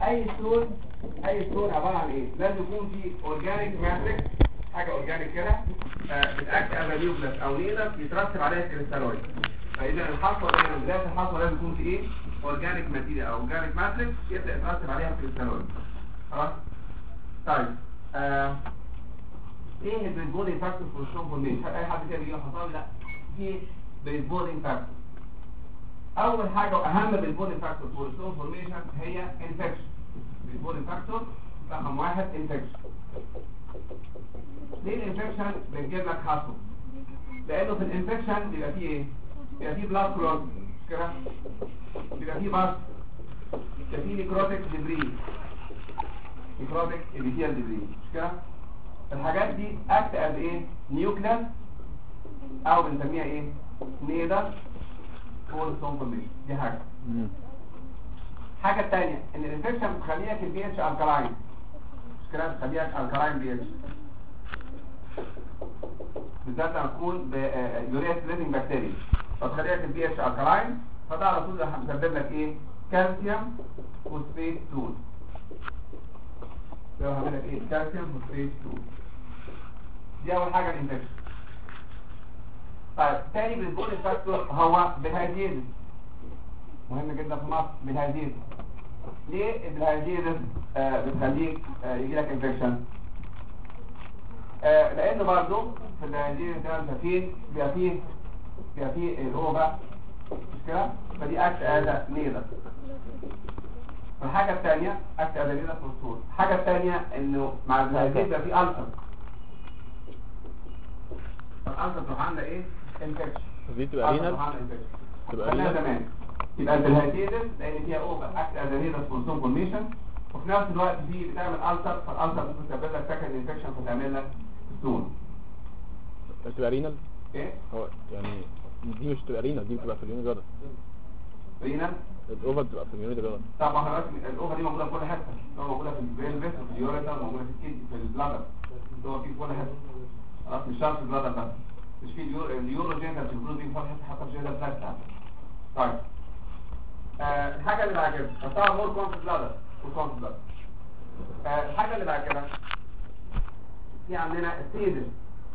اي ستون عباره عن ايه؟ لازم يكون في اورجانيك ماتريكس، حاجه اورجانيك كده بتاكد على نيوكليس او نيدر يترتب عليها كريستالويد. فاذا الحصوه دايما بدايه الحصوه لازم يكون في ايه؟ اورجانيك ماتيريال او اورجانيك ماتريكس يبدا يترتب عليها كريستالويد. خلاص؟ طيب ايه البريسبودنج فاكتور في الستون فورميشن؟ اي حد كده بيجي له حصاوي؟ لا، في بريسبودنج فاكتور. اول حاجه واهم بريسبودنج فاكتور في الستون فورميشن هي انفكشن. بريسبودنج فاكتور رقم 1 انفكشن. ليه الانفكشن بنجيب لك حصوه؟ لانه في الانفكشن بيبقى فيه ايه؟ بيبقى فيه بلاد كلوت، مش كده؟ بيبقى فيه باس، بيبقى فيه نيكروتيك ديبري، نيكروتيك ابيثيال ديبري، مش كده؟ الحاجات دي اكت از ايه؟ نيوكليس او بنسميها ايه؟ نيدر فور ستون فورميشن. دي حاجه. الحاجه الثانيه ان الانفكشن بتخليك البي اتش الكلاين، مش كده؟ بتخليك الكلاين بي اتش، بالذات لما تكون بيوريا ستريتنج بكتيريا، فتخليك البي اتش الكلاين، فده على طول هيسبب لك ايه؟ كالسيوم فوسفيت 2. ده هعمل لك ايه؟ كالسيوم فوسفيت 2. دي اول حاجه الانفكشن. طيب تاني بريسبودنج فاكتور هو بالهايديزيس، مهم جدا في مصر. بالهايديزيس ليه الهايديزيس بتخليك يجي لك انفكشن؟ لانه برضه في الهايديزيس زي ما انتم شايفين بيبقى فيه الاوبا، مش كده؟ فدي اكت از نيدر. الحاجه الثانيه اكت از نيدر في الصوت. الحاجه الثانيه انه مع الهايديزيس بيبقى فيه ألسر. الألسر تروح عامله ايه؟ انفكشن. دي تبقى رينال، تبقى رينال زمان. يبقى الهايديزيس لان فيها اوبا اكت از نيدر في ستون فورميشن، وفي نفس الوقت دي بتعمل ألسر، فالألسر ممكن تسبب لك سكند انفكشن فتعمل لك ستون. بتبقى رينال؟ ايه؟ هو يعني دي مش بتبقى رينال، دي بتبقى في اليوني جارد. رينال؟ الاوفا بتبقى في اليوني جارد. طبعا خلاص الاوفا دي موجوده في كل حته، موجوده في البرين فيس وفي اليوريثر، موجوده في الكيد، في البلادر، هو في كل حته. خلاص مش شرط البلادر بس، مش في اليوروجينال في البلود، في كل حته حتى في الجينال بلاك. طيب الحاجه اللي بعد كده طبعا مور كونف بلادر والكونف بلادر. الحاجه اللي بعد كده في عندنا ستيزن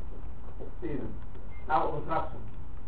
او اوبستراكشن،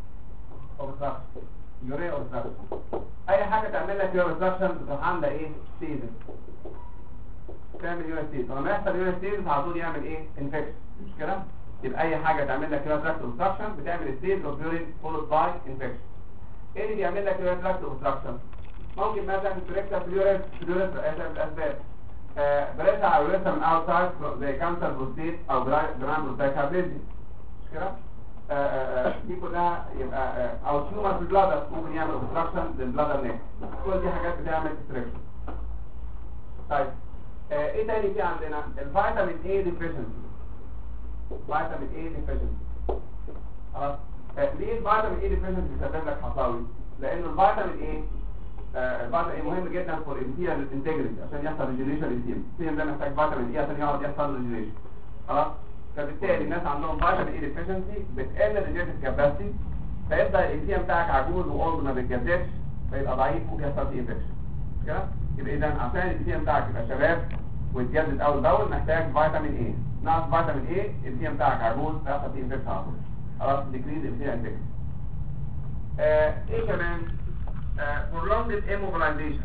يوريا اوبستراكشن. اي حاجه تعمل لك يوريا اوبستراكشن بتروح عامله ايه؟ ستيزن، تعمل يوريا ستيزن. ولما يحصل يوريا ستيزن على طول يعمل ايه؟ انفكشن، مش كده؟ يبقى اي حاجه تعمل لك يوريا تراكت اوبستراكشن بتعمل ستيزن اوف يورين فولود باي انفكشن. ايه اللي بيعمل لك يوريا تراكت اوبستراكشن؟ ممكن مثلا تريكتا في اليورين الاسباب بريسا او ريسا من اوتسايد زي كانسر بروستيت او جرام بروستيت هابليزي، مش كده؟ دي كلها يبقى او تيومر في البلادر ممكن يعمل اوبستراكشن للبلادر نيك. كل دي حاجات بتعمل استريكشن. طيب ايه تاني في عندنا؟ الفيتامين اي ديفيشنسي. فيتامين اي ديفيشنسي خلاص. ليه الفيتامين اي ديفيشنسي بيسبب لك حصاوي؟ لانه الفيتامين اي الفيتامين اي مهم جدا فور الانتيريال انتجريتي عشان يحصل ريجنريشن للسيل. السيل ده محتاج فيتامين اي عشان يقعد يحصل ريجنريشن. خلاص. فبالتالي الناس عندهم فيتامين اي ديفيشنسي بتقل الريجنريتيف كاباسيتي، فيبدا الانتيم بتاعك عجوز واولد ما بيتجددش، فيبقى ضعيف وبيحصل فيه انفكشن، مش كده؟ يبقى اذا عشان الانتيم بتاعك يبقى شباب ويتجدد اول باول محتاج فيتامين اي. ناقص فيتامين اي الانتيم بتاعك عجوز فيحصل فيه انفكشن على طول. خلاص ديكريز الانتيم انفكشن. ايه كمان؟ prolonged immobilization.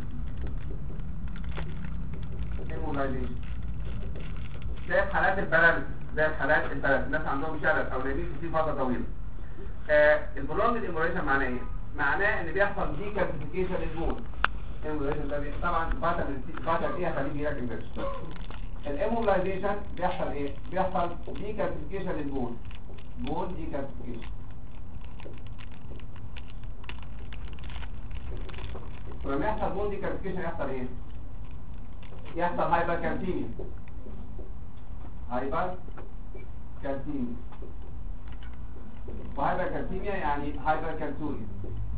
زي حالات الباراليسيس، الناس عندهم شلل او نايمين في فتره طويله. البرولونجد immobilization معناه ايه؟ معناه ان بيحصل ديكالسيفيكيشن للبون. الامبولايزيشن ده طبعا فيتامين ايه هيخليه يجيلك انفكشن. الامبولايزيشن بيحصل ايه؟ بيحصل ديكالسيفيكيشن للبون، بون ديكالسيفيكيشن. ولما يحصل بون ديكالسيفيكيشن يحصل ايه؟ يحصل هايبر كالسيميا. وهايبر كالسيميا يعني هايبر كالسوريا.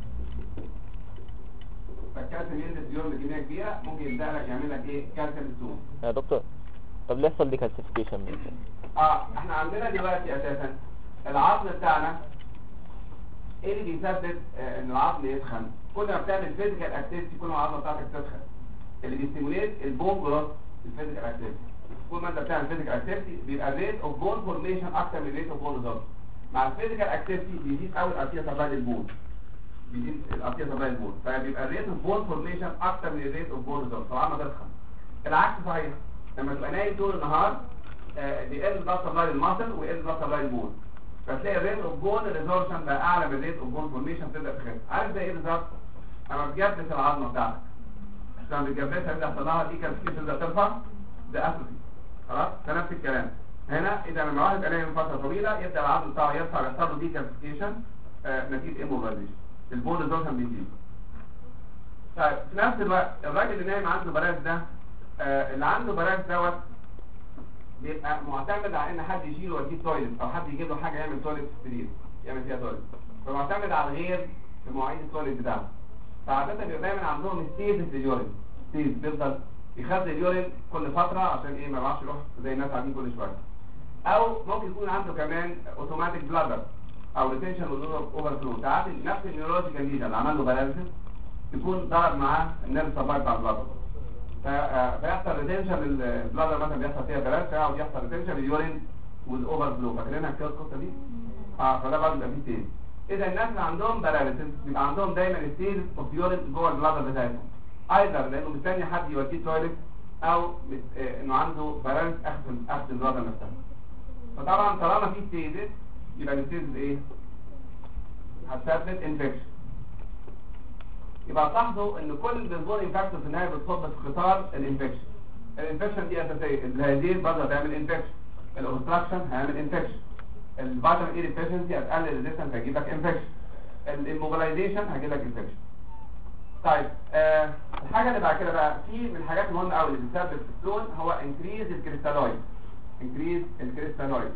فالكالسيوم ينزل يوم بكميه كبيره ممكن يبدا لك يعمل لك ايه؟ كالسيوم ستون. يا دكتور طب ليه يحصل دي كالسيفيكيشن مثلا؟ احنا عندنا دلوقتي اساسا العظم بتاعنا ايه اللي بيسبب ان العظم يسخن؟ كل ما بتعمل فيزيكال اكتيفيتي كل ما العظم بتاعتك تسخن. اللي بيستيموليت البون جروث الفيزيكال اكتيفيتي. كل ما انت بتعمل فيزيكال اكتيفيتي بيبقى الريت اوف بون فورميشن اكتر من الريت اوف بون ريزوربشن. مع الفيزيكال اكتيفيتي بيزيد قوي الارتيه سبلاي للبون، بيزيد الارتيه سبلاي للبون، فبيبقى الريت اوف بون فورميشن اكتر من الريت اوف بون ريزوربشن طبعا ما تضخم. العكس صحيح، لما تبقى نايم طول النهار بيقل البلاد سبلاي للماسل ويقل البلاد سبلاي للبون، فتلاقي الريت اوف بون ريزوربشن بقى اعلى من الريت اوف بون فورميشن، تبدا تخف. عارف زي ايه بالظبط؟ اما بتجبس العظمه بتاعتك، لما بتجبسها يبدا يحصل لها ديكالسيفيكيشن، تبدا ترفع، ده اتروفي. خلاص؟ ده نفس الكلام. هنا اذا لما واحد يبقى نايم فتره طويله يبدا العظم بتاعه يرفع ويحصل له ديكالسيفيكيشن نتيجه ايموبيلايزيشن، البون ريزوربشن بيزيد. طيب في نفس الوقت الراجل اللي نايم عنده براز ده، اللي عنده براز دوت بيبقى معتمد على ان حد يشيله ويجيب تويلت، او حد يجيب له حاجه يعمل تويلت في السرير يعمل فيها تويلت، فمعتمد على الغير في مواعيد التويلت بتاعه. فعاده بيبقى دايما عندهم ستيز في اليورين، ستيز بيفضل يخزن اليورين كل فتره عشان ايه ما يعرفش يروح زي الناس قاعدين كل شويه. او ممكن يكون عنده كمان اوتوماتيك بلادر او ريتنشن اوفر فلو. ساعات نفس النيورولوجيكال ليجن اللي عمل له بالانسز يكون ضرب معاه النيرف سبلاي بتاع البلادر، فيحصل ريتنشن للبلادر مثلا، بيحصل فيها بالانس او يحصل ريتنشن لليورين والاوفر فلو. فاكرينها القصه دي؟ فده برضه بيبقى فيه ستيج. اذا الناس اللي عندهم بالانسز بيبقى عندهم دايما ستيج اوف يورين جوه البلادر بتاعتهم، ايضا لانه مستني حد يوديه تويلت او انه عنده بالانس اخذ البلادر نفسها. فطبعا طالما في ستيجز يبقى الستيجز ايه؟ هتثبت انفكشن. يبقى تلاحظوا ان كل البون فاكتور في النهايه بتصب في قطار الانفكشن. الانفكشن دي اساسيه، الهيدين برضه هتعمل انفكشن، الاوبستراكشن هيعمل انفكشن، الفيتامين اي ديفيشنسي هتقلل الريزيستنس هيجيب لك انفكشن، الموبيلايزيشن هيجيب لك انفكشن. طيب الحاجه اللي بعد كده بقى في من الحاجات المهمه قوي اللي بتسبب الستون هو انكريز الكريستالويد. انكريز الكريستالويد،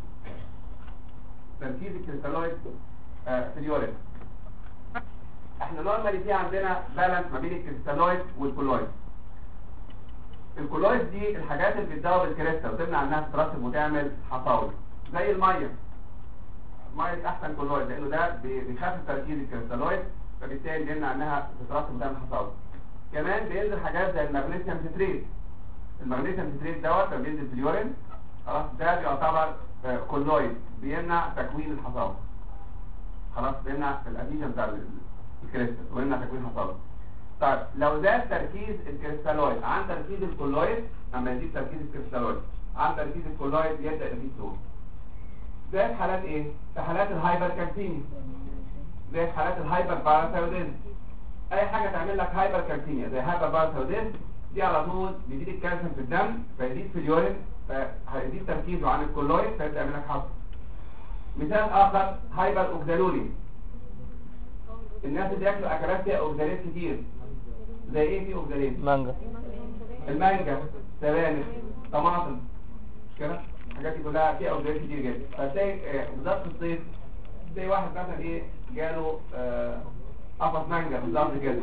تركيز الكريستالويد في اليورين. احنا نورمالي في عندنا بالانس ما بين الكريستالويد والكولويد. الكولويد دي الحاجات اللي بتدوب الكريستال وتمنع انها تترسب وتعمل حصاوي زي الميه. الميه احسن كولويد لانه ده بيخفف تركيز الكريستالويد، فبالتالي بيمنع انها تترسب وتعمل حصاوي. كمان بينزل حاجات زي المغنيسيوم سيتريت. المغنيسيوم سيتريت دوت لما بينزل في اليورين خلاص ده بيعتبر كولويد، بيمنع تكوين الحصاوي. خلاص بيمنع الاديشن بتاع الكريستال ويمنع تكوين حصاوي. طيب لو زاد تركيز الكريستالويد عن تركيز الكولويد، اما يزيد تركيز الكريستالويد عن تركيز الكولويد يبدا يبقى فيه ستون. زي في حالات ايه؟ في حالات الهايبر كالسيميا، زي في حالات الهايبر باراثايروديزم. اي حاجه تعمل لك هايبر كالسيميا زي هايبر باراثايروديزم دي على طول بيزيد الكالسيوم في الدم فيزيد في اليورين، فهيزيد تركيزه عن الكولويد فيبدا يعمل لك حصوه. مثال اخر هايبر اوكزالوريا. الناس اللي بياكلوا اكلات فيها اوكزالات كتير زي ايه في اوكزالات؟ مانجا، المانجا، سبانخ، طماطم، مش كده؟ الحاجات دي كلها فيها اوكزالات كتير جدا. فتلاقي بالظبط في الصيف زي واحد مثلا ايه جاله قفص مانجا بالظبط كده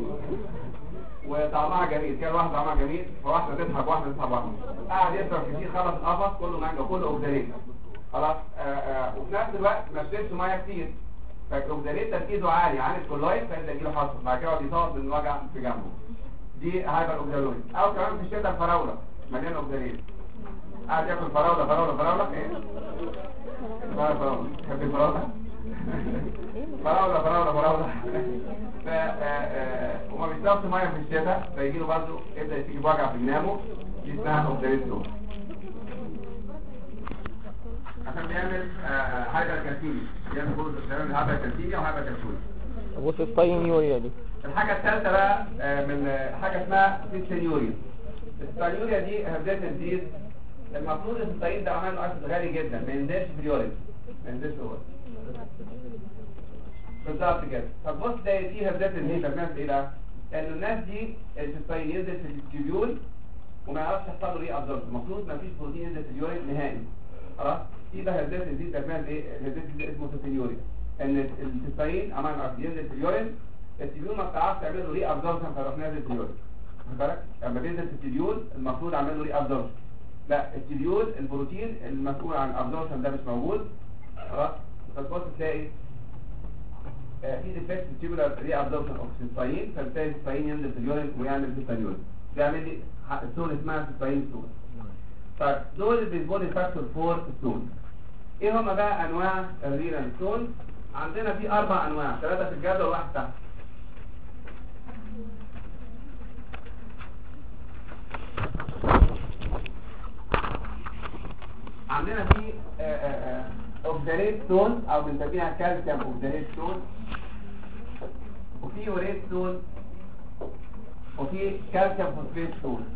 وطعمها جميل، كان واحد طعمها جميل فواحده تضحك واحده تضحك واحده، قاعد يشرب كتير خلص القفص كله مانجا كله اوكزالات خلاص. وفي نفس الوقت ما شربش ميه كتير فالاوكزالات تركيزه عالي عن الكولويد فيبدا يجيله حصوه، بعد كده بيصاب من وجع في جنبه. دي هايبر اوكزالوريا. او كمان في الشتاء الفراوله مليانه اوكزالات، قاعد ياكل فراوله فراوله فراوله ايه؟ فراوله تحب الفراوله؟ فراوله فراوله فراوله وما بيشربش ميه في الشتاء فيجي له برضه يبدا يجي وجع في جنابه، دي اسمها اوكزالات عشان بيعمل هايبر كالسيميا، بيعمل هايبر كالسيميا وهايبر كالسيميا. والسيستاينيوريا دي. الحاجه الثالثه بقى من حاجه اسمها سيستينيوريا. السيستينيوريا دي هبدات الديز. المفروض السيستين ده امينو اسيد غالي جدا ما ينزلش في اليورين، ما ينزلش هو بالظبط كده. طب بص ده فيه هبدات الديز بتعمل ايه بقى؟ لان الناس دي السيستين ينزل في التيبيول وما يعرفش يحصل له ري ابزوربشن. المفروض ما فيش بروتين ينزل في اليورين نهائي خلاص. في بقى هبدات الديز بتعمل ايه؟ الهبدات دي اسمه سيستينيوريا، ان السيستين امينو اسيد ينزل في اليورين، التيبيول ما بتعرفش تعمل له ري ابزوربشن فيروح نازل في اليورين. واخد بالك؟ لما بينزل في التيبيول المفروض اعمل له ري ابزوربشن، لا التيبيول البروتين المسؤول عن الابزوربشن ده مش موجود خلاص. فتبص تلاقي في ديفكت تيوبولار ري ابزوربشن اوف سيستاين، فبالتالي السيستاين ينزل في اليورين ويعمل سيستانيول، بيعمل لي ستون اسمها سيستاين ستون. طيب دول البيسبول فاكتور 4 ستون. ايه هما بقى انواع الرينال ستون؟ عندنا في 4 انواع، 3 في الجدول وواحد تحت. عندنا في اوبزاليت ستون او بنسميها كالسيوم اوبزاليت ستون، وفي يوريت ستون، وفي كالسيوم فوسفيت ستون،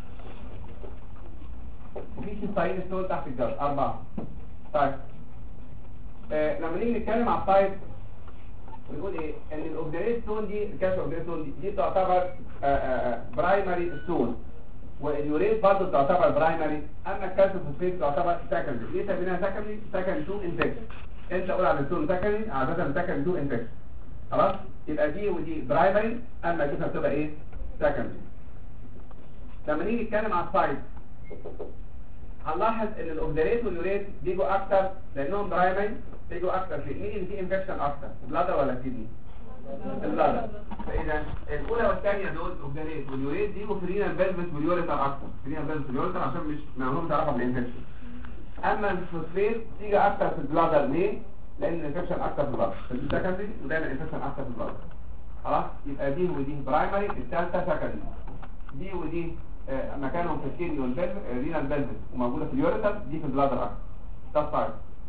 وفي سيستاين ستون تحت الجلد. 4. طيب لما نيجي نتكلم على التايب بنقول ايه؟ ان الاوبزاليت ستون دي، الكالسيوم اوبزاليت ستون دي تعتبر برايمري ستون، واليوريت برضه تعتبر برايمري، اما الكالسيوم فوسفيت تعتبر سكندري. ليه سميناها سكندري؟ سكندري تو انفكشن. انت قول على الستون سكندري، عاده سكندري تو انفكشن. خلاص؟ يبقى دي ودي برايمري، اما دي بتبقى ايه؟ سكندري. لما نيجي نتكلم على السايد هنلاحظ ان الاوبزاليت واليوريت بيجوا اكتر لانهم برايمري، بيجوا اكتر في مين اللي فيه انفكشن اكتر؟ البلادر ولا الكدني؟ البلادر. فاذا الاولى والثانيه دول اوبزاليت واليوريت دي وفرينا الفيلفس واليوريتر اكتر، فرينا الفيلفس واليوريتر عشان مش ما لهمش علاقه بالانفكشن. اما الفوسفيت تيجي اكتر في البلادر. ليه؟ لان الانفكشن اكتر في البلادر، في السكندري ودايما الانفكشن اكتر في البلادر. خلاص؟ يبقى دي ودي برايمري، الثالثه سكندري. دي ودي مكانهم في الكدني والرينال فيلفس وموجوده في اليوريتر، دي في البلادر اكتر. ده السايز.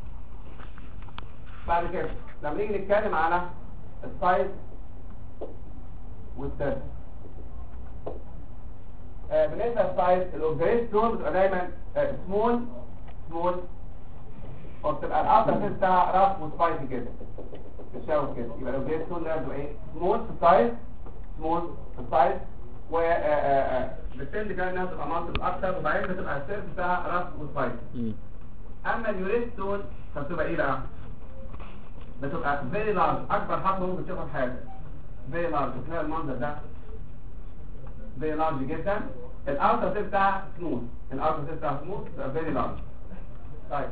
بعد كده لما نيجي نتكلم على السايز والسيرفس، بالنسبه للسايز الاوبزاليت ستون بتبقى دايما سمول وبتبقى الاوتر فيس بتاعها رف وسبايسي كده بتشاور كده. يبقى الاوبزاليت ستون ده بتبقى ايه؟ سمول في السايز و بالتالي كمان انها تبقى مالتيبل اكتر، وبعدين بتبقى السيرفس بتاعها رف وسبايسي. اما اليوريت ستون فبتبقى ايه بقى؟ بتبقى فيري لارج، اكبر حجم ممكن تشوفها في حياتك. فيري لارج، تلاقي المنظر ده فيري لارج جدا. الاوتر سيل بتاعها سموث، بتبقى فيري لارج. طيب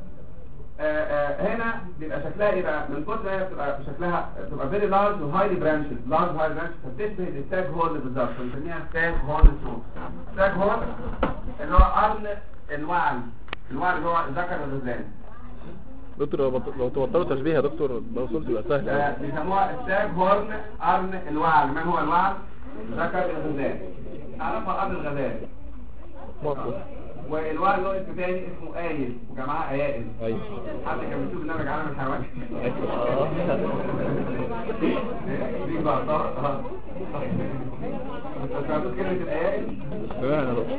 هنا بيبقى شكلها ايه بقى؟ من كتر ما هي بتبقى شكلها بتبقى فيري لارج وهايلي برانشز، فبتشبه الستاج هورن بالظبط، بنسميها ستاج هورن ستون. ستاج هورن اللي هو قرن الوعل اللي هو ذكر الغزلان. دكتور لو توتروا تشبيه يا دكتور الوصول تبقى سهله. بيسموها ستاج هورن، قرن الوعل. من هو الوعل؟ ذكر الغزلان. تعرفها قرن الغزال. والوعل له اسم تاني اسمه آيل، وجماعة آيائل. ايوه. حد كان بيشوف برنامج عالم الحيوان؟ دي بقى انت سمعتوا كلمة الآيائل؟ سمعنا بقى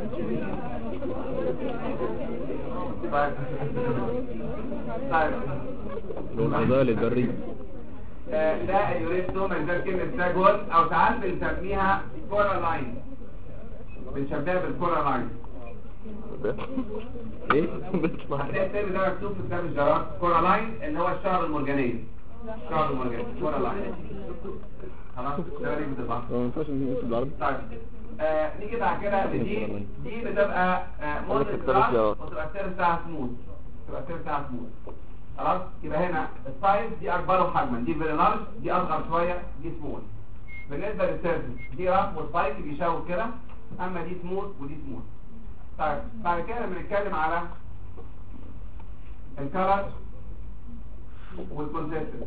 طيب الغزال البري. ده اليوريت ستون من ذلك كلمة ستاجون، او ساعات بنسميها كورالاين، بنشبهها بالكورالاين. ايه؟ هتلاقي الترم ده مكتوب في كتاب الجراد كورالاين، اللي هو الشعر المرجانية. الشعر المرجاني كورالاين. خلاص ده ليه بتبقى ما ينفعش نقول بالعربي. طيب نيجي بعد كده دي بتبقى مودريت كلاس، وتبقى السيرفس بتاعها سموث، خلاص. يبقى هنا السايز دي اكبر حجما، دي فيري لارج، دي اصغر شويه، دي سمول. بالنسبه للسيرفس دي رف وسبايك بيشاور كده، اما دي سموث ودي سموث. طيب بعد كده بنتكلم على الكلر والكونسيستنسي.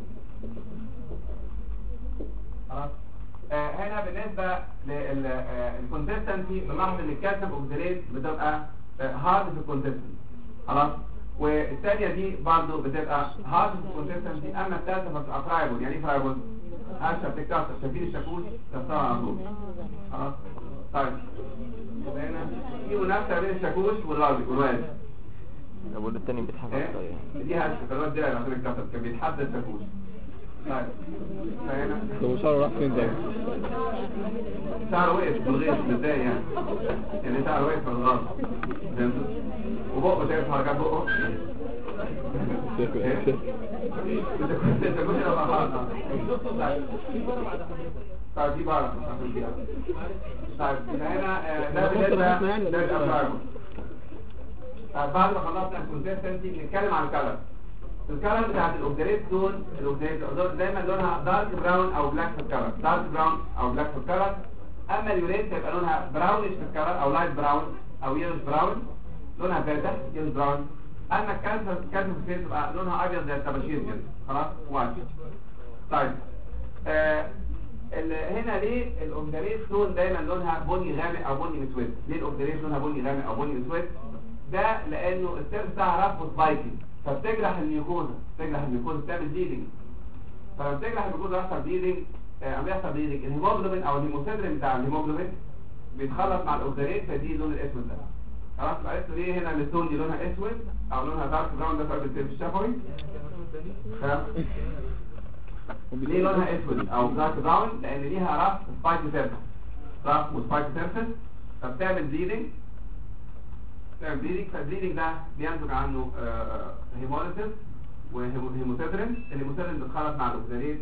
خلاص هنا بالنسبه للكونسيستنسي بنلاحظ ان الكالسيوم اوكساليت بتبقى هارد في الكونسيستنسي. خلاص. والثانيه دي برضه بتبقى هارد في الكونسيستنسي، اما الثالثه بتبقى فرايبل. يعني ايه فرايبل؟ هشه بتتكسر، شايفين الشاكوش كسرها على طول. خلاص. طيب هنا في منافسه بين الشاكوش والواد. بقول الثاني بيتحفظ دي هشه، فالواد ده عشان اتكسر كان بيتحدى الشاكوش. طيب فهنا طب شعره راح فين ده؟ شعره وقف بالغيظ ازاي يعني شعره وقف بالغلط، وبقه شايف حركات بقه. طيب دي بقى طيب هنا ده بالنسبه للافراج. طيب بعد ما خلصنا الكونسيستنسي بنتكلم عن الكلر. الكلر بتاعت الاوبجريت ستون، الاوبجريت دايما لونها دارك براون او بلاك في الكلر، دارك براون او بلاك في الكلر. اما اليوريت هيبقى لونها براونش في الكلر او لايت براون او يلوش براون، لونها فاتح يلوش براون. اما الكالسيوم فوسفات تبقى لونها ابيض زي الطباشير كده، خلاص واضح. طيب هنا ليه الاوبجريت ستون دايما لونها بني غامق او بني مسود؟ ليه الاوبجريت لونها بني غامق او بني مسود؟ ده لانه السيرف بتاعها رف وسبايكي، فبتجرح الميوكوزا، بتعمل بليدنج. فلما بتجرح الميوكوزا يحصل بليدنج، بيحصل بليدنج، الهيموجلوبين او الهيموسيدرين بتاع الهيموجلوبين بيتخلط مع الاوبجريت، فدي اللون الاسود ده. خلاص عرفتوا ليه هنا الستون دي لونها اسود او لونها دارك براون؟ ده سؤال بالسيف الشفوي. ليه لونها اسود او دارك براون؟ لان ليها رف سبايكي سيرفس، رف وسبايكي سيرفس، فبتعمل بليدنج. فالبليدنج ده بينتج عنه هيموليسيس وهيموسيدرين. الهيموسيدرين بيتخلط مع الاوكساليت،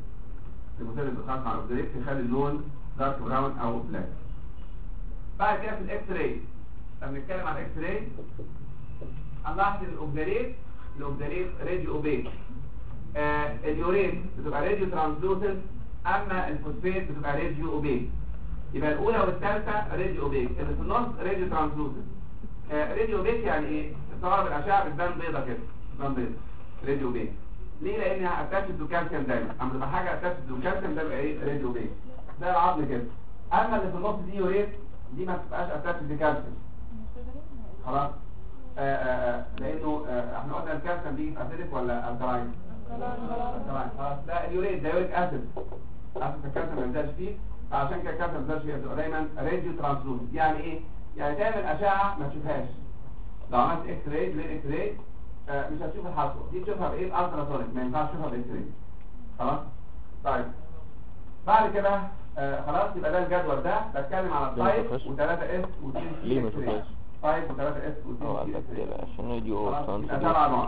يخلي اللون دارك براون او بلاك. بعد كده في الاكس راي، لما بنتكلم عن الاكس راي هنلاحظ الاوكساليت راديو اوبيك، اليوريت بتبقى راديو ترانسلوسنت، اما الفوسفات بتبقى راديو اوبيك. يبقى الاولى والثالثه راديو اوبيك، اللي في النص راديو ترانسلوسنت. راديو بيك يعني ايه؟ استغرب الاشعه بتبان بيضه كده، راديو بيك. ليه؟ لانها اتاتشد تو كالسيوم دايما، اما تبقى حاجه اتاتشد تو كالسيوم ده يبقى ايه؟ راديو بيك. ده العظم كده. اما اللي في النص دي يوريت، دي ما بتبقاش اتاتشد تو كالسيوم، خلاص. لانه احنا قلنا الكالسيوم بيجي في اسيدك ولا الكلاين؟ خلاص. لا اليوريت ده يوريك اسيد الكالسيوم ما ينزلش فيه، عشان كده الكالسيوم ما ينزلش فيه، بتبقى دايما راديو ترانسلوسنت. يعني ايه؟ يعني تعمل اشعه ما تشوفهاش. لو عملت اكس راي بالاكس راي مش هتشوف الحصوه دي، تشوفها بايه؟ بالتراسونيك، ما ينفعش تشوفها باكس راي. خلاص. طيب بعد كده خلاص يبقى ده الجدول ده بتكلم على التايب و3 اس و2 ليه ما شوفهاش؟ تايب و3 اس و2 قال لك كده عشان راديو ترانسفير. 7 نوع.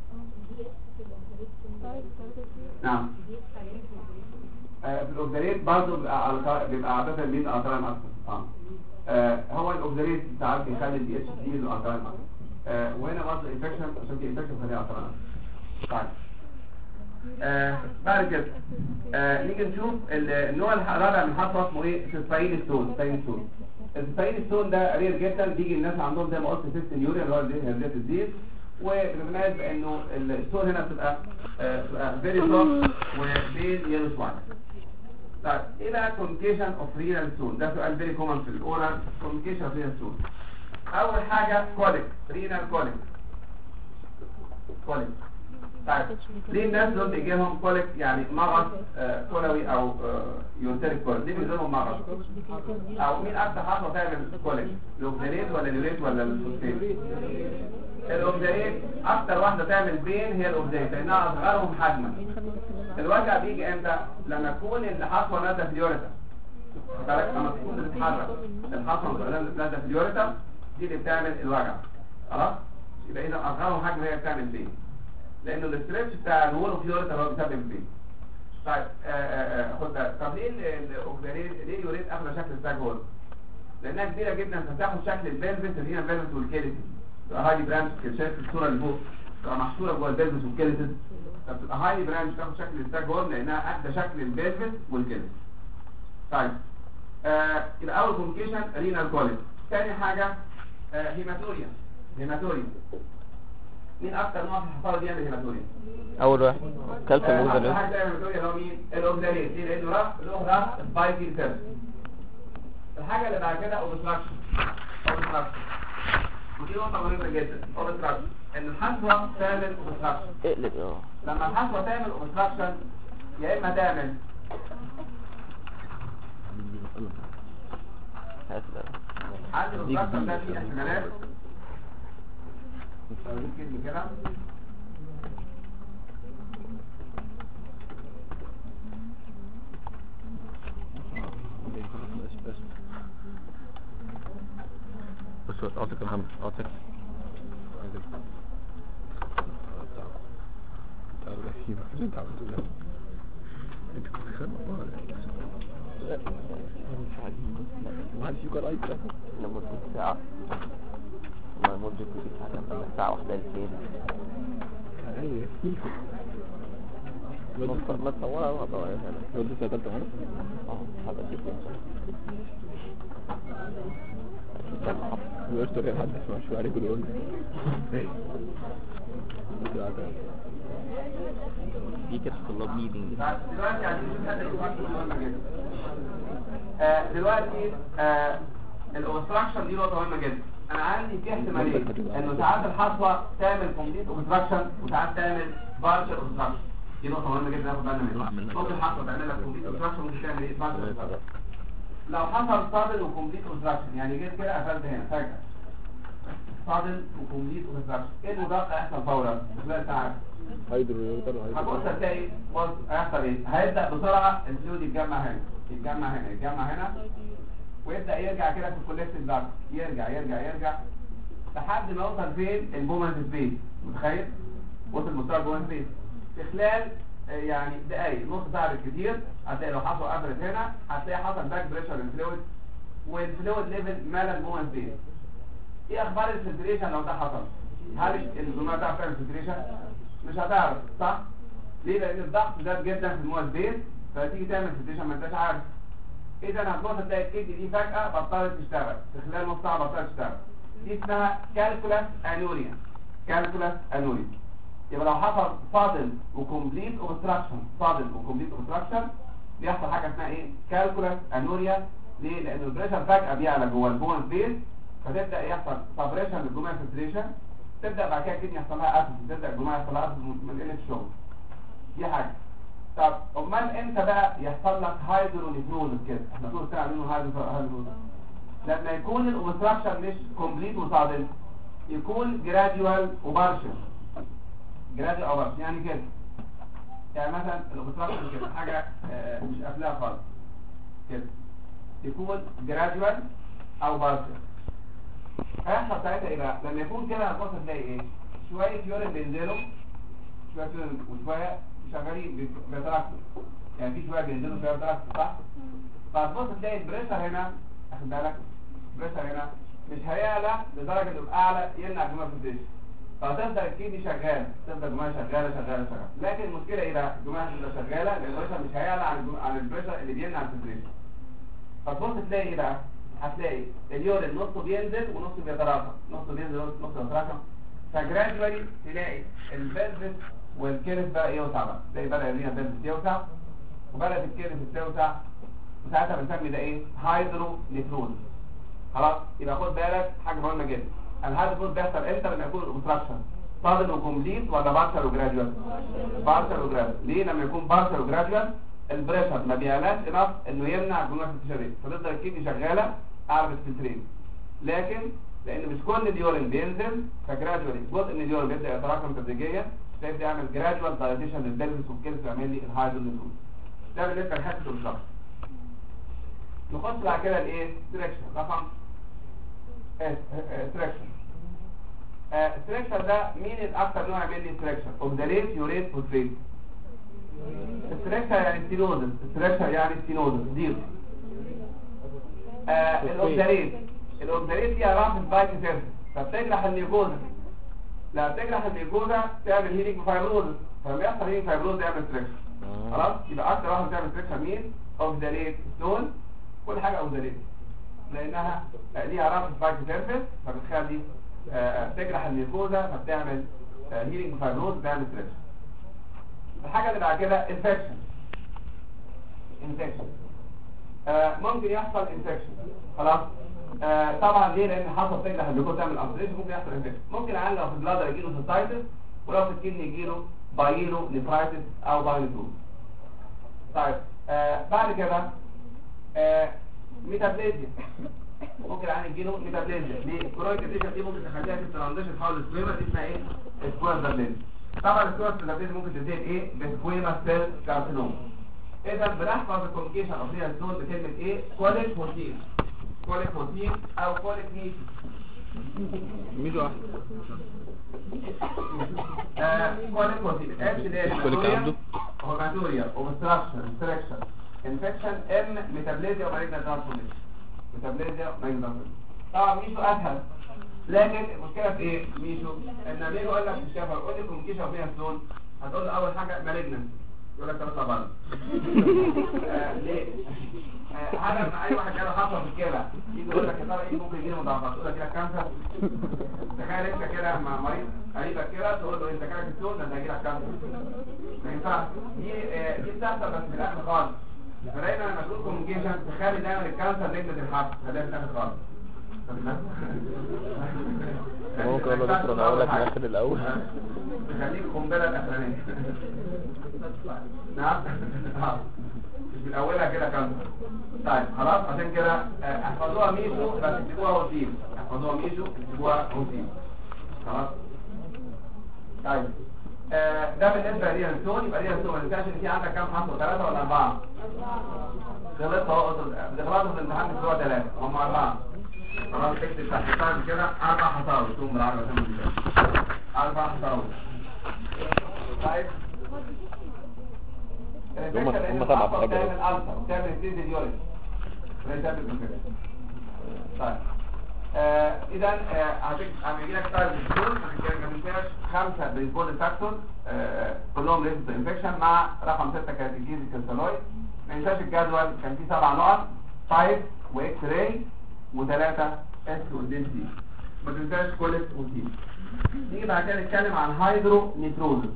نعم. في الاوبزريت برضه بيبقى عاده بين التراين اكتر. هو الاوبزريت ساعات بيخلي الدي اتش دي الالتراين اكتر، وهنا برضه انفكشن، عشان كده انفكشن خليها التراين. طيب بعد كده نيجي نشوف النوع الرابع من الحصوه اسمه ايه؟ سيسباين ستون. السيسباين ستون ده رير جدا، بيجي الناس عندهم زي ما قلت سيستم يوريا اللي هو هرزات الزيت، وبالمناسبه بانه الستون هنا بتبقى فيري سوفت وبين يلو شويه. طيب ايه بقى كوميونيكيشن اوف رينال ستون؟ ده سؤال فيري كومن في الاورال. كوميونيكيشن اوف رينال ستون، اول حاجه كوليك، رينال كوليك. طيب ليه الناس دول بيجي لهم كوليك؟ يعني مغص كلوي او يونتريك كوليك. ليه بيجي لهم مغص؟ او مين اكتر حصوه تعمل كوليك؟ الاوبزاليت ولا اليوريت ولا الفوسفات؟ الاوبزاليت اكتر واحده تعمل بين هي الاوبزاليت، لانها اصغرهم حجما. الوجع بيجي امتى؟ لما تكون الحصوه نازله في اليوريتا. بالك لما تكون بتتحرك الحصوه نازله في اليوريتا، دي اللي بتعمل الوجع. خلاص. يبقى اذا اصغرهم حجم هي بتعمل بين، لانه الاسترتش بتاع الوول اوف يوريتا هو بيسبب بين. طيب خد بالك. طب ليه الاوبزاليت، ليه اليوريت اخذ شكل الساج هول؟ لانها كبيره جدا، فتاخد شكل البلفس اللي هي البلفس والكيليتس. هايلي برانش كده، شايف الصوره اللي فوق تبقى محشوره جوه البلفس والكيليتس، فبتبقى هايلي برانش تاخد شكل الساج هول لانها اخذ شكل البلفس والكيليتس. طيب يبقى اول كوميونيكيشن رينال كوليك. ثاني حاجه هيماتوريا. مين اكتر نوع في الحصوه دي يعمل هيماتوريا؟ اول واحد كالسيوم اوبزاليت. اول حاجه تعمل هيماتوريا هو مين؟ الاوبزاليت. ليه؟ لانه له راس سبايكي سيرفس. الحاجه اللي بعد كده اوبستراكشن. ودي نقطه مهمه جدا. اوبستراكشن ان الحصوه تعمل اوبستراكشن. اقلب لما الحصوه تعمل اوبستراكشن يا اما تعمل عند الاوبستراكشن ده فيه احتمالات. كده بس اعطيك الحمد، اعطيك انت عملت ده، انت كنت خدمة ما عادش يقرأ اي كلام لمدة ساعة، ما مدة ساعة، ساعة واحدة الكيد ايوه ما تصورها بقى طبعا لو دي سنة تالتة مرة هذا كيف ويشتر يا حد اسمع شو عليك يقول دي كانت طلاب ميتنج. دلوقتي عايزين نشوف حاجه مهمه جدا. دلوقتي الاوبستراكشن دي نقطه مهمه جدا. انا عندي في احتماليه انه ساعات الحصوه تعمل كومبليت اوبستراكشن وساعات تعمل بارشل اوبستراكشن. دي نقطه مهمه جدا ناخد بالنا منها. ممكن الحصوه تعمل لك كومبليت اوبستراكشن ممكن تعمل ايه بارشل اوبستراكشن. لو حصل صادل وكومبليت اوبستراكشن يعني جيت كده قفلت هنا فجاه صادل وكومبليت اوبستراكشن ايه المتوقع يحصل فورا خلال ساعات؟ هتبص هتلاقي بص هيحصل ايه؟ هيبدا بسرعه الفلويد يتجمع هنا يتجمع هنا ويبدا يرجع كده في الكولكتيف بلاك يرجع لحد ما يوصل فين؟ البومنت سبيس. متخيل؟ وصل مستوى البومنت سبيس في خلال يعني دقايق نص ساعه بالكثير. هتلاقي لو حصل قفلت هنا هتلاقي حصل باك بريشر الفلويد والفلويد ليفل مال البومنت سبيس. ايه اخبار الفلتريشن لو ده حصل؟ هل الجماعه تعرف تعمل فلتريشن؟ مش هتعرف صح؟ ليه؟ لان الضغط زاد جدا في المواد بيز فتيجي تعمل فلتريشن ما انتش عارف. اذا هتبص تلاقي الكيدي دي فجاه بطلت تشتغل في خلال نص ساعه بطلت تشتغل. دي اسمها كالكولاس انوريا. يبقى لو حصل صادم وكومبليت اوبستراكشن بيحصل حاجه اسمها ايه؟ كالكولاس انوريا. ليه؟ لان البريشر فجاه بيعلى جوه البونس بيز فتبدا يحصل سبريشن للجماعه فلتريشن. تبدا بعد كده الكدني يحصل لها اسيد تبدا الجماعه يحصل لها اسيد من قله الشغل. دي حاجه. طب امال امتى بقى يحصل لك هايدرونيفروزس كده؟ احنا طول السنه عاملين هايدرونيفروزس لما يكون الاوبستراكشن مش كومبليت وصادم يكون جراديوال وبارشل. يعني كده يعني مثلا الاوبستراكشن كده حاجه مش قافلاها خالص كده يكون جراديوال او بارشل. هيحصل ساعتها ايه بقى؟ لما يكون كده هتبص تلاقي ايه؟ شويه يورين بينزلوا وشويه شغالين بيتراكموا. يعني في شويه بينزلوا شويه بيتراكموا صح؟ فهتبص تلاقي البريشر هنا واخد بالك؟ البريشر هنا مش هيعلى لدرجه انه اعلى يمنع الجماعه فلتريشن. فهتفضل الكيدني شغاله تفضل الجماعه شغاله. لكن المشكله ايه بقى؟ الجماعه تفضل شغاله لان البريشر مش هيعلى عن البريشر اللي بيمنع الفلتريشن. فتبص تلاقي ايه بقى؟ هتلاقي اليورين نصه بينزل ونصه بيتراكم. نصه بيتراكم. فجرادولي تلاقي البلفس والكيرف بقى يوسع بقى. تلاقي بدا يرينا البلفس يوسع وبدات الكيرف توسع وساعتها بنسمي ده ايه؟ هايدرونيفروز. خلاص؟ يبقى خد بالك حاجه مهمه جدا. الهايدرونيفروز بيحصل امتى؟ لما يكون الاوبستراكشن صادم وكومبليت ولا بارشل وجراديوال؟ ليه؟ لما يكون بارشل وجراديوال البريشر ما بيعلاش انف انه يمنع الجماعه الفلتريشن فتفضل الكيدني شغاله اعلى بالفلترين. لكن لان مش كل اليورين بينزل فجراديوالي جزء من اليورين بيبدا يتراكم تدريجيا فيبدا يعمل جراديوال دايليشن للبلفس والكيرف يعمل لي الهايدرونيفروز. ده بالنسبه لحته الاوبستراكشن. نخش بعد كده الايه؟ ستريكشن رقم ستريكشن. ستريكشن ده مين الاكثر نوع يعمل لي ستريكشن؟ اوكزاليت يوريت فوسفيت. ستريكشن يعني ستينوزس. دير. الاوكزاليت فيها رامف سبايك سيرفيس فبتجرح الميوكوزا. لما بتجرح الميوكوزا تعمل هيلينج فايبروزس فلما يحصل هيلينج فايبروزس يعمل ستريكشن. خلاص؟ يبقى اكثر واحد بتعمل ستريكشن مين؟ اوكزاليت ستون. كل حاجه اوكزاليت لانها ليها رامف سبايك سيرفيس فبتخلي تجرح الميوكوزا فبتعمل هيلينج فايبروزس تعمل ستريكشن. الحاجه اللي بعد كده انفكشن. ممكن يحصل انفكشن. خلاص؟ طبعا ليه؟ لان حصل تجرح الميوكوزا تعمل انفكشن ممكن يحصل انفكشن. ممكن عندنا لو في البلادر يجيله سيستايتس ولو في الكدني يجيله بايلو نيفرايتس او بايلوتوز. طيب بعد كده ميتابليزيا. ممكن عندنا يجيله ميتابليزيا. ليه؟ كرويك اديشن دي ممكن تخليها في الترانزيشن تحول السكويما دي اسمها ايه؟ سكويما. طبعا السكويما ممكن تنتهي بايه؟ بسكويما سيل كارسينوما. اذا بنحفظ الكوميونيكيشن اوف ريال ستون بكلمه ايه؟ كوليك بروتين او كوليك ميشو واحد. كوليك بروتين اتش اللي هي هيماتوريا اوبستراكشن ستريكشن انفكشن ميتابليزيا ومالجنت ترانسفورميشن. طبعا ميشو اسهل لكن المشكله في ايه ميشو؟ ان لما يجي يقول لك في الشفا قول لي كوميونيكيشن فيها ستون، هتقول له اول حاجه مالجننت، يقول لك تطلع بره. ليه؟ هذا اي واحد جاله حصوه في الكلى يجي يقول لك يا ترى ايه ممكن يجيله مضاعفات، تقول لك كانسر. تخيل انت كده مع مريض قريبك كده تقول له انت كده ستون ده انت هيجي لك كانسر. ما ينفعش. دي بتحصل بس في الاخر خالص. فدايما لما تقول كوميونيكيشن تخلي دايما الكانسر نجمه الحرب، خليها في الاخر خالص. ممكن اقول له دكتور انا اقول لك الاخر الاول. خليك قنبله الاخرانيه. نعم. مش من اولها كده كانسر. طيب خلاص عشان كده احفظوها ميشو بس اكتبوها روتين. احفظوها ميشو اكتبوها روتين. خلاص. طيب ده بالنسبه للريانسون. يبقى الريانسون ما تنساش ان في عندك كام حصوه؟ 3 ولا 4؟ غلطت اهو. بتغلطوا في الامتحان بتوع 3 هم 4. خلاص تكتب تحت الطالب كده 4 حصاوي تقوم بالعربي عشان ما تنساش 4 حصاوي. طيب هم طبعا في حاجه بتعمل الالفا وبتعمل ستيز اليورين طيب اذا هيجي لك طالب الدكتور ما تنساش 5 بريسبوند فاكتور كلهم ريزد انفكشن مع رقم 6 كاتيجيز كالسالويد. ما تنساش الجدول كان فيه 7 نقط 5 واكس راي و3 اس ودين سي. ما تنساش كولت وتين. نيجي بعد كده نتكلم عن هيدرو نيتروزس.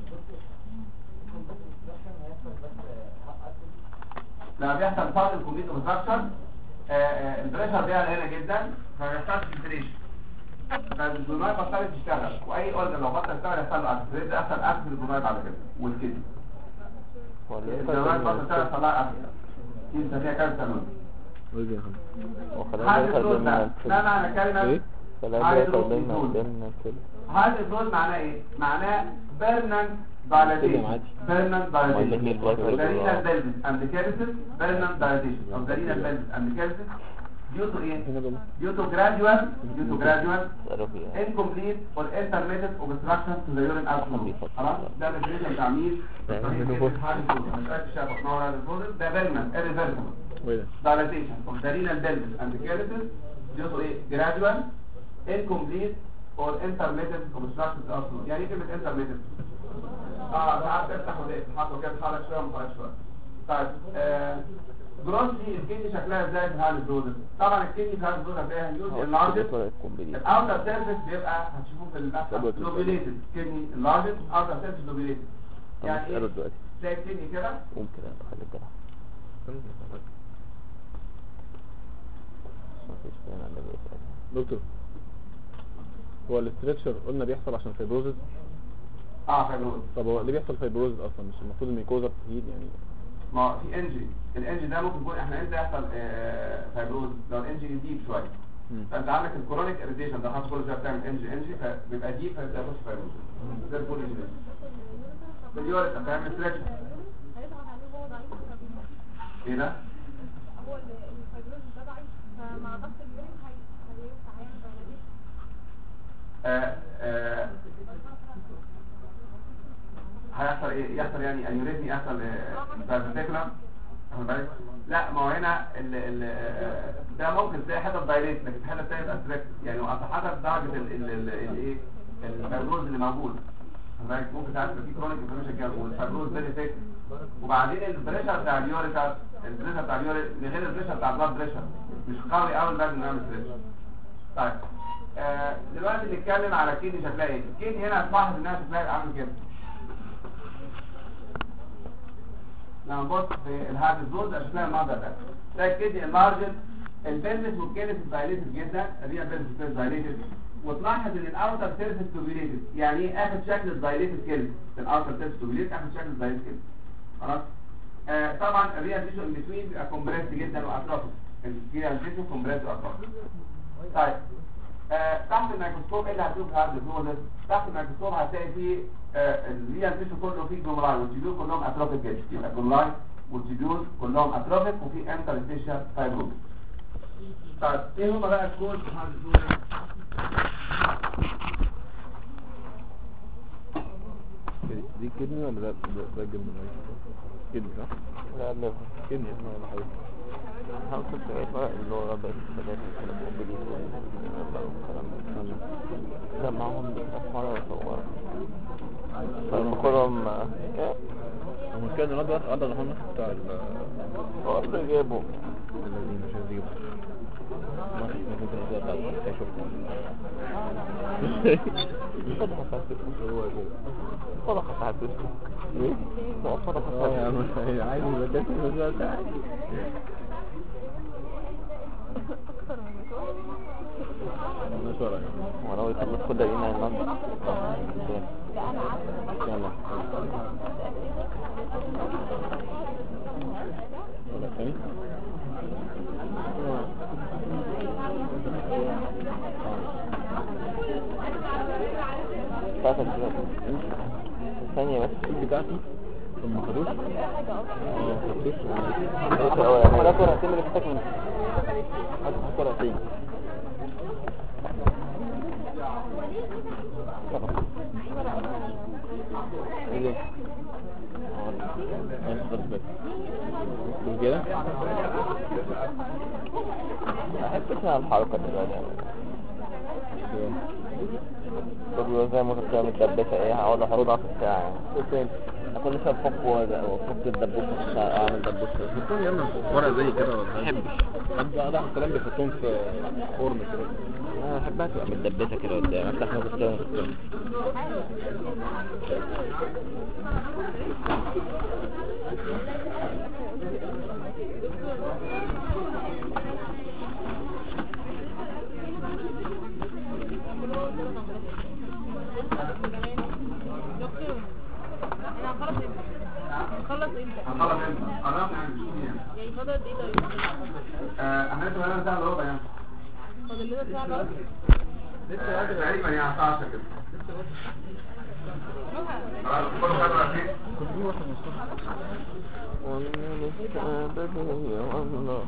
لما بيحصل فرق الكمبيوتر اوبستراكشن البريشر بيعلى هنا جدا فما بيحصلش فلتريشن، فالجلومات بطلت تشتغل، واي اورجن لو بطل يشتغل يحصل له اكسس، يحصل اكسس للجلومات بعد كده والكدني. الجلومات بطل تشتغل يحصل لها اكسس، دي بنسميها كارثه نون. لا معنى كلمه هيدروز معناه ايه؟ معناه بيرنانت dilatation. Permanent dilatation. Renal pelvis and calyces. Permanent dilatation of the renal pelvis and calyces due to gradual incomplete or intermittent obstruction to the urine outflow. خلاص ده definition تعميل ده permanent irreversible dilatation of the renal pelvis and calyces due to gradual incomplete or intermittent obstruction to the outflow. يعني ايه كلمه intermittent؟ ساعات تفتح وتقفل حاطه كده تتحرك شويه وما تتحركش شويه. طيب جروسلي الكدني شكلها ازاي في هذا الدوز؟ طبعا الكدني في هذا الدوز هتلاقيها هيوج اللارجست. الاوتر سيرفيس بيبقى هتشوفوه في المسح لوبيليتد كدني اللارجست اوتر سيرفيس لوبيليتد. يعني تلاقي الكدني كده ممكن اخلي الجرح دكتور. هو الاستركشر قلنا بيحصل عشان فيبروزز. فيبروز. طب هو ليه بيحصل فيبروز اصلا؟ مش المفروض الميكوزا بتهيد يعني؟ ما في الانجي ده ممكن يكون احنا امتى يحصل فيبروز لو الانجي ديب شويه. فانت عندك الكرونيك اريتيشن ده حاطط كل شويه بتعمل انجي فبيبقى ديب فبيبقى يخش فيبروز. ده الفول انجي باليوريث بتعمل استركشر. ايه ده؟ هو الفيبروز ده ضعيف فمع ضغط اليورين هيوسع هيحصل ايه؟ يحصل يعني انيوريزمي، يحصل فيرتيكولار. لا ما هو هنا ده ممكن تلاقي حته دايليت لكن حته ثانيه يبقى ستريكت يعني حسب درجه الايه الفيبروز اللي موجود. ممكن تعرف في كرونيك انفلاميشن كده والفيبروز فيري ثيك وبعدين البريشر بتاع اليوريكا البريشر بتاع اليوري غير البريشر بتاع البلاد بريشر مش قوي قوي بعد ما نعمل بريشر. طيب دلوقتي نتكلم على الكدني شكلها ايه. الكدني هنا هتلاحظ انها شكلها عامل كده. لما نبص في الهارد زون ده شكلها المنظر ده. تلاقي الكدني اللارجت البلفس والكيلس دايليتد جدا، الريال بلفس دايليتد، وتلاحظ ان الاوتر سيرفيس توبيليتد. يعني ايه اخد شكل الدايليتد كيلس؟ الاوتر سيرفيس توبيليتد اخد شكل الدايليتد كيلس. خلاص طبعا الريال تيشو ان بتوين بيبقى كومبريس جدا واتروفيك. الريال تيشو كومبريس واتروفيك. طيب تحت الميكروسكوب ايه اللي هتشوف في هذا الفلوزس؟ تحت الميكروسكوب هتلاقي فيه الريال تيشو كله فيه جلوميرولاي والتيبيول كلهم اتروفيك جدا. يبقى جلوميرولاي والتيبيول كلهم اتروفيك وفي انترستيشال فايبروز. طيب ايه هما بقى الكود في هذا الفلوزس؟ دي كدني ولا ده الجبن؟ كدني صح؟ لا لا كدني ولا حاجه؟ هنقص اللي هو بس جمعهم مرة وصورهم فنقولهم ايه؟ هو كان غدا الحمص بتاع هو اللي جابه الذين مش هيجيبوا ما في ممكن الغدا بتاع الحمص شفته صدقة على الفيسبوك هو كده صدقة على الفيسبوك ايه؟ صدقة على يا الفيسبوك عم عايز يبقى بس عادي مش ورا ولو يخلص كل اينا النهارده يلا ولا ثاني فاتك ثانية بس الشيك بتاعتي ثم خدوش خدوش هو ده ورقتين اللي فاتك منه هات ورقتين ايه ده خلاص بس كده ما احبش انا الحركة دلوقتي تقول زي ما كنت متدبسة ايه هقعد احرضها في الساعة يعني اكل لسه بفك وفك الدبوسة اعمل دبوسة حطهم يا اما في ورق زي كده ولا ما احبش حد ده الكلام بيحطهم في فرن كده انا بحبها تبقى متدبسة كده قدام افتح نفس كده هنخلص امتى؟ هنخلص امتى؟ قربنا يعني فاضل قد ايه طيب؟ احنا لسه بقالنا ساعة الا ربع يعني فاضل لنا ساعة بس؟ تقريبا يعني الساعة 10 كده خلاص كله خد رقيق والله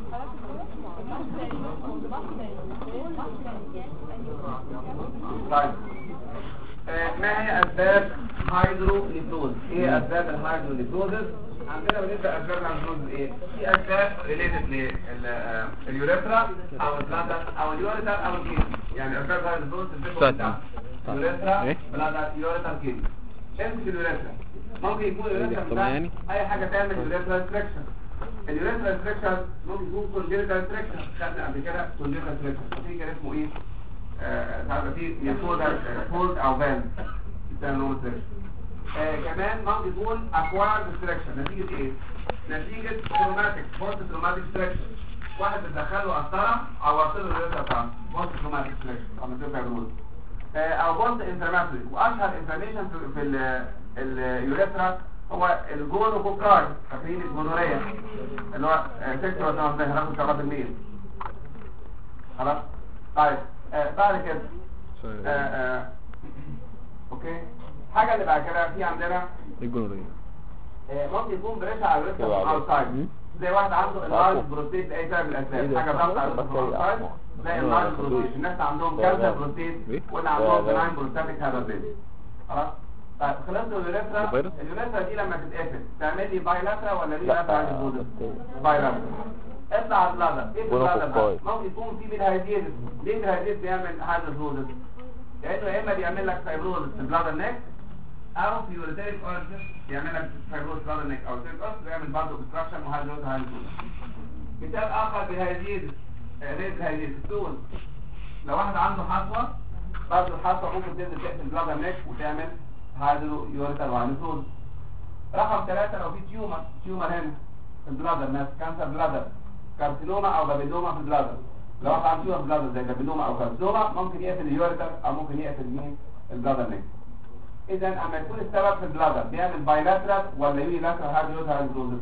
طيب ما هي اسباب هيدروليزوز؟ ايه اسباب الهيدروليزوز؟ عندنا بالنسبه لاسباب الهيدروليزوز ايه؟ في اسباب ريليتد لليوريثرا او البلادر او اليوريثر او الكيدني، يعني اسباب الهيدروليزوز اليوريثرا بلادر يوريثر كيدني. امسك اليوريثرا ممكن يكون اليوريثرا بتاع اي حاجه تعمل يوريثرا ريستريكشن. اليوريثرا ريستريكشن ممكن يكون كونجنتال ريستريكشن، خدنا قبل كده كونجنتال ريستريكشن في كان اسمه ايه؟ هذا في يفوزر فولد او فالف بتاع نوم كمان ممكن يكون اكوارد ريستريكشن نتيجه ايه؟ نتيجه تروماتيك بوست تروماتيك ريستريكشن. واحد بتدخله قسطره او وصل له اليوريثرا بتاعته بوست تروماتيك ريستريكشن او مثل فايبروز او بوست انفلاماتوري. واشهر انفلاميشن في اليوريثرا هو الجونوكوكاي، فاكرين الجونوريا اللي هو سكتور ده هناخد شغال بالميل. خلاص طيب بعد كده اوكي حاجه اللي بعد كده في عندنا الجنورية ممكن يكون بريشر على الريسك اوتسايد، زي واحد عنده اللارج بروستيت لاي سبب من الاسباب، حاجه ضغط على الريسك اوتسايد زي اللارج بروستيت. الناس عندهم كانسر بروستيت واللي عندهم بناين بروستاتيك هايبرتيز. خلاص طيب خلصنا اليوريثرا دي لما تتقفل تعمل لي بايلاترا ولا ليه لاترا عند الجوز؟ بايلاترا. اطلع على البلادر. ايه البلادر؟ ممكن يكون في بالهايديز. ليه الهايديز بيعمل هايدروزوز؟ لانه يا اما بيعمل لك فايبروز في البلادر نيك او في يوريتريك اورجن بيعمل لك فايبروز في البلادر نيك او سيرك اوس بيعمل برضه اوبستراكشن وهايدروز هايدروز. مثال اخر بالهايديز ريت الهايديز السول. لو واحد عنده حصوه برضه الحصوه ممكن تنزل تحت البلادر نيك وتعمل هايدرو يوريتر وهايدروز. رقم 3 لو في تيومر هنا في البلادر ناس كانسر بلادر كارسينوما او بابيلوما في البلادر. لو واحد عنده تيومر بلادر زي بابيلوما او كارسينوما ممكن يقفل اليوريتر او ممكن يقفل مين البلادر نيك. اذا اما يكون السبب في البلادر بيعمل بايلاترال ولا يونيلاترال هايدروز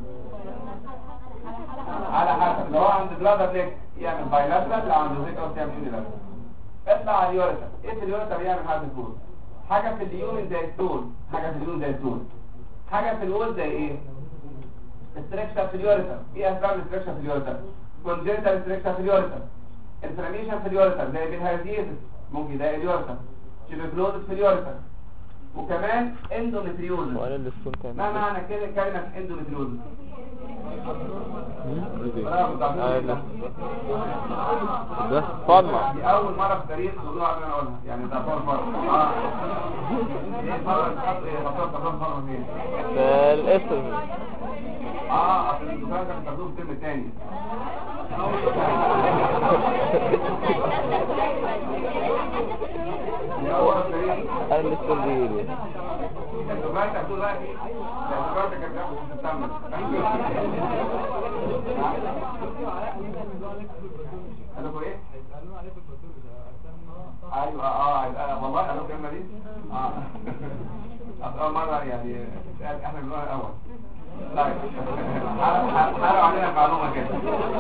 على حسب. لو عند البلادر نيك يعمل بايلاترال، لو عند الزيكوس يعمل يونيلاترال. اطلع على اليوريتر. ايه في اليوريتر يعمل هايدروز؟ حاجة في اليومن زي السول، حاجة في اليومن زي السول، حاجة في الول زي ايه؟ استريكشن في اليوريتر. ايه اسباب الاستريكشن في اليوريتر؟ كونجنتال استريكشن في اليوريتر، انفلاميشن في اليوريتر زي بالهايديزس ممكن يضايق اليوريتر، تيوبركلوزس في اليوريتر، وكمان اندوميتريوزس. ما معنى كده كلمة اندوميتريوزس؟ ده صدمة. دي اول مرة في التاريخ خدوها قبل ما اقولها، يعني ده اول مرة. ايه مرة تحط ايه خطوة مرة فين؟ في الاسم. اصل الدكان كان بيستخدموه في الترم الثاني. دي اول مرة في التاريخ. انا لسه بيقول الدكان كان طول وقتي، الدكان كان بياخد في سبتمبر. قالوا ايه؟ ايوه والله قالوا الكلمه دي اول مره يعني احنا بنقولها الاول. طيب حرقوا علينا معلومه كده.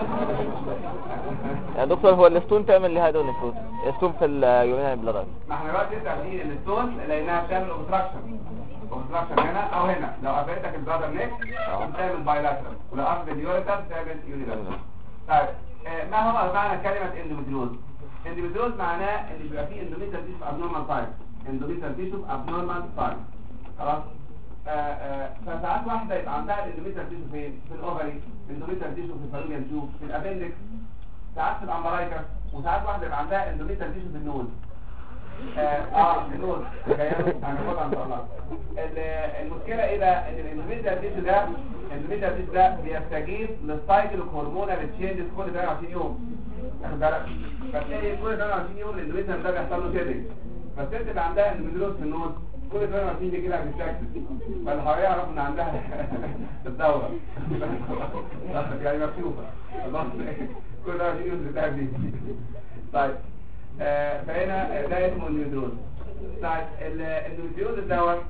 يا دكتور هو الستون تعمل ليه هذا النفروز؟ الستون في اليورينال بلادر. ما احنا دلوقتي لسه عارفين ان الستون لانها بتعمل اوبستراكشن هنا او هنا. لو قفلتك البلادر نيك بتعمل بايلاترال، ولو قفلت اليوريتر بتعمل يونيلاترال. طيب ما هو معنى كلمه اندوميتريوز؟ اندوميتريوز معناه ان بيبقى فيه اندوميتريال تيشو ابنورمال تايب. اندوميتريال تيشو ابنورمال تايب خلاص. فساعات واحده يبقى عندها الاندوميتريال تيشو فين؟ في الاوفري، اندوميتريال تيشو في الفالوبيان تيوب، في الابندكس، ساعات في الامبرايكس، وساعات واحده يبقى عندها اندوميتريال تيشو في النوز. النوز هناخدها ان شاء الله. المشكله ايه بقى؟ ان الاندوميتريال تيشو ده بيستجيب للسايكل هرمونال تشينجز كل 23 يوم. واخد بالك؟ فتلاقي كل 23 يوم الاندوميتريال ده بيحصل له شيدنج. فالست اللي عندها اندوميتريوز في النوز كل 23 بيجي لها بالشكل، فالحوالي يعرفوا ان عندها الدوره يعني مكشوفه خلاص كل 23 يوم بتاعك دي. طيب فهنا ده اسمه اندوميتريوز. طيب الاندوميتريوز دوت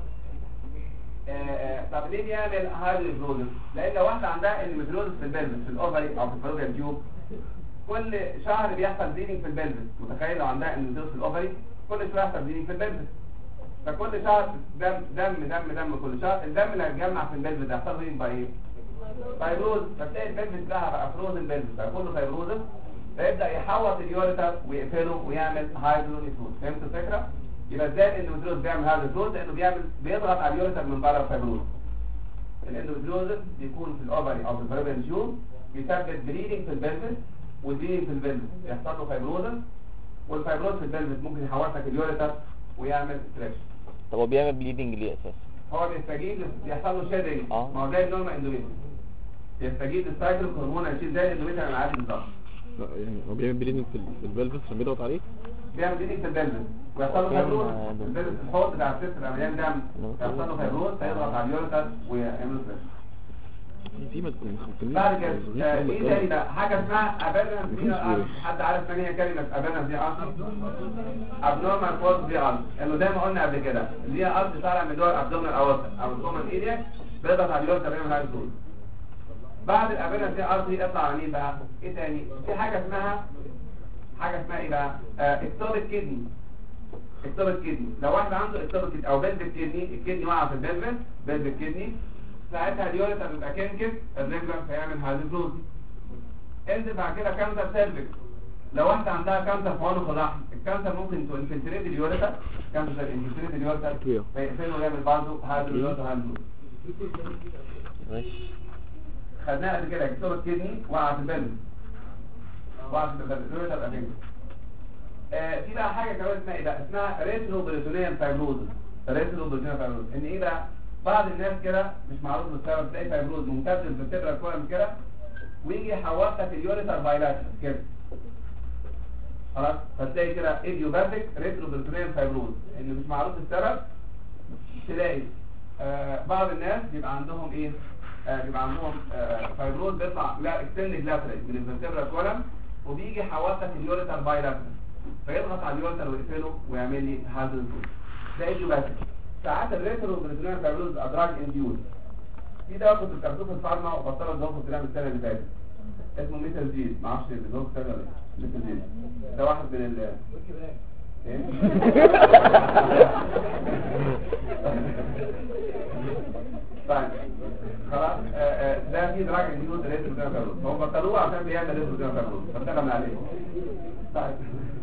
طب ليه بيعمل هايدروفروزس؟ لان لو واحده عندها اندوميتريوز في البلفس في الاوفري او في الفالوبيان تيوب كل شهر بيحصل بليدنج في البلفس. متخيل لو عندها اندوميتريوز في الاوفري كل شويه يحصل بليدنج في البلفس، فكل شهر دم كل شهر الدم اللي هيتجمع في البلفس ده يحصل له ايه؟ فايبروز. فتلاقي البلفس ده بقى فروزن بلفس، بقى كله فايبروزس، فيبدا يحوط اليوريتر ويقفله ويعمل هايدرونيفروز. فهمت الفكره؟ يبقى ازاي الاندوميتريوز بيعمل هايدرونيفروز؟ لانه بيضغط على اليوريتر من بره الفايبروز. الاندوميتريوز بيكون في الاوفري او في الفالوبيان تيوب بيسبب بليدنج في البلفس، والبليدنج في البلفس يحصل له فايبروزس، والفايبروز في البلفس ممكن يحوط لك اليوريتر ويعمل ستريكشن. طب هو بيعمل بليدنج ليه اساسا؟ هو بيستجيب يحصل له شيدنج. ما هو زي النورمال اندوميتريوز يستجيب للسايكل هرمون هيشيل زي الاندوميتريوز العادي بالظبط. لا يعني هو بيعمل بليدنج في البلفس عشان بيضغط عليه، بيعمل بليدنج في البلفس ويحصل له فايبروز. البلفس الحوض بتاع الست بقى مليان دم، يحصل له فايبروز فيضغط على اليوريتر ويعمل له ستريكشن. في بعد كده ايه تاني بقى؟ حاجه اسمها ابانس. حد عارف ثانيه هي كلمه ابانس دي اصلا؟ ابنورمال فورس دي ارض، انه زي ما قلنا قبل كده اللي هي ارض طالعه من دور ابدومينال اورتا او الكومن ايديا بيضغط على اليوريتر بيعمل هاي فلوس. بعد الابانس دي ارض يطلع على مين بقى؟ ايه تاني؟ في حاجه اسمها ايه بقى؟ اكتوبيك كيدني. اكتوبيك كيدني لو واحد عنده اكتوبيك كيدني او بلفيك كيدني، الكيدني واقعه في البلفس، بلفيك كيدني، ساعتها اليوريتر بيبقى كينكس الريجولار فيعمل هايدروفروز. انزل بعد كده كانسر سيرفكس. لو واحده عندها كانسر في عنق الرحم، الكانسر ممكن تنفلتريت اليوريتر، كانسر انفلتريت اليوريتر فيقفله ويعمل برضه هايدروفروز. ماشي خدناها قبل كده. اكتوبيك كيدني وقعت في البلفس، اليوريتر بقى كينكس. في بقى حاجه كمان اسمها ايه بقى؟ اسمها ريتروبريتونيال فايبروزس. ريتروبريتونيال فايبروزس ان ايه بقى؟ بعض الناس كده مش معروف السبب تلاقي فايبروز ممتد بالفيبرال كولم كده ويجي يحوط لك اليوريتر بايلاترال كده خلاص، فتلاقي كده ايديوباثيك ريتروبريتونيال فايبروز ان مش معروف السبب. تلاقي بعض الناس بيبقى عندهم ايه؟ بيبقى عندهم فايبروز بيطلع لا اكستندد لاترال من الفيبرال كولم وبيجي يحوط لك اليوريتر بايلاترال فيضغط على اليوريتر ويقفله ويعمل لي هايدروفروز. ده ايديوباثيك. ساعات الريتروبريتونيال فايبروز ادراج انديوز. في دواء كنت بتاخدوه في الفارما وبطلت ضغط الكلام السنه اللي فاتت اسمه ميتالجيل، ما اعرفش الدواء الثاني ولا ايه. ميتالجيل ده واحد من ال طيب خلاص ده في دراج انديوز ريتروبريتونيال فايبروز، هم بطلوه عشان بيعمل ريتروبريتونيال فايبروز فاشتغل من عليه. طيب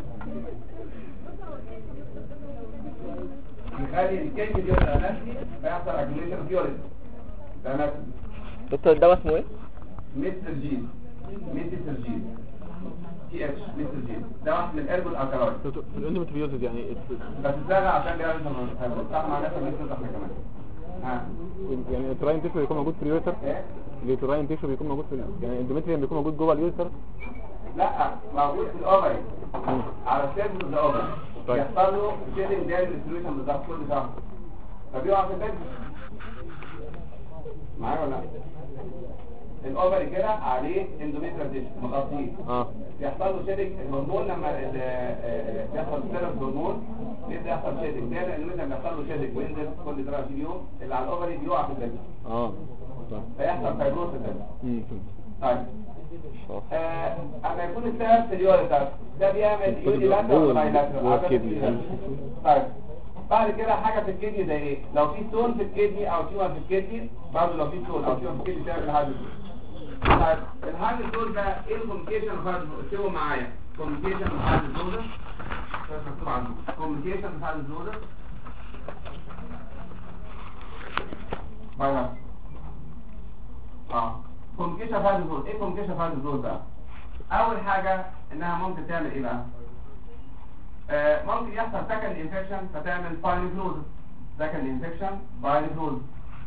يخلي الكيك دي ولا نفسي فيحصل اكيوميشن فيوريت. ده نفسي. دكتور الدواء اسمه ايه؟ ميترجين ميترجين تي اتش ميترجين ده واحد من الارجو الالكالويد في الاندوميتريوزز يعني بس اتلغى عشان بيعمل صح مع ناس الميترز احنا كمان ها يعني التراين تيشو بيكون موجود في اليوتر. ايه التراين تيشو بيكون موجود في يعني الاندوميتريوم بيكون موجود جوه اليوتر. لا موجود في الاوفري على السيرفس الاوفري يحصل له شيدنج داير ديستريبيوشن بالظبط كل شهر فبيقع في البيت معايا ولا لا؟ الاوفري كده عليه اندوميتريال تيشو مغطيه يحصل له شيدنج الهرمون لما بيحصل ستيرس هرمون بيبدا يحصل شيدنج ده الاندوميتريال بيحصل له شيدنج وينزل كل 23 يوم اللي على الاوفري بيقع في البيت طيب فيحصل فايبروز في البيت طيب اما يكون السبب في اليوريتر ده بيعمل يونيلاترال ولا بايلاترال طيب بعد كده حاجه في الكدني زي ايه لو في ستون في الكدني او تيومر في الكدني برضه لو في ستون او تيومر في الكدني تعمل هاردستون طيب الهاردستون ده ايه الكوميونيكيشن اوف هاردستون اكتبوا معايا كوميونيكيشن اوف هاردستون ده مكتوب عنده كوميونيكيشن اوف هاردستون بايلاترال كوميونيكيشن اوف هاردستون ايه كوميونيكيشن اوف هاردستون بقى اول حاجه انها ممكن تعمل ايه بقى ممكن يحصل سكند انفكشن فتعمل بايونيفروزس سكند انفكشن بايونيفروزس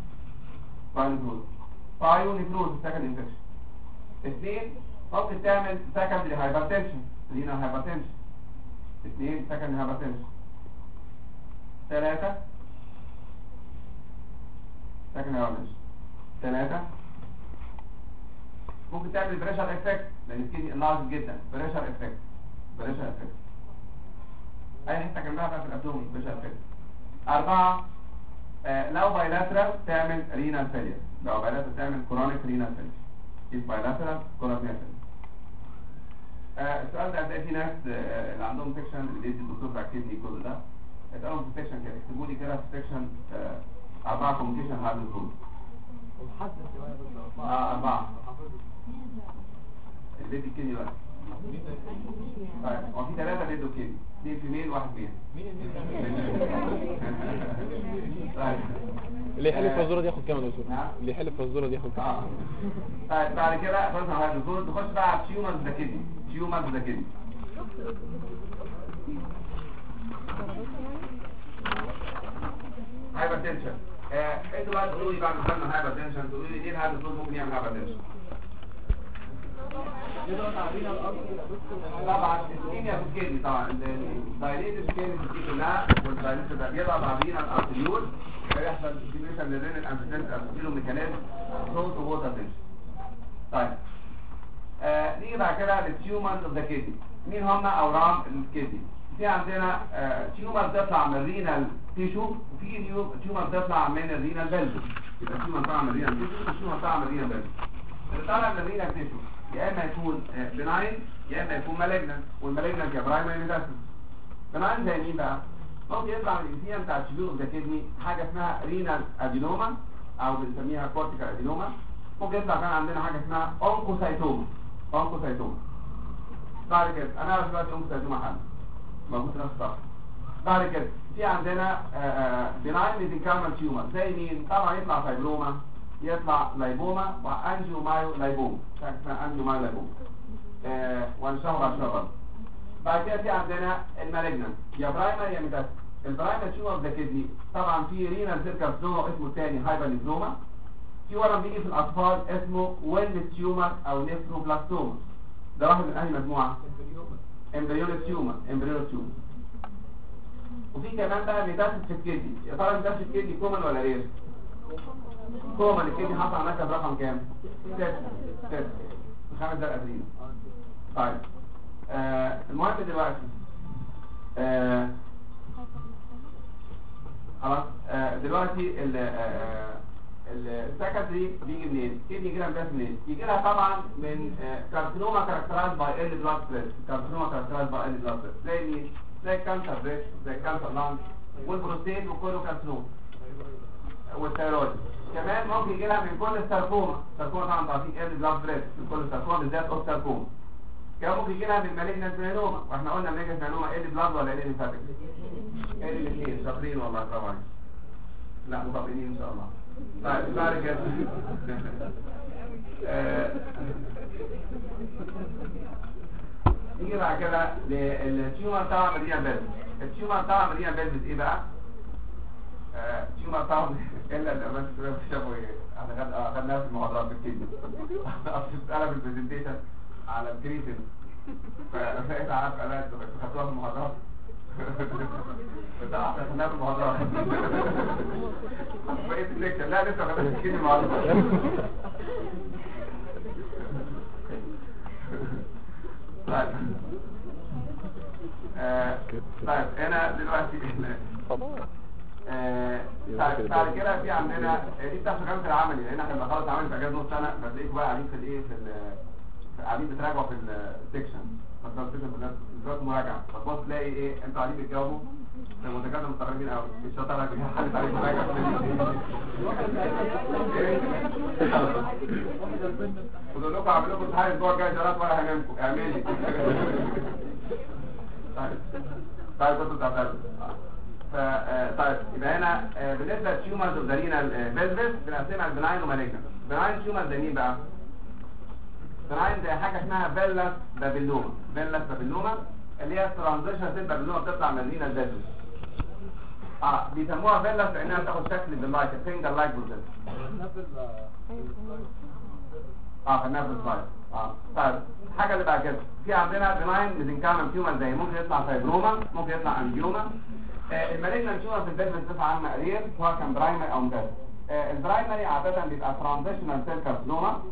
بايونيفروزس سكند انفكشن اثنين ممكن تعمل سكندري هايبرتنشن رينال هايبرتنشن اثنين سكندري هايبرتنشن ثلاثة سكندري هايبرتنشن ثلاثة ممكن تعمل بريشر افكت لان الكدني ناقص جدا بريشر افكت اي حته جنبها بقى في الابدومين بريشر افكت أربعة لو بايلاترال تعمل رينال فيلير لو بايلاترال تعمل كرونيك رينال فيلير is بايلاترال كرونيك رينال فيلير السؤال ده هتلاقي في ناس اللي عندهم سكشن اللي بيدي الدكتور بتاع الكدني كل ده اسالهم في سكشن كده اكتبوا لي كده في سكشن 4 كوميونيكيشن هارد رول أربعة اللي بيدي الكدني بقى طيب هو في 3 بيدوا الكدني 2 فيميل 1 ميل طيب اللي يحل الفزوره دي ياخد كام يا دكتور؟ اللي يحل الفزوره دي ياخد كام؟ طيب بعد كده خلاص على الدكتور تخش بقى على تيومرز ذا كدني هايبرتنشن انتوا بقى تقولوا لي بعد ما خدنا هايبرتنشن تقولوا لي ليه الهايبرتنشن ممكن يعمل هايبرتنشن طبعا الكيمياء في الكدني طبعا الدايليتد كيمياء في الكدني كلها والدايليتد ده بيضغط على الرينال ارتريول فيحصل ديستريبيوشن للرينال انفيتنس ارتريول ميكانيزم صوت ووتر تنشن طيب نيجي بعد كده للتيومرز اوف ذا كدني مين هم اورام الكدني في عندنا تيومر بتطلع من الرينال تيشو وفي تيومر بتطلع من الرينال فالف يبقى تيومر طالع من الرينال تيشو وتيومر طالع من الرينال فالف اللي طالع من الرينال تيشو يا اما يكون بناين يا اما يكون مالجنانت والمالجنانت يا برايمري ميتاستاسيس بناين زي مين بقى ممكن يطلع من الانسيان بتاع الشبير اوف ذا كدني حاجه اسمها رينال ادينوما او بنسميها كورتيكال ادينوما ممكن يطلع كمان عندنا حاجه اسمها اونكوسايتوما بعد كده انا عارف دلوقتي اونكوسايتوما حل موجود في نفس الصف بعد كده في عندنا بناين ميزنكايمال تيومر زي مين طبعا يطلع فايبروما يطلع لايبوما وانجيومايو لايبوما اسمها انجيومايو لايبوما وانشهر بعد كده في عندنا المالجنانت يا برايمري يا ميتاستاسيس البرايمري تيومر ذا كدني طبعا في رينال سيل كارسينوما اسمه الثاني هايبرنيزوما في ورم بيجي في الاطفال اسمه ويلنس تيومر او نيفروبلاستوما ده واحد من انهي مجموعه امبريونيك تيومر وفي كمان بقى ميتاستاسيس في الكدني يا ترى ميتاستاسيس في الكدني كومن ولا رير كومن الكدني حصل على مركز رقم كام 6 5 دقائق قبلين طيب المهم دلوقتي خلاص دلوقتي السكندري بيجي منين كدني يجي لها منين يجي لها طبعا من كارسينوما كاركترايز باي ال بلاد سيل زي مين زي كانسر بريست زي كانسر لانج والبروستيت والكولوكارسينوما والثيرويد كمان ممكن يجي لها من كل الساركوما طبعا تعرفين ال بلاد بريست من كل الساركوما بالذات اوستاركوما كمان ممكن يجي لها من مالجنانت ميلانوما واحنا قلنا مالجنانت ميلانوما ال بلاد ولا ال ليمفاتيك ال الاثنين شاطرين والله طبعا لا مطمئنين ان شاء الله طيب بعد كده نيجي بعد كده للتيومر طبعا مدينة بلد. التيومر طبعا مدينة بلد ايه بقى؟ التيومر طبعا الا ده بس كده شافوا ايه؟ احنا خدناها في المحاضرات في الكيدني. اصل بتسألها في البرزنتيشن على الكريتين. فبقيت عارف انا خدتوها في المحاضرات. بتاع خدناها في المحاضرات. بقيت الليكشن لا لسه خدناها في الكيدني المحاضرات. طيب هنا دلوقتي بعد كده في عندنا دي بتاعت خمسة العملي لان احنا بنخلص عملي في اجازه نص سنه فتلاقيكم بقى قاعدين في الايه قاعدين بتراجعوا في السكشن بالذات مراجعه فتبص تلاقي ايه انتوا قاعدين بتجاوبوا المتكلم مستغربين قوي الشطاره حد عليكم مراجعه بقول لكم اعمل لكم امتحان الاسبوع الجاي شرط ولا هنامكم اعملي طيب كنتوا تعترضوا طيب يبقى هنا بالنسبه للتيومرز اوف ذا رينال فيلفس بنقسمها لبناين ومالجنت. بناين تيومر زي مين بقى؟ بناين زي حاجه اسمها فيلاس بابيلوما. فيلاس بابيلوما اللي هي ترانزيشن سيل بابيلوما بتطلع من الرينال فيلفس. بيسموها فيلاس لانها بتاخد شكل باللايك فينجر لايك بروسيس. خدناها في السلايد. طيب الحاجه اللي بعد كده في عندنا بناين ميزنكايمال تيومر زي ممكن يطلع فايبروما ممكن يطلع انجيوما. المالجنت تيومر في البلد بصفه عامه قليل سواء كان برايمري او ميتاستاسيس. البرايمري عاده بيبقى ترانزيشنال سيل كارسينوما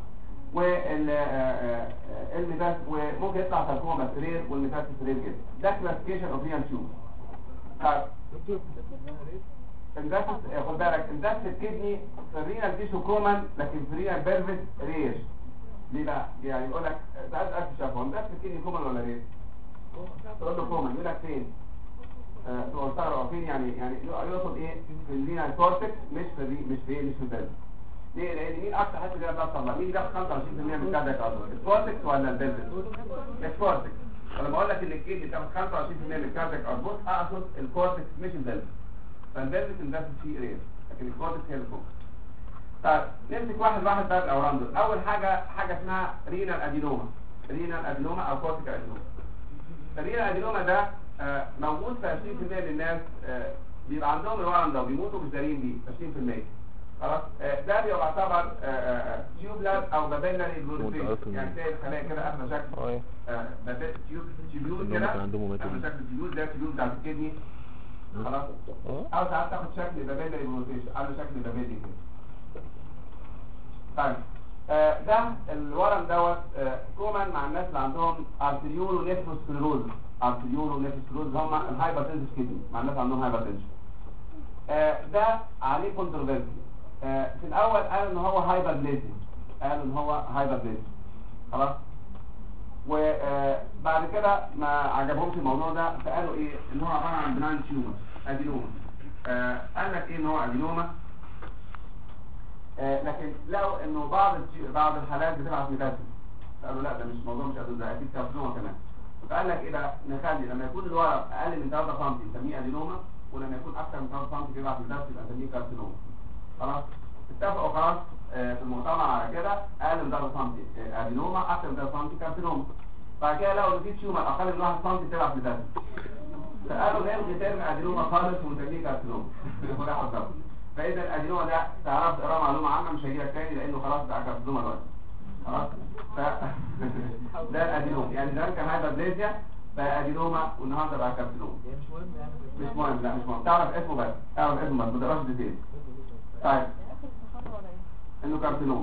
والميتاستاسيس وممكن يطلع ساركوما بس رير والميتاستاسيس رير جدا. ده كلاسيفيكيشن اوف رينال تيومر. طيب الميتاستاسيس خد بالك الميتاستاسيس الكدني في الرينال تيشو كومن لكن في الرينال بيرفس رير. ليه بقى؟ يعني يقول لك ساعات ألف شافه الميتاستاسيس الكدني كومن ولا رير؟ تقول له كومن يقول لك فين؟ تقول تعرف فين يعني يقصد ايه في الرينال كورتكس مش في البلد. ليه؟ لان مين اكتر حته كده بتحصل مين بياخد 25% من الكاردياك ارتري الكورتكس ولا البلد؟ الكورتكس. فلما اقول لك ان الكدني بتاخد 25% من الكاردياك ارتري اقصد الكورتكس مش البلد. فالبلد ده فيه رير لكن الكورتكس هي اللي فوق. طيب نمسك واحد بقى الاورام دول. اول حاجه اسمها رينال ادينوما. رينال ادينوما او كورتيكال ادينوما. الرينال ادينوما ده موجود في 20% من الناس بيبقى عندهم الورم ده وبيموتوا مش دارين بيه 20%. خلاص ده بيبقى يعتبر تيوبلر او بابيلاري بلوريفيكيشن يعني تلاقي الخلايا كده اخذ شكل تيوبيول كده اخذ شكل تيوبيول ده تيوبيول بتاع الكدني. خلاص او ساعات تاخد شكل بابيلاري بلوريفيكيشن عامل شكل بابيلي كده. طيب ده الورم دوت كومن مع الناس اللي عندهم ارتريولو نيفروسكليروز. ارتريولو نيفروسكليروز هم الهايبرتنشن كدني مع الناس عندهم هايبرتنشن. ده عليه كونتروفيرسي. في الاول قالوا ان هو هايبربليزيا. خلاص وبعد كده ما عجبهمش الموضوع ده فقالوا ايه ان هو عباره عن بناين تيومر ادينوما. قال لك ايه ان هو ادينوما لكن لقوا انه بعض الحالات بتبعت ميتاستاسيس. قالوا لا ده مش موضوع مش ادينوما ده اكيد كارسينوما كمان. فقال لك ايه بقى نخلي لما يكون الورم اقل من 3 سم نسميه ادينوما ولما يكون اكثر من 3 سم بيبعت ميتاستاسيس يبقى نسميه كارسينوما. خلاص اتفقوا خلاص في المؤتمر على كده اقل من 3 سم ادينوما اكثر من 3 سم كارسينوما. بعد كده لقوا ان في تيومر اقل من 1 سم بتبعت ميتاستاسيس. فقالوا نلغي ترم ادينوما خالص ونسميه كارسينوما. فاذا الادينوما ده تعرف تقرا معلومه عامه مش هيجيلك تاني لانه خلاص بقى كارسينوما دلوقتي. خلاص ده الادينوما يعني زمان كان هايبربليزيا بقى ادينوما والنهارده بقى كارسينوما. مش مهم لا مش مهم تعرف اسمه بس ما تقراش ديتيل. طيب انه كارسينوما.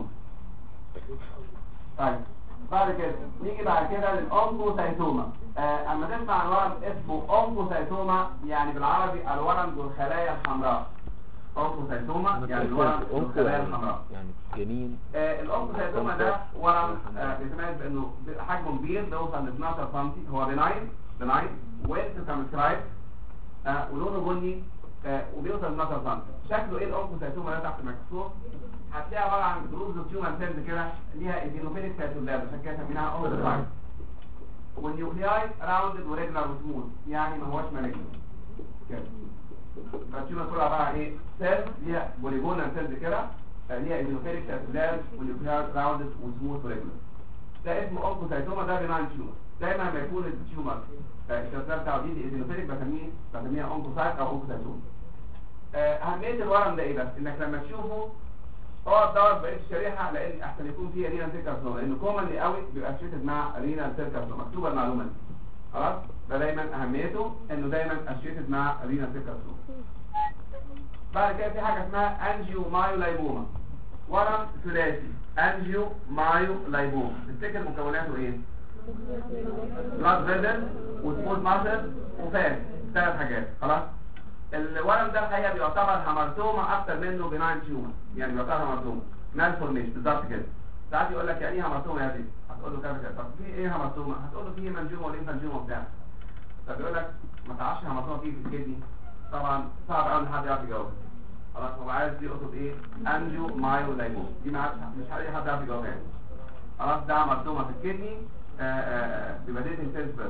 طيب بعد كده نيجي بعد كده للأونكوسايتوما. اما نسمع عن ورم اسمه أونكوسايتوما يعني بالعربي الورم ذو الخلايا الحمراء. أونكوسايتوما يعني الورم ذو الخلايا الحمراء يعني جنين. الأونكوسايتوما ده ورم بيتميز بانه حجمه كبير بيوصل ل 12 سم. هو بناين ويلسكامسكرايب ولونه بني وبيوصل ل 12 سم. شكله ايه الأونكوسايتوما ده تحت الميكروسكوب؟ هتلاقيها عباره عن جروبز اوف تيومر سيلز كده ليها ايزينوفيليك سايتوبلازم عشان كده سميناها أونكوسايت. والنيوكلياي راوندد وريجولار وسموث يعني ما هوش مالجنت كده. فالتيومر كله عباره عن ايه؟ سيلز ليها بوليجونال سيلز كده ليها ايزوفيريك تاسيلات والنيوكليار راوندد وسموث وريجولار. ده اسمه اونكوسايتوما، ده بناين تيومر. دايما لما يكون التيومر التاسيلات بتاعه دي ايزوفيريك بسميها اونكوسايت او اونكوسايتوما. اهميه الورم ده ايه بس؟ انك لما تشوفه اقعد دور بقيه الشريحه، لان احسن يكون فيه رينال سيل كارسينوما، لان كومنلي قوي بيبقى اسوشيتد مع رينال سيل كارسينوما. مكتوبه المعلومه دي خلاص. ده دايما اهميته انه دايما اسوشيتد مع رينال سيل كارسينوما. بعد كده في حاجه اسمها انجيو مايولايبوما، ورم ثلاثي انجيو مايولايبوما. تفتكر مكوناته ايه؟ بلاد فيزل وسمول ماسل وفات، 3 حاجات خلاص. الورم ده الحقيقه بيعتبر هامرتوما اكتر منه بناين تيومر، يعني بيعتبر هامرتوما مالفورميشن بالظبط كده. ساعات يقول لك يعني ايه هامرتوما يا دي؟ هتقول له كذا كذا. طب في ايه هامرتوما؟ هتقول له في منجومه وليمفانجوما وبتاع. طب يقول لك ما تعرفش هامرتوما فيه في الكدني؟ طبعا صعب قوي ان حد يعرف يجاوب. خلاص هو عايز يقصد ايه؟ انجيو مايولايبوما دي مش اي حد يعرف يجاوبها يعني. خلاص ده هامرتوما في الكدني بيبقى ديت انتنس بيرث.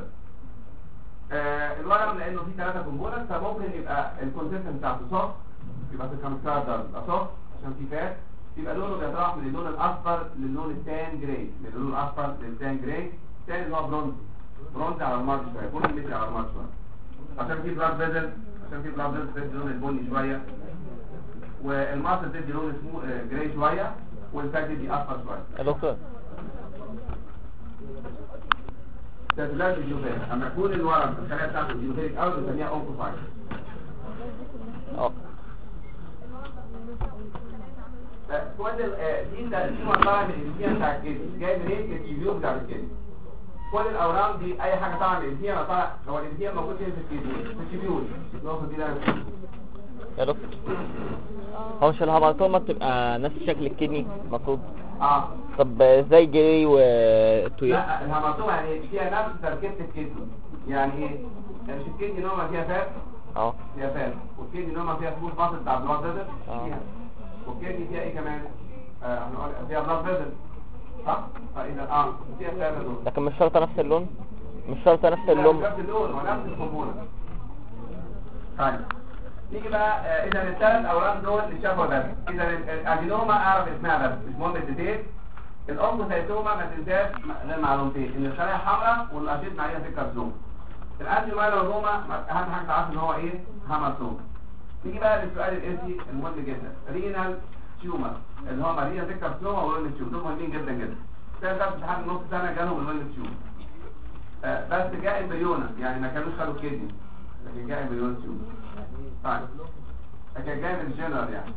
الورم لانه فيه 3 كومبوننت فممكن يبقى الكونسيستنس بتاعته صفر، يبقى الكامستار ده يبقى صفر عشان فيه فات، يبقى لونه بيتراوح من اللون الاصفر للون التان جراي، من اللون الاصفر للتان جراي. التان اللي هو برونزي على المارج شويه، بني مثل على المارج شويه، عشان فيه بلاد فيزل، تدي لون البني شويه، والمارج تدي لون اسمه جراي شويه، والفات دي اصفر شويه. يا دكتور تسلات الجيوفيريك، اما يكون الورم الخلايا بتاعته الجيوفيريك او بنسميها اونكوفايت. كل دي تقسيمه طالعه من الانسيه بتاع الكدني، جاي منين؟ من التيبيول بتاع الكدني. كل الاورام دي اي حاجه طالعه من الانسيه طالعه، لو الانسيه موجود فين في الكدني؟ في التيبيول. النقطه دي ده يا دكتور هو مش الهامرتوما بتبقى نفس شكل الكدني المفروض؟ طب ازاي جري وتويل؟ لا الهامرتوما يعني فيها نفس تركيبه الكدني. يعني ايه؟ مش الكدني نوعها فيها فات؟ فيها فات، والكدني نوعها فيها سمول فاصل بتاع بلاد فيزل فيها، والكدني فيها ايه كمان؟ فيها بلاد فيزل صح؟ فاذا فيها ثلاثه دول. لكن مش شرط نفس اللون؟ مش شرط نفس اللون؟ نفس اللون ونفس الكومبوننت. طيب نيجي بقى اذا ال3 اورام دول للشفوي بس. اذا الادينوما اعرف اسمها بس مش مهم الديتيل. الاونكوسايتوما ما تنساش غير معلومتين، ان الخلايا حمراء والاشيط معايا في الكارسوم. الانجيومايلوما اهم حاجه تعرف ان هو ايه؟ هامرتوما. نيجي بقى للسؤال الاسي المهم جدا، رينال تيومر اللي هو رينال كارسوما والويلنس تيومر، دول مهمين جدا جدا. ثلاث امتحان نص سنه جالهم الويلنس تيومر بس جاء امبريونا، يعني ما كانوش خدوا الكدني لكن جاء امبريونا تيومر. طيب لكن جاي من الجنرال يعني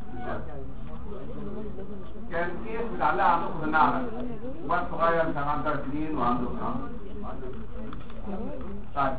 كان كيس متعلقه عندكم في المعمل، واد صغير كان عنده 3 سنين وعنده طيب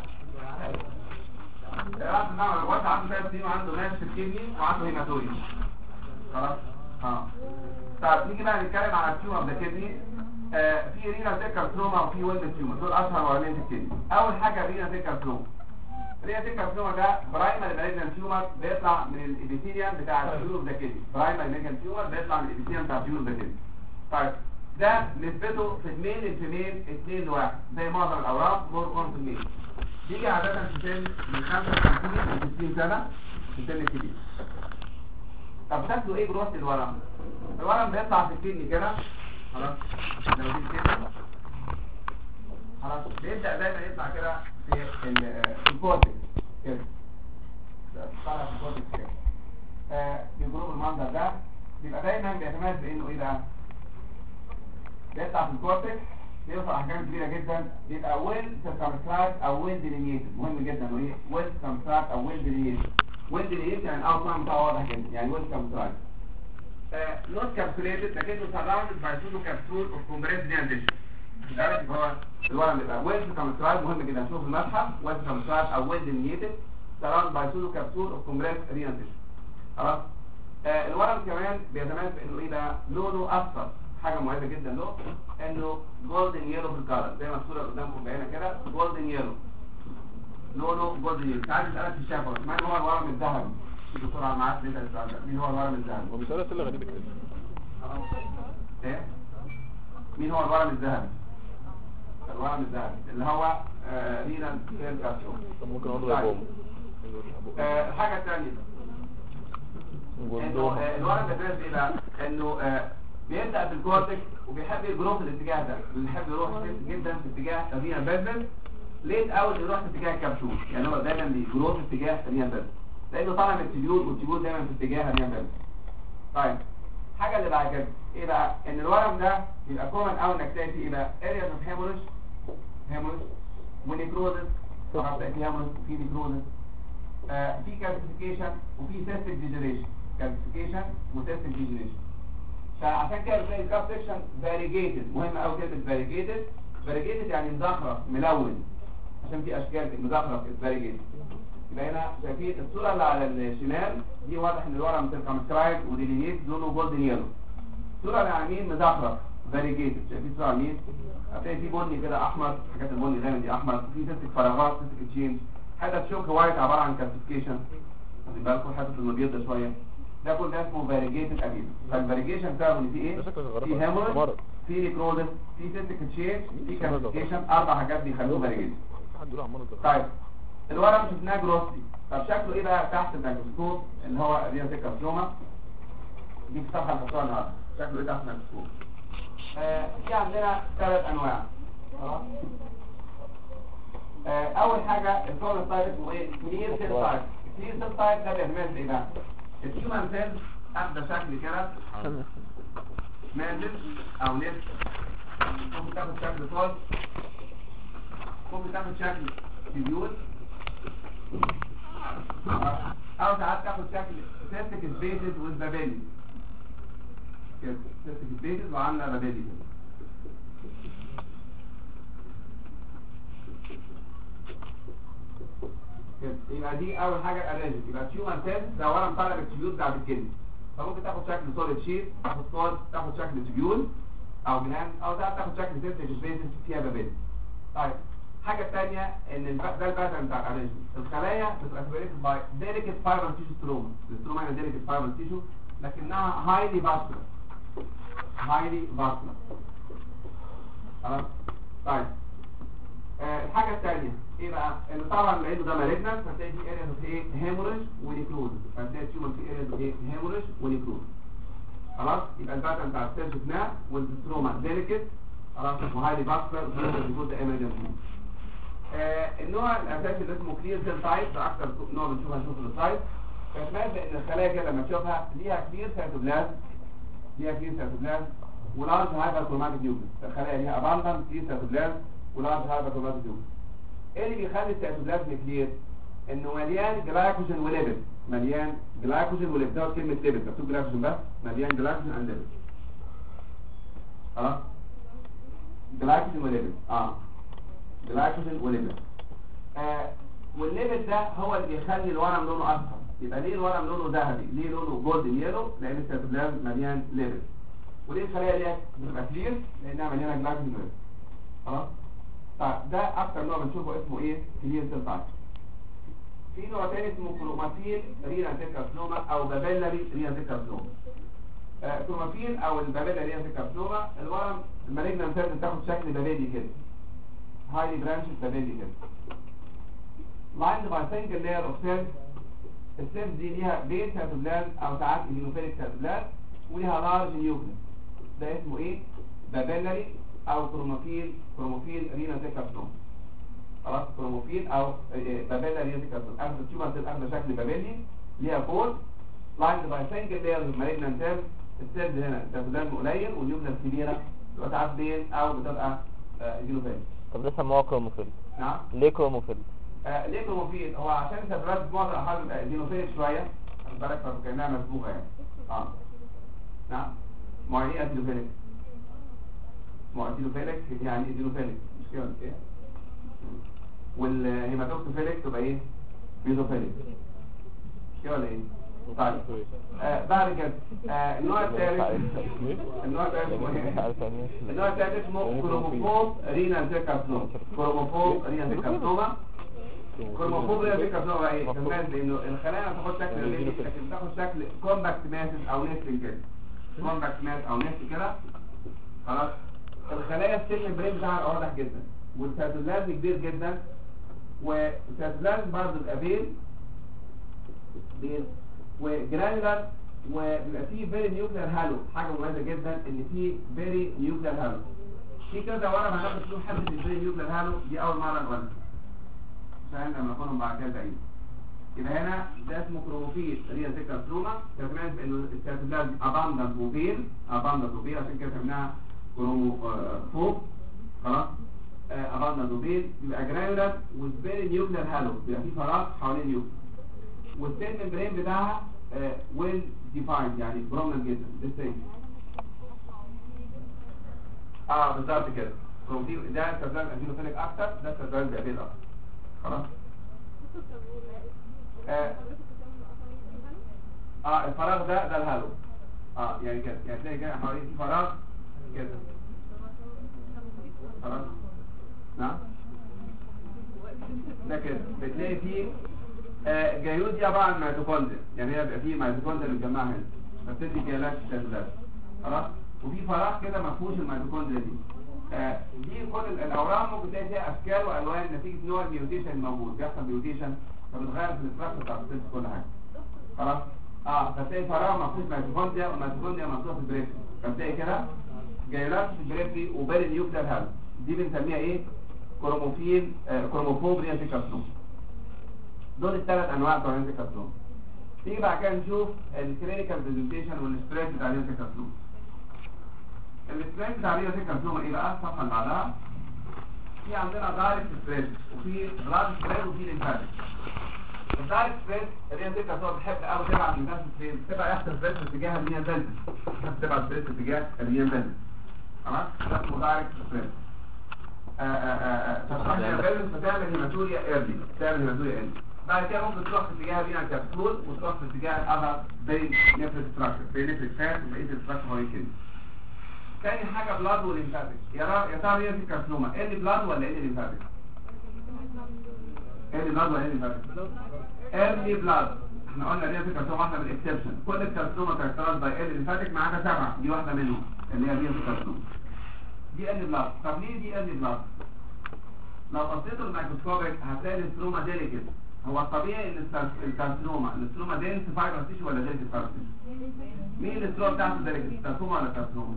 راح المعمل واد عنده 3 سنين وعنده ماس في الكدني وعنده هيماتوريا خلاص. طيب نيجي بقى نتكلم على التيومر ده كدني. في رينال سيل كارسينوما وفي ويلنس تيومر، دول اشهر ورمين في الكدني. اول حاجه رينال سيل كارسينوما. رينال سيل كارسينوما ده برايمري مالجنت تيومر بيطلع من الابيثيليوم بتاع التيومر ده كدني. برايمري مالجنت تيومر بيطلع من الابيثيليوم بتاع التيومر ده كدني. طيب ده نسبته في الميل الفيميل 2 ل1 زي معظم الاورام مور كون في الميل. بيجي عاده في سن من 55 ل 60 سنه في السن الكبير. طب شكله ايه جروث الورم؟ الورم بيطلع في الكدني كده خلاص، لو دي كده خلاص بيبدا دايما يطلع كده في الكورتكس كده، طالع في الكورتكس كده. الجروب المنظر ده بيبقى دايما بيتميز بانه ايه بقى؟ بيطلع في الكورتكس، بيوصل احجام كبيره جدا، بيبقى ويل سيركمسكرايب او ويل ديلينيتد. مهم جدا انه ايه؟ ويل سيركمسكرايب او ويل ديلينيتد. ويل ديلينيتد يعني الاوتلاين بتاعه واضح جدا، يعني ويل سيركمسكرايب. not capsulated لكنه surrounded by pseudo capsule of compressed DNA tissue. ده هو الورم بيبقى well circumscribed. مهم جدا نشوف المتحف well circumscribed او well delineated surrounded by pseudo capsule of compressed DNA tissue. خلاص. الورم كمان بيتميز بانه ايه ده؟ لونه اصفر. حاجه مهمه جدا له انه golden yellow في الكلر زي ما الصوره قدامكم باينه كده golden yellow، لونه golden yellow. تعالى نسالك في الشفوي من هو الورم الذهبي؟ الدكتور على معاك انت السؤال ده، مين هو الورم الذهبي؟ هو بيسأل اسئله غريبه كده. ايه؟ مين هو الورم الذهبي؟ الورم الذهبي اللي هو رينال سيل كارسينوما. طب ممكن اقول له يا بوم. الحاجه الثانيه انه الورم بيتميز بايه بقى؟ انه بيبدا في الكورتكس وبيحب يجرو في الاتجاه ده، بيحب يروح جدا في اتجاه الرينا بيزل، ليت اول يروح في اتجاه الكبسول، يعني هو دايما بيجرو في اتجاه الرينا بيزل لانه طالع من التبيول، والتبيول دايما في اتجاه الرينا بيزل. طيب الحاجه اللي بعد كده ايه بقى؟ ان الورم ده بيبقى كومن قوي انك تلاقي فيه ايه بقى؟ ارياز اوف هيموريج ونيكروزس، طبعا تلاقي فيه هيموريج وفي نيكروزس، في كالسيفيكيشن وفي سيستيك ديجنريشن، كالسيفيكيشن وسيستيك ديجنريشن. فعشان كده بتلاقي الكاب سيكشن فاريجيتد، مهم قوي كلمه فاريجيتد. فاريجيتد يعني مزخرف ملون، عشان في اشكال مزخرف فاريجيتد. يبقى هنا شايفين الصوره اللي على الشمال دي واضح ان الورم سيركمسكرايب وديلينيت لونه جولدن يلو. الصوره اللي على اليمين مزخرف فاريجيتد، شايفين الصوره على اليمين هتلاقي في بني كده احمر، حاجات البني غامق دي احمر، وفي سيستيك فراغات، سيستيك تشينج، حته شوك وايت عباره عن كالسيفيكيشن، خدي بالكم حته المبيض ده شويه، ده كل ده اسمه فاريجيتد ابيض. فالفاريجيشن بتاعه ان في ايه؟ في هيموريج، في نيكروزس، في سيستيك تشينج، في كالسيفيكيشن، اربع حاجات بيخلوه فاريجيتد. طيب الورم شفناه جروسلي، طب شكله ايه بقى تحت الميكروسكوب اللي هو رينال كارسينوما؟ دي في الصفحه اللي هحطها النهارده، شكله ايه تحت الميكروسكوب؟ في عندنا 3 انواع. خلاص اول حاجه الكورن تايب اسمه ايه؟ كلير سيل تايب. كلير سيل تايب ده بيعمل ايه بقى؟ الهيومن سيل اخده شكل كده مازل او نفس، ممكن تاخد شكل طول، ممكن تاخد شكل تبيول، او ساعات تاخد شكل سيستيك سبيسز والبابيلي كده، سيستيك سبيسز وعامله بابيلي كده. يبقى دي اول حاجه الارينج. يبقى تيومر سيل ده ورم طالع بالتبيول بتاع الجلد، فممكن تاخد شكل سوليد شيت، تاخد كورد، تاخد شكل تبيول او جنان، او ساعات تاخد شكل سيستيك سبيسز فيها بابيلي. طيب الحاجه الثانيه ان ده الباترن بتاع الارينج. الخلايا بتبقى باي ديليكت فايبر تيشو ستروما، الستروما هي ديليكت فايبر تيشو لكنها هايلي فاسكولار، هايلي فاسكولار. خلاص. طيب الحاجه الثانيه ايه بقى؟ ان طبعا لانه ده مالجنس فتلاقي في ارياز اوف ايه؟ هيموريج ونيكروز، فتلاقي التيومر في ارياز اوف ايه؟ هيموريج ونيكروز. خلاص. يبقى الباترن بتاع السيل شفناه، والستروما ديليكت خلاص وهايلي فاسكولار، والنيكروز ده ايمرجنسي. النوع الاساسي اللي اسمه كلير سيل تايب ده اكتر نوع بنشوفها في السايت. فتميز ان الخلايا كده لما تشوفها ليها كلير سيتوبلازم، ليها كلير سيتوبلازم ولارج هايبر كروماتيك نيوكليس. الخلايا ليها اباندنت كلير سيتوبلازم ولارج هايبر كروماتيك نيوكليس. ايه اللي بيخلي السيتوبلازم كلير؟ انه مليان جلايكوجين وليبيد، مليان جلايكوجين وليبيد، ده كلمه ليبيد مكتوب جلايكوجين بس، مليان جلايكوجين اند ليبيد. خلاص. جلايكوجين وليبيد جلايكوجين وليبيد. والليبيد ده هو اللي بيخلي الورم لونه اصفر. يبقى ليه الورم لونه ذهبي؟ ليه لونه جولدن يلو؟ لان السيتوبلازم مليان ليبيد. وليه الخلايا دي بتبقى كلير؟ لانها مليانه جلايكوجين وليبيد. خلاص. طيب ده اكتر نوع بنشوفه اسمه ايه؟ كلير سيل تايب. في نوع تاني اسمه كروماتين رينال سيل كارسينوما او بابيلاري رينال سيل كارسينوما. كروماتين او البابيلاري رينال سيل كارسينوما الورم المالجنان سيل بتاخد شكل بابيلي كده، هايلي برانشز بابيلي كده، lined by single layer of cells. السيلز دي ليها بين سيتوبلازم او ساعات هيموفيليك سيتوبلازم وليها لارج نيوكليس. ده اسمه ايه؟ بابيلاري او كروموفيل رينال سيل كارسينوما. خلاص. كروموفيل او بابيلاري رينال سيل كارسينوما. اخذ التيومر سيل اخذ شكل بابيلي ليها بول lined by single layers of malignant cells. السيلز هنا السيتوبلازم قليل والنيوكليس كبيره، بتبقى ساعات بين او بتبقى هيموفيليك. طب ليه سموها كروموفيل؟ نعم. ليه كروموفيل؟ ليه كروموفيل؟ هو عشان السيتوبلازم في معظم الاحوال بيبقى دينوفيليك شويه، خد بالك، فكانها مسبوغه يعني. نعم. ما هي دينوفيليك؟ ما هو دينوفيليك يعني دينوفيليك مش كده ولا ايه؟ والهيماتوكسوفيليك تبقى ايه؟ بيزوفيليك مش كده ولا ايه؟ طيب بعد كده النوع الثالث اسمه كروموفوب رينال سيل كارسينوما. كروموفوب رينال سيل كارسينوما. كروموفوب رينال سيل كارسينوما بقى ايه؟ تمام، لانه الخلايا ما بتاخدش شكل رينال لكن بتاخد شكل كومباكت ماسز او نستنج كده، كومباكت ماس او نست كده. خلاص. الخلايا السيل برين بتاعها واضح جدا، والسيتوبلازم كبير جدا، والسيتوبلازم برضه بيبقى بين وجرانولار وبيبقى فيه فيري نيوكلير هالو. حاجه مميزه جدا ان فيه فيري نيوكلير هالو. في كذا ورقه هناخد فيهم حته الفيري نيوكلير هالو دي اول مره نقولها عشان لما نكونهم بعد كده بعيد. يبقى هنا ده اسمه كروموفيل ريال سيكارسوما. كمان انه الكاتبلات اباندنت موبيل عشان كده سميناها كروموفوب. خلاص اباندنت موبيل بيبقى جرانولار وفيري نيوكلير هالو، بيبقى فيه فراغ حوالين نيوكلير، والسيل ممبرين بتاعها ويل ديفايند يعني برومننت جدا لسه. بالظبط كده. كروموفيل ده الكاتبلات انتينوفيليك اكتر، ده الكاتبلات بيقابل اكتر. خلاص الفراغ ده الهالو. يعني كده يعني تلاقي كده حوالين في فراغ كده. خلاص نعم ده كده بتلاقي فيه جيود دي عباره عن ميتوكوندريا، يعني هي بيبقى فيه ميتوكوندريا متجمعه هنا فبتدي جيلات التزلزال. خلاص وفي فراغ كده ما فيهوش الميتوكوندريا دي. دي كل الاورام ممكن تلاقي فيها اشكال والوان نتيجه نوع الميوتيشن الموجود، بيحصل ميوتيشن فبتغير في الاستراكشر بتاع السيل كل حاجه. خلاص فتلاقي فراغ ما فيهوش ميتوكوندريا والميتوكوندريا مفتوحه في البريفري، فبتلاقي كده جيلات في البريفري وبين نيوكلير هالو. دي بنسميها ايه؟ كروموفيل كروموفوب ريال سيكارسوما. دول الثلاث انواع بتوع ريال سيكارسوما. تيجي بعد كده نشوف الكلينيكال بريزنتيشن والستريس بتاع ريال سيكارسوما. الستريس بتاع ريال سيكارسوما ايه بقى؟ الصفحه اللي بعدها. في عندنا دايركت ستريس وفي بلاد ستريس وفي ليمفاتيك. الدايركت ستريس ريال سيكارسوما بتحب قوي تبعت ليمفاتيك فين؟ تبقى يحصل ستريس في اتجاه المينا فالفس. بتحب تبعت ستريس في اتجاه المينا فالفس. خلاص؟ ده اسمه دايركت ستريس. فتعمل هيماتوريا ايرلي، بعد كده ممكن تروح في اتجاه بين الكبسول وتروح في اتجاه الاذر بين نفرس ستراكشر، بين نفرس فات وبقيه الستراكشر هو كده. تاني حاجه بلاد والليمفاتيك. يا ترى هي في كارسينوما ايه بلاد ولا ايه ليمفاتيك؟ ايه بلاد ولا ايه ليمفاتيك؟ ايه بلاد. احنا قلنا دي في كارسينوما واحده من الاكسبشن، كل الكارسينوما كاركترايز باي ايه ليمفاتيك ما عدا 7، دي واحده منهم اللي هي دي في كارسينوما. دي ان بلاد. طب ليه دي ان بلاد؟ لو بصيتوا الميكروسكوبيك هتلاقي الاستروما ديليكت. هو الطبيعي ان الاستروما دينس فايبر تيشو ولا ديليكت فايبر تيشو؟ مين الاستروما بتاعته ديليكت؟ الساركوما ولا الكارسينوما؟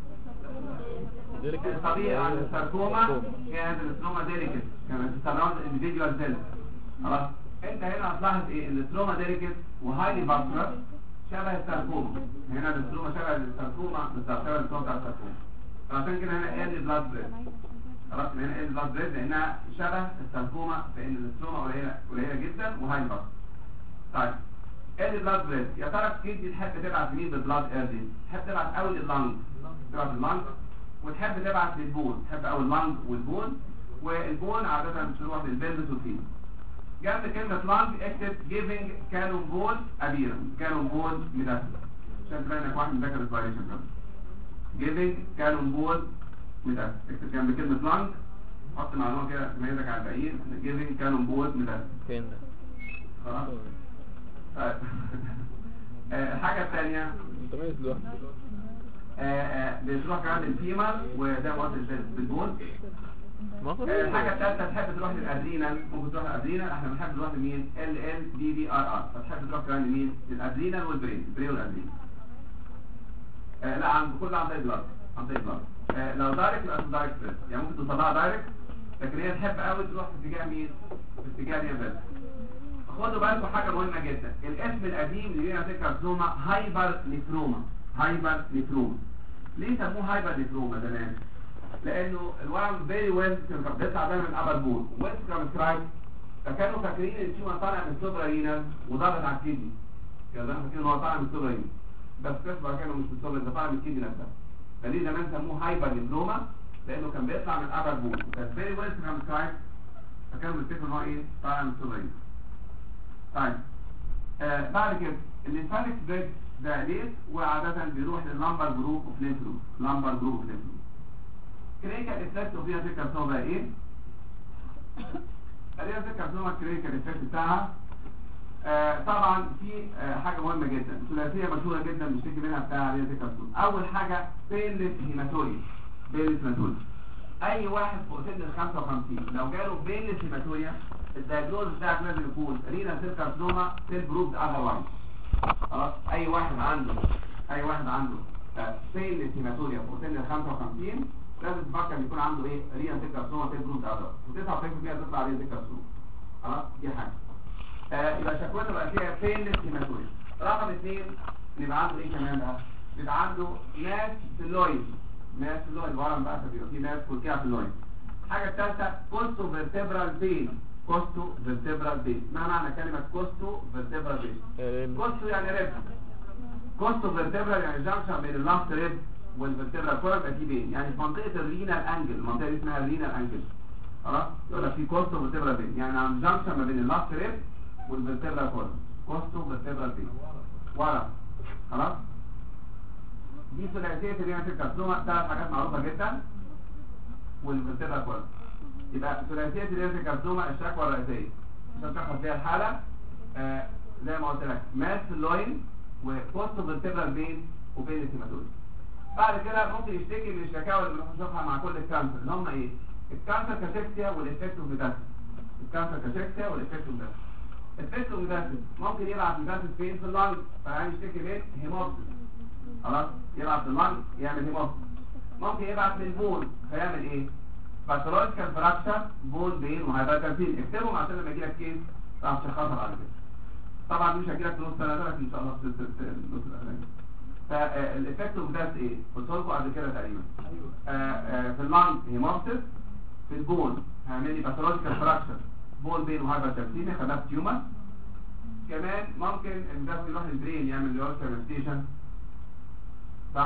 الطبيعي عند الساركوما كانت الاستروما ديليكت، كانت بتسراوند انديفيدوال سيلز. خلاص انت هنا هتلاحظ ايه؟ الاستروما ديليكت وهايلي فاسكولار شبه الساركوما. هنا الاستروما شبه الساركوما بالظبط، شبه الاستروما بتاع الساركوما. عشان كده هنا ايه بلاد بريد. خلاص هنا ايه بلاد بريد لانها شبه الساركوما، لان الاستروما قليله جدا وهاي بلاد. طيب ايه بلاد بريد؟ يا ترى الكيدني تحب تبعت مين بالبلاد ايرلي؟ تحب تبعت قوي لللنج، تبعت اللنج، وتحب تبعت للبون، تحب قوي اللنج والبون، والبون عاده بتروح للبلفس والفيل. جنب كلمه لنج اكتب جيفنج كانون بون ابيرن، كانون بون ميتاستاسيس عشان تبين انك واحد مذاكر الفايريشن كده. جيفنج كانون بون ميتاستاسيس، اكتب جنب كلمه لنج حط معلومه كده تميزك على الباقيين. جيفنج كانون بون ميتاستاسيس فين ده؟ خلاص. الحاجه الثانيه متميز لوحده. بتروح كمان للفيمر وده مؤثر بالبون. الحاجه الثالثه تحب تروح للادرينال، ممكن تروح للادرينال. احنا بنحب نروح لمين؟ LLDDRR، فتحب تروح كمان لمين؟ للادرينال والبرين، البرين والادرينال. لا عند كل عن طريق بلاد، عن طريق بلاد. لو دايركت يبقى دايركت بريس، يعني ممكن توصلها دايركت، لكن هي تحب قوي تروح في اتجاه مين؟ في اتجاه اليابان. خدوا بالكم حاجه مهمه جدا، الاسم القديم اللي لينا كارسينوما هايبر نيفروما. هايبر نيفروما ليه سموه هايبر نيفروما زمان؟ لانه الورم فيري ويل بيطلع دايما من ابر بول ويل كرايب، فكانوا فاكرين ان التيومر طالع من السوبرا رينال وضغط على الكدني، كانوا فاكرين ان هو طالع من السوبرا رينال، بس كسبه كانوا مش من السوبرا، ده طالع من الكدني نفسها. فليه زمان سموه هايبر نيفروما؟ لانه كان بيطلع من ابر بول كان فيري ويل كرايب، فكانوا بيفتكروا ان هو ايه؟ طالع من السوبرا رينال. طيب بعد كده الليمفاتيك بريد ده ليه وعادة بيروح لللمبر جروب اوف ليمف نود، لمبر جروب اوف ليمف نود. كلينيكال افكت وفيها في كارسينوما بقى ايه؟ خلينا في كارسينوما الكلينيكال افكت بتاعها. طبعا في حاجه مهمه جدا، ثلاثيه مشهوره جدا بنشتكي منها بتاع ريال كارسينوما. اول حاجه بينلس هيماتوريا، بينلس هيماتوريا. اي واحد فوق سن ال 55 لو جاله بينلس هيماتوريا الدايجنوز بتاعك لازم يكون رينال سيل كارسينوما سيل بروفد اذروايز. خلاص اي واحد عنده فيل هيماتوريا فوق سن ال 55 لازم تفكر ان يكون عنده ايه رينا سيل كارسوما تبروز ادر و99% تطلع رينا سيل كارسوما. خلاص دي حاجه. يبقى شكوته بقى فيها فيل هيماتوريا. رقم 2 يبقى عنده ايه كمان بقى؟ يبقى عنده ماس سيلويد ورم بقى في ماس فولكيها في اللويد. الحاجه الثالثه كوستو فيرتبرال بين. ما معنى كلمه كوستو فيرتبرال بين؟ كوستو يعني ريب، كوستو فيرتبرال يعني جانكشن بين اللاست ريب والفيرتبرال كولم يبقى في بين، يعني في منطقه الرينال انجل، المنطقه دي اسمها الرينال انجل. خلاص يقول لك في كوستو فيرتبرال بين يعني عن جانكشن ما بين اللاست ريب والفيرتبرال كولم. كوستو فيرتبرال بين ورا. خلاص دي ثلاثيه الرينال سيل كارسوما، ثلاث حاجات معروفه جدا والفيرتبرال كولم. يبقى ثلاثيه الرينال سيل كارسوما الشكوى الرئيسيه عشان تاخد بيها الحاله زي ما قلت لك ماس لوين وبوستو فيرتبرال بين وبين الهيماتوريا. بعد كده ممكن يشتكي من الشكاوى اللي بنشوفها مع كل الكانسر اللي هم ايه؟ الكانسر كاشيكسيا والافكتو ميتاسيس. الافكتو ميتاسيس ممكن يبعت ميتاسيس فين في اللنج فيعني يشتكي من هيموبسيس. خلاص يبعت في اللنج يعمل هيموبسيس. ممكن يبعت من البون فيعمل ايه؟ باثولوجيكال فراكشر بون بين وهايبرتنسين. اكتبهم عشان لما يجي لك كيس تعرف تشخصها بعد كده. طبعا مش هجيلك نص سنه لك ان شاء الله في النص الاولاني. فالافكت اوف ذات ايه؟ قلت لكم قبل كده تقريبا. في اللانج هيموبسيس، في البون هعمل لي باثولوجيكال فراكشر بون بين وهايبرتنسين خدها في تيومر. كمان ممكن الدم يروح للبرين يعمل لوكاليزيشن صح؟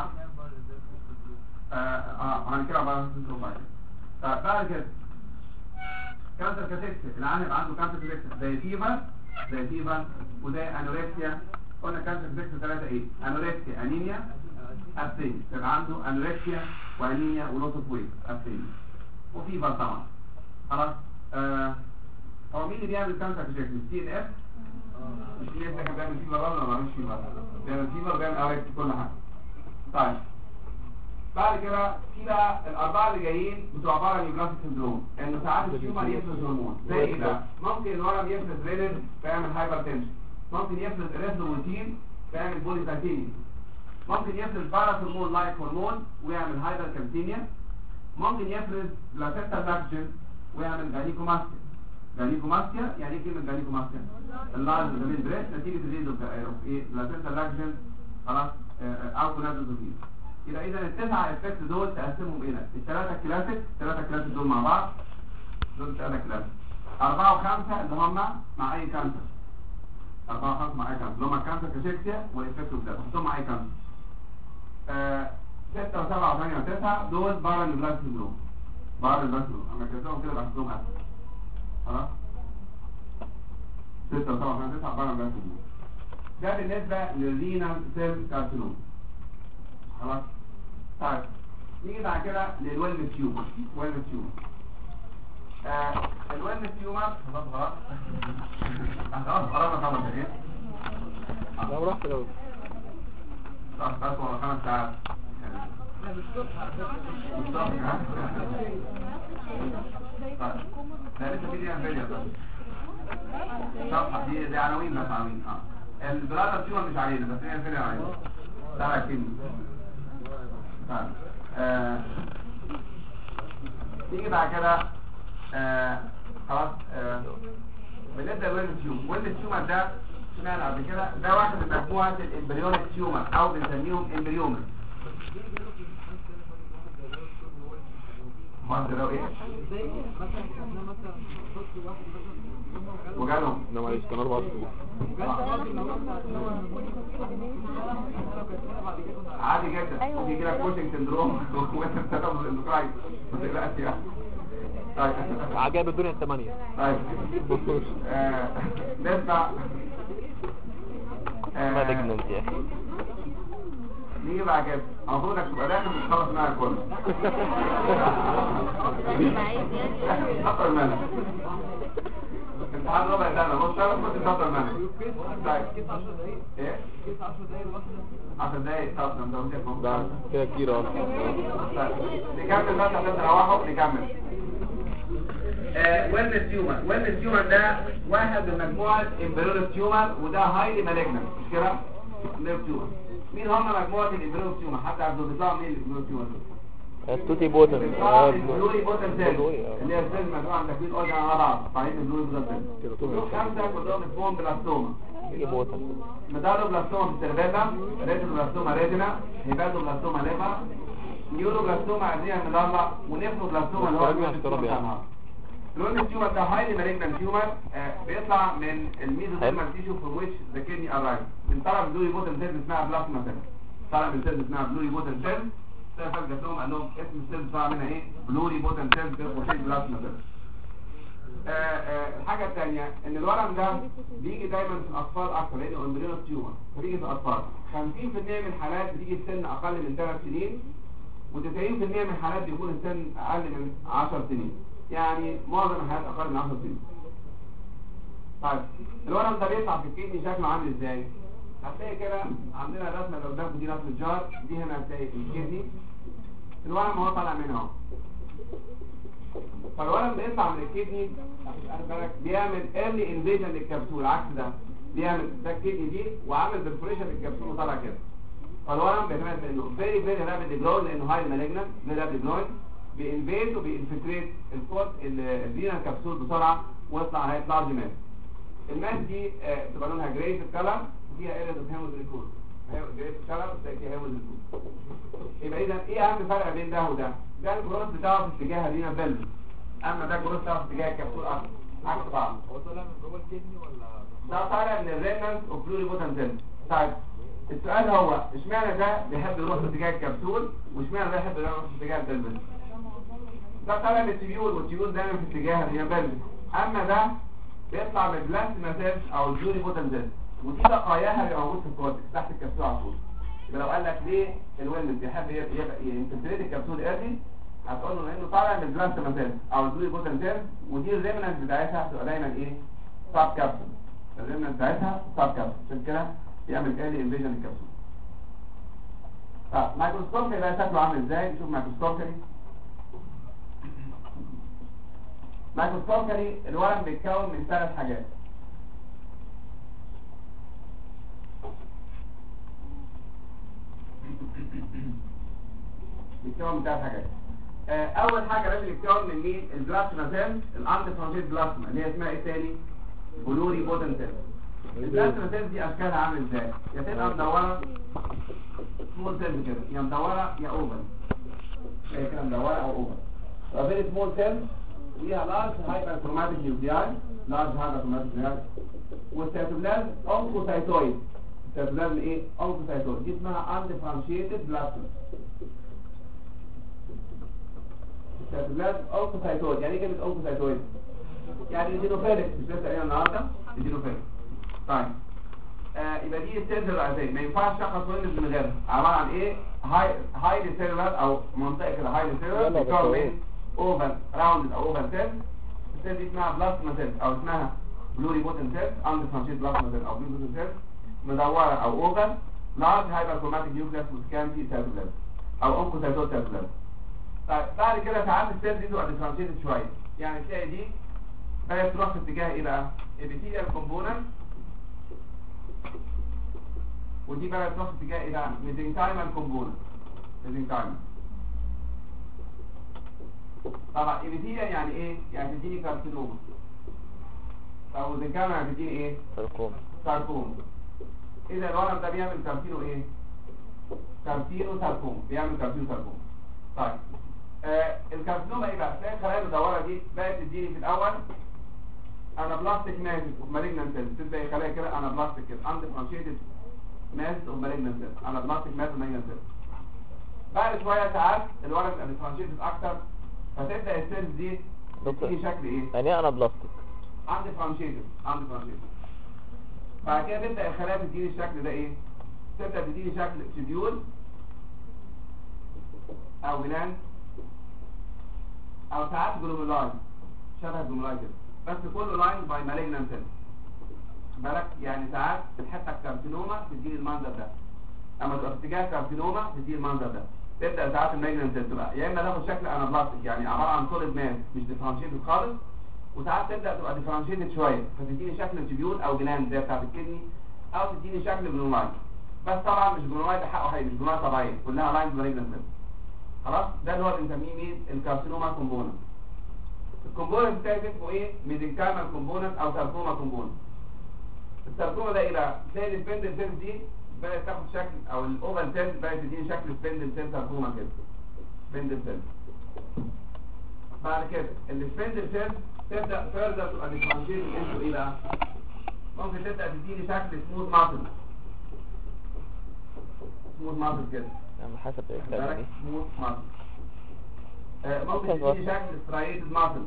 هنتكلم عن السنتروفايل. بعد كده كانسر كاسيكسيا، العيان يبقى عنده كانسر كاسيكسيا زي فيفر وزي انوركسيا. قلنا كانسر كاسيكسيا 3 ايه؟ انوركسيا، انيميا، ابسين. يبقى عنده انوركسيا وانيميا ولوس اوف ويت، ابسين وفيفر طبعا. خلاص هو مين اللي بيعمل كانسر كاسيكسيا؟ سي ان اف. مش سي ان اف كان بيعمل فيفر ولا ما بيعملش فيفر؟ بيعمل فيفر وبيعمل انوركسيا كل حاجه. طيب بعد كده في بقى الاربعه اللي جايين بتوع عباره عن نيوبلاستيك سندروم، انه ساعات التيومر يفرز هرمون زي ايه بقى؟ ممكن الورم يفرز رينين فيعمل هايبرتنشن، ممكن يفرز اريثروبويتين فيعمل بوليسايثيميا، ممكن يفرز باراثرمون لايك هرمون ويعمل هايبركالسيميا، ممكن يفرز بلاسينتا لاكشن ويعمل جانيكوماستيا. يعني ايه كلمه جانيكوماستيا؟ اللارج جميل بريس نتيجه الريد اوف ايه بلاسينتا لاكشن. خلاص او كونادوزوفيل. يبقى اذا التسعه افكت دول تقسمهم الى الثلاثه كلاسيك دول مع بعض، دول ثلاثه كلاسيك. 4 و5 اللي هم مع اي كانسر. 4 و5 مع اي كانسر اللي هم الكانسر كاشيكسيا والافكت اوف ده حطهم مع اي كانسر. 6 و7 و8 و9 دول بارا نيوبلاستيك سندروم. اما كتبتهم كده بحطهم اسهل. خلاص 6 و7 و8 و9 بارا نيوبلاستيك سندروم. ده بالنسبه للرينال سيل كارسينوم. خلاص طيب نيجي بعد كده للويلنس تيومر. الويلنس تيومر خلاص قررنا ايه؟ لا براحتك قوي. خلاص ولا 5 ساعات. لا لسه في دي فيديو صفحه دي عناوين بس عناوين. البلاتر تيومر مش علينا بس هي فيديو علينا. ده كده نيجي بعد كده خلاص بنبدا الويلنس تيومر ده سمعنا قبل كده. ده واحد من مجموعه الامبريونيك تيومر او بنسميهم امبريومر. لو ايه وجالهم ده معلش كان 4 شهور عادي جدا. وفي كده كوشنج سندروم وانت بتاخد الاندوكراين ما تقلقش يعني. طيب عجائب الدنيا 8. طيب نسمع ما تجننت يا اخي. نيجي بعد كده المفروض انك تبقى داخل مش خلص معايا كله. شطر منك امتحان ربع سنة نص سنة كنت شطر منك. طيب ايه؟ 10 دقايق. طب ده ممكن ده كده كتير اهو. نكمل بس عشان تروحوا نكمل. ويلنس تيومر ده واحد من مجموعة امبريونيك تيومر وده هايلي مالجنت مش كده؟ امبريو تيومر. مين هم مجموعه الامبريو تيومر؟ حد عارف دول بيطلعوا منين الامبريو تيومر دول؟ التوتي بوتن بيطلعوا البلوري بوتن سيل بلوري، اللي هي السيل مجموعه من تكوين اورجان على بعض طالعين من البلوري بوتن سيل. دول خمسه كلهم اسمهم بلاستوما. ايه بوتن؟ ميدالو بلاستوما في السيربيلا، ريتو بلاستوما ريتنا، هيباتو بلاستوما ليفر، نيورو بلاستوما ادريا ميدالا، ونيفرو بلاستوما اللي هو الويلنس تيومر ده هايلي مالجنان تيومر بيطلع من الميزوديرمال تيشو فروم ويتش ذا كيدني ارايز. من طرف بلوري بوتن سيل اسمها بلازما سيل. طلع من سيل اسمها بلوري بوتن سيل. فاكر جات لهم قال لهم اسم السيل طلع منها ايه؟ بلوري بوتن سيل وشيء بلازما سيل. الحاجه الثانيه ان الورم ده بيجي دايما في الاطفال اكتر لانه امبريونال تيومر فبيجي في الاطفال. 50% من الحالات بتيجي في سن اقل من 3 سنين و90% من الحالات بيكون السن اقل من 10 سنين. يعني معظم الحالات اقل من 10 سنين. طيب الورم ده بيطلع في الكدني شكله عامل ازاي؟ هتلاقي كده عندنا الرسمه اللي قدامكم دي رسمه جار، دي هنا هتلاقي الكدني الورم هو طالع منها اهو. فالورم بيطلع من الكدني بيعمل ايرلي انفيجن للكبسول. عكس ده بيعمل ده الكدني دي وعامل برفوريشن للكبسول وطالع كده. فالورم بيعمل انه فيري فيري رابيد جرو لانه هاي مالجنان فيري رابيد جرو بينفيد وبينفلتريت الكود الفينا كبسول بسرعه ويطلع هيطلع لارج ماس. الماس دي بتبقى لونها جراي في الكلر فيها ايريز اوف هيموجلوبين. جراي في الكلر بتلاقي فيها هيموجلوبين. يبقى اذا ايه اهم فرق بين ده وده؟ ده الجروث بتاعه في اتجاه الفينا فيلم، اما ده الجروث بتاعه في اتجاه الكبسول عكس بعض. هو طالع من جوه الكدني ولا ده طالع من الرينال اوف بلوري بوتن سيل. طيب السؤال هو اشمعنى ده بيحب يروح في اتجاه الكبسول واشمعنى ده يحب يروح في اتجاه الفيلم؟ ده طالع من التيبيول والتيبيول دايما في اتجاه الفيلم، اما ده بيطلع من بلازما سيل او البلوري بوتن سيل ودي بقاياها اللي موجود في الكورتكس تحت الكبسول على طول. يبقى لو قال لك ليه الويلنس بيحب يبقى ينفلتريت الكبسول ايرلي هتقول له لانه طالع من البلازما سيل او البلوري بوتن سيل ودي الريمنانت بتاعتها بتبقى دايما ايه؟ ساب كابسول. الريمنانت بتاعتها ساب كابسول عشان كده بيعمل ايرلي انفيجن للكبسول. طب مايكروسكوبي بقى شكله عامل ازاي؟ نشوف مايكروسكوبي. مايكروسكوبي الورم بيتكون من 3 حاجات. بيتكون من 3 حاجات. اول حاجه لازم يتكون من مين؟ البلازما سيل الاندفرنشيت بلازما اللي هي اسمها ايه تاني؟ بلوري بوتن سيل. البلازما سيل دي اشكالها عامل ازاي؟ يا تبقى مدوره سمول سيل كده، يا مدوره يا اوفل. هي كده مدوره او اوفل. فبين سمول سيل ليها لارج هايبر كروماتيك نيوكلياي، لارج هايبر كروماتيك نيوكلياي، والسيتوبلازم اونكوسايتويد. السيتوبلازم ايه؟ اونكوسايتويد. دي اسمها اندفرنشيتد بلازما. السيتوبلازم اونكوسايتويد. يعني ايه كلمه اونكوسايتويد؟ يعني ايدينوفيلك. مش لسه قايلها النهارده؟ ايدينوفيلك. طيب يبقى دي السيلز الرئيسيه ما ينفعش شخص ويلنس من غيرها. عباره عن ايه؟ هايلي سيلولار او منطقه كده هايلي سيلولار بتكون من اوفال راوند او اوفال سيل. السيل دي اسمها بلازما سيل او اسمها بلوري بوتن سيل اندفرنشيت بلازما سيل او بلوري بوتن سيل مدوره او اوفال لارج هايبر كروماتيك نيوكليس وسكانتي سيتوبلازم او اونكوسايتويد سيتوبلازم. طيب بعد كده ساعات السيل دي تبقى ديفرنشيتد شويه، يعني تلاقي دي بدات تروح في اتجاه ايه بقى؟ ابيثيليال كومبوننت ودي بقى تروح في اتجاه ايه بقى؟ ميزنكايمال كومبوننت. ميزنكايمال طبعا ابيثيليال يعني ايه؟ يعني تديني كارسينوما. او ميزنكايمال يعني تديني ايه؟ ساركوما. اذا الورم ده بيعمل كارسينو ايه؟ كارسينو ساركوما. بيعمل كارسينو ساركوما. طيب الكارسينوما ايه بقى؟ تلاقي الخلايا المدوره دي بقت تديني في الاول انابلاستيك ماسس اوف مالجنانت سيلز. تبدا خلايا كده انابلاستيك كده اندفرنشيتد ماسس اوف مالجنانت سيلز. انابلاستيك ماسس اوف مالجنانت سيلز. بعد شويه ساعات الورم يبقى ديفرنشيتد اكتر فتبدا السيلز دي تديني شكل ايه؟ يعني ايه انابلاستيك؟ اندفرنشيتد. بعد كده تبدا الخلايا تديني الشكل ده ايه؟ تبدا تديني شكل تيبيول او جلاند او ساعات جلومولاي شبه الجلومولاي كده بس كله لاين باي مالجنانت سيل. بالك يعني ساعات الحته الكارسينوما تديني المنظر ده، اما تبقى في اتجاه كارسينوما تديني المنظر ده. تبدا ساعات المالجنانت سيل تبقى يا اما تاخد شكل انابلاستيك يعني عباره عن سوليد ماس مش ديفرنشيتد خالص، وساعات تبدا تبقى ديفرنشيتد شويه فتديني شكل تيبيول او جلاند زي بتاعت الكدني او تديني شكل جلومولاي. بس طبعا مش جونويد حقه حقيقي، مش جونويد طبيعيه، كلها لاينز مالجنت سيل. خلاص ده اللي هو بنسميه مين؟ الكارسينوما كومبوننت. الكومبوننت بتاعي اسمه ايه؟ ميزنكايمال كومبوننت او ساركوما كومبوننت. الساركوما ده ايه بقى؟ تلاقي السبندل سيلز دي بدات تاخد شكل، او الاوفال سيلز بدات تديني شكل سبندل سيل ساركوما كده. سبندل سيل. بعد كده السبندل سيل تبدا فيرذر تبقى ديفرنشيت انتو ايه بقى؟ ممكن تبدا تديني شكل سموث ماسل. سموث ماسل كده. يعني حسب الكلام دي. سموث ماسل. ممكن تديني شكل سترايتد ماسل.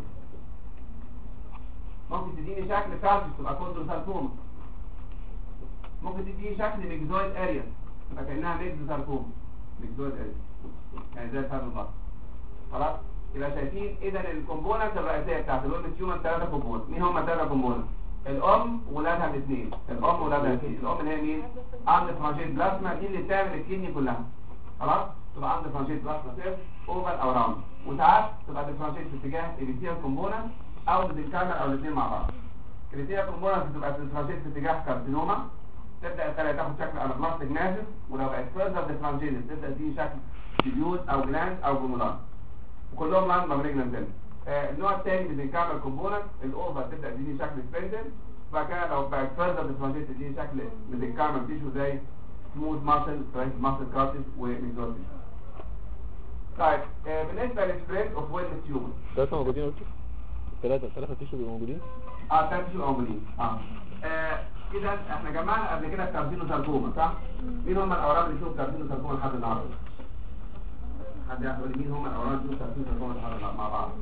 ممكن تديني شكل كارتش تبقى كوندروساركوما. ممكن تديني شكل ميكزويد اريا تبقى كانها ميكزوساركوما. ميكزويد اريا يعني زي الفرد البطن. خلاص يبقى شايفين اذا الكومبوننت الرئيسيه بتاعت الويلم تيومر 3 كومبوننت. مين هم 3 كومبوننت؟ الام وولادها الاثنين. الام وولادها الاثنين. الام اللي هي مين؟ عند فرانشيت بلازما، دي اللي بتعمل الكدني كلها. خلاص تبقى عند فرانشيت بلازما سيرف اوفر او راوند، وساعات تبقى ديفرانشيت في اتجاه الابيثيال كومبوننت او بالكامل او الاثنين مع بعض. الابيثيال كومبوننت بتبقى ديفرانشيت في اتجاه كارسينوما، تبدا الخلايا تاخد شكل انابلاستيك ماسس، ولو بقت فيرذر ديفرانشيت تبدا تدي شكل تيبيوز او جلاند او جمولان، وكلهم لاند مالجنت سيل. النوع الثاني من الكامل كومبوننت الاوفر تبدا تدي شكل سبندل، وبعد كده لو بقت فيرذر ديفرانشيت تدي شكل من الكامل تيشو زي سموث ماسل، ستريت ماسل كارتس وميزوتيش. طيب بالنسبه للسبريد اوف ويلم تيومر 3 موجودين قلت؟ 3 تيشو بيبقوا موجودين؟ 3 تيشو موجودين. كده احنا جمعنا قبل كده كارسينوساركوما صح؟ مين هم الاورام اللي فيهم كارسينوساركوما لحد النهارده؟ حد يعرف يقول لي مين هم الاورام اللي فيهم كارسينوساركوما لحد النهارده مع بعض؟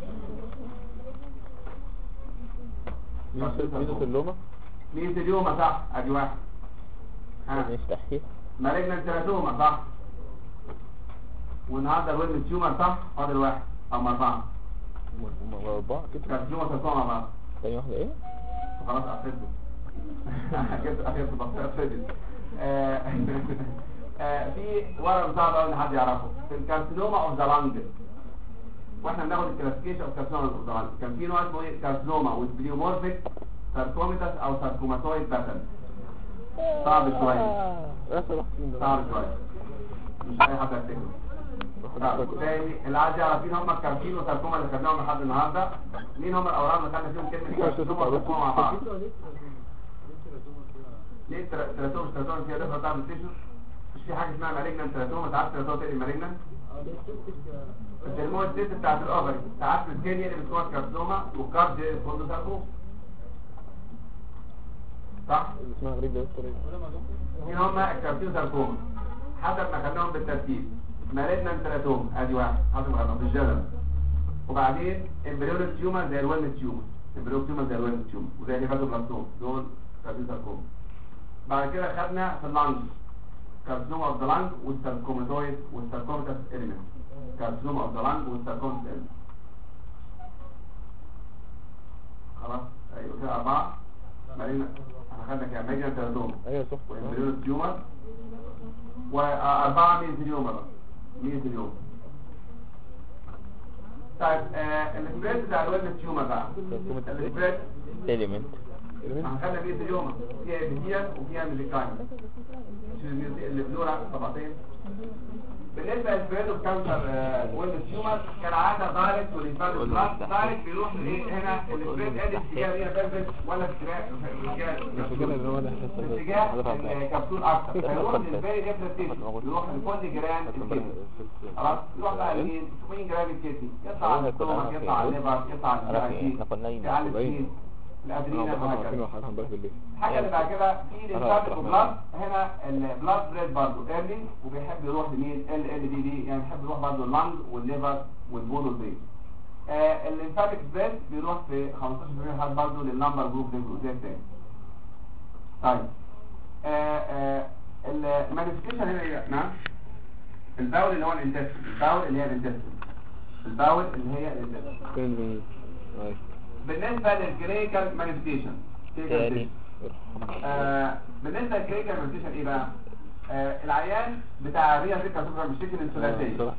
ميزوثيلوما؟ ميزوثيلوما صح، ادي واحد. مستحيل. مالجنت تيراتوما صح. والنهارده الويلم تيومر صح، فاضل واحد او 4. هم 4 كده. كارسينوما ساركوما مع بعض. تاني واحدة ايه؟ خلاص قفلته. اخرت بس في ورم صعب قوي ان حد يعرفه، في الكارسينوما اوف ذا لانج. واحنا بناخد الكلاسيفيكيشن اوف كارسينوما اوف ذا لانج، كان في نوع اسمه ايه؟ كارسينوما وذ بليومورفيك ساركوميتاس او ساركوماتويد باترن. صعب شويه. صعب شويه. مش اي حد يفتكره. تاني اللي عايز يعرف مين هم الكارسينو ساركوما اللي خدناهم لحد النهارده، مين هم الاورام اللي خدنا فيهم كلمه كارسينوما وساركوما مع بعض. ليه تراتوما فيها دفعه بتاع التيشو؟ مش في حاجه اسمها مالجنت تراتوما، ساعات تراتوما تقلب مالجنت. الدرمويد سيست بتاعت الاوفري، ساعات السكينيا اللي بتكون كارسينوما والكارد كله ساركوما. صح؟ اسمها غريب ده دكتور. مين هم الكارسينو ساركوما؟ حسب ما خدناهم بالترتيب. مالجنت تراتوما ادي واحد حسب ما خدناهم في الجدل. وبعدين امبريونال تيومر زي الويلم تيومر، امبريونال تيومر زي الويلم تيومر وزي الهيباتوبلاستوم، دول كارسينو ساركوما. بعد كده خدنا في اللانج كارسينوما اوف ذا لانج والساركوماتويد والساركوماتس اليمنت. كارسينوما اوف ذا لانج والساركوماتس اليمنت. خلاص ايوه كده 4. مالجنت احنا خدنا كام؟ مالجنت تراتوما ايوه صح. وامبريونال تيومر و4 ميزوثيلوما بقى. ميزوثيلوما. طيب السبريد بتاع الويلم تيومر بقى. السبريد إليمنت. هنخلي ميزوثيلوما فيها ابيثيال وفيها ميزوكايم. اللي بلورا طبقتين. بالنسبه للسبريد اوف كانسر ويلم تيومر كالعاده دايركت والانفادو بلاس دايركت بيروح لايه هنا؟ السبريد ادي اتجاه هنا بيرفكت ولا اتجاه الكبسول اكتر، فيروح للباقي ريفلكتيشن، يروح لكل جيران الكدني. خلاص يروح بقى لمين؟ مين جيران الكدني؟ يطلع على الاستومك، يطلع على الليفر، يطلع على الجي، على السكين، الادرينال وهكذا. الحاجه اللي بعد كده في الانفادو بلاس، هنا البلاد بريد برضه ايرلي وبيحب يروح لمين؟ ال دي يعني بيحب يروح برضه اللنج والليفر والبول والبرين. الليمفاتيك بريد بيروح في 15% لحد برضه للنمبر جروب زي الثاني. طيب المانيفستيشن هنا ايه؟ نعم الباول اللي هو الانتستين، الباول اللي هي الانتستين، الباول اللي هي الانتستين. بالنسبه للكلينيكال مانيفستيشن بالنسبه للكلينيكال مانيفستيشن ايه بقى؟ العيان بتاع ريا فيكا سوبر مشتكي من ثلاثيه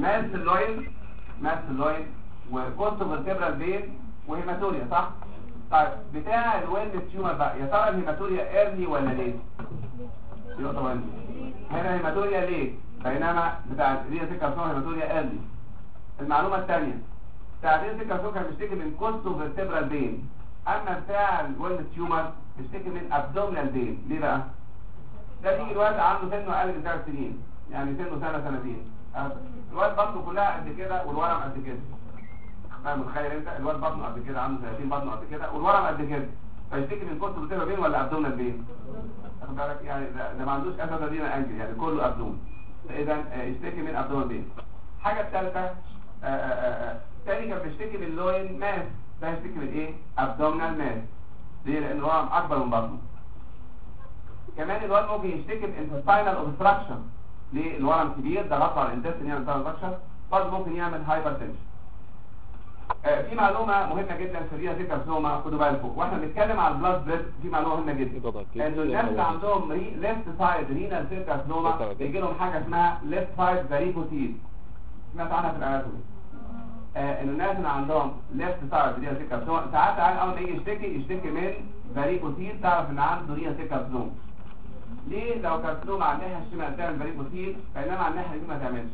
ماس اللوين وكوستو فيرتبرال فين وهيماتوريا صح؟ طيب بتاع الويلم تيومر بقى، يا ترى الهيماتوريا ايرلي ولا ليت؟ نقطة مهمة. هنا هيماتوريا ليه؟ بينما بتاع الرينال سيل كارسينوما هيماتوريا ايرلي. المعلومة الثانية بتاع الرينال سيل كارسينوما كان بيشتكي من كوستو فيرتبرال بين، اما بتاع الويلنس تيومر بيشتكي من ابدومينال بين. ليه بقى؟ ده بيجي الواد عنده سنه اقل من 3 سنين، يعني سنه سنة سنتين. الواد بطنه كلها قد كده والورم قد كده. فاهم؟ متخيل انت الواد بطنه قد كده، عنده سنتين بطنه قد كده والورم قد كده، فيشتكي من كوستو فيرتبرال بين ولا ابدومينال بين؟ واخد بالك؟ يعني ده ما عندوش اساسا دينا انجل، يعني كله ابدوم. فاذا يشتكي من ابدومينال بين. الحاجة الثالثة تاني كان بيشتكي من لوين ماس، ده يشتكي من ايه؟ ابدومينال ماس. ليه؟ لان الورم اكبر من بطنه. كمان الواد ممكن يشتكي من intestinal obstruction. ليه؟ الورم كبير ده غطى على الانتستين يعمل obstruction، برضه ممكن يعمل هايبرتنشن. في معلومه مهمه جدا في الرينال سيل كارسينوما، خدوا بالكم واحنا بنتكلم على البلاد بريد، في معلومه مهمه جدا انه الناس اللي عندهم ليفت سايد رينال سيل كارسينوما بيجي لهم حاجه اسمها ليفت سايد فاريكوسيل. سمعت عنها في الاناتومي. ان الناس اللي عندهم ليفت سايد رينال سيل كارسينوما ساعات اول ما يجي يشتكي من فاريكوسيل، تعرف ان عنده رينال سيل كارسينوما. ليه؟ لو كارسينوما على الناحيه الشمال تعمل فاريكوسيل، بينما على الناحيه اليمين ما تعملش.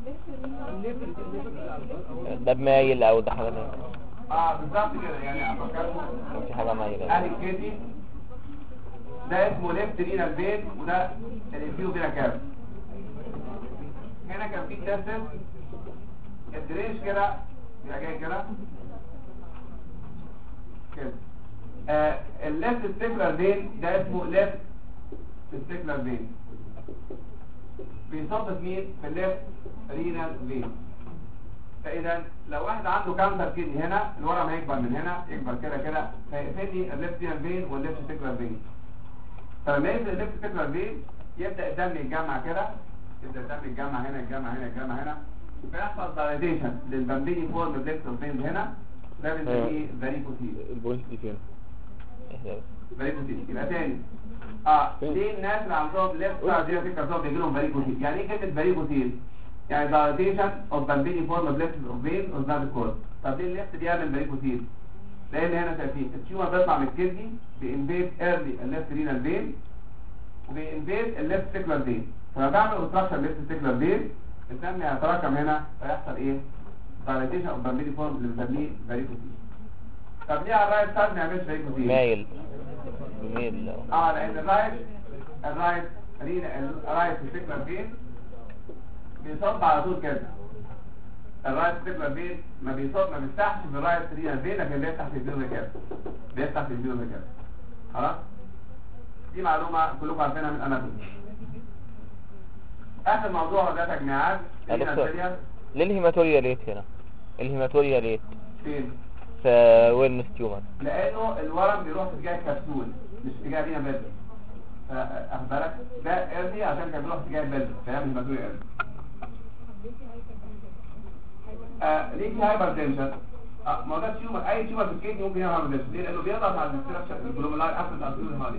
ده مايل او ده حاجه بالظبط كده. يعني افكركم في حاجه مايله ادي الكيدي ده اسمه ليفت رينال فين، وده الانفيو فينا كاب. هنا كان في تستس الدريش كده يبقى جاي كده الليفت ستيكلر فين ده اسمه ليفت ستيكلر فين، بيصب في مين؟ في الليفت رينال فين. فاذا لو واحد عنده كانسر كدني هنا الورم هيكبر من هنا، يكبر كده كده، فيقفل لي الليفت رينال فين والليفت ستيكلر فين. فلما يقفل الليفت ستيكلر فين يبدا الدم يتجمع كده، يبدا الدم يتجمع هنا يتجمع هنا يتجمع هنا، فيحصل دايليتيشن للبامبيني فورم بليكس اوف فين هنا، ده بنسميه فاريكوسيل. البوينت دي فين؟ فاريكوسيل. يبقى تاني ليه الناس اللي عندهم ليفت سايد رينال سيل كارسينوما بيجي لهم فاريكوسيل؟ يعني ايه كلمه فاريكوسيل؟ يعني دايليتيشن اوف بامبيني فورم بليكس اوف فين اوف ذات كورد. طب ليه الليفت بيعمل فاريكوسيل؟ لان هنا شايفين التيومر بيطلع من الكدني بينفيد ايرلي الليفت رينال فين وبينفيد الليفت ستيكلر فين، فلما بعمل اوبستراكشن الليفت ستيكلر فين الدم هيتراكم هنا فيحصل ايه؟ دايليتيشن اوف بامبيني فورم اللي بنسميه فاريكوسيل. طب ليه على الرايت سايد ما يعملش فاريكوسيل؟ مايل لان الرايت ستيكلر فين بيصب على طول كده. الرايت ستيكلر فين ما بيفتحش في الرايت رينال فين، لكن بيفتح في الفينولا كده، بيفتح في الفينولا كده. خلاص؟ دي معلومه كلكم عارفينها من الاناتومي. اخر موضوع ده تجميعات ليه الهيماتوريا ليت هنا؟ الهيماتوريا ليت فين؟ في ويلنس تيومر، لانه الورم بيروح في اتجاه الكبسول مش في اتجاه رينال فين. اخد بالك؟ ده ايرلي عشان كان بيروح في اتجاه البلد، فيعمل هيماتوريا ايرلي. ليه في هايبرتنشن؟ ما هو ده تيومر، اي تيومر في الكدني ممكن يعمل هايبرتنشن. ليه؟ لانه بيضغط على الاستراكشر الجلوميرال ابسط ارتيريول هاري.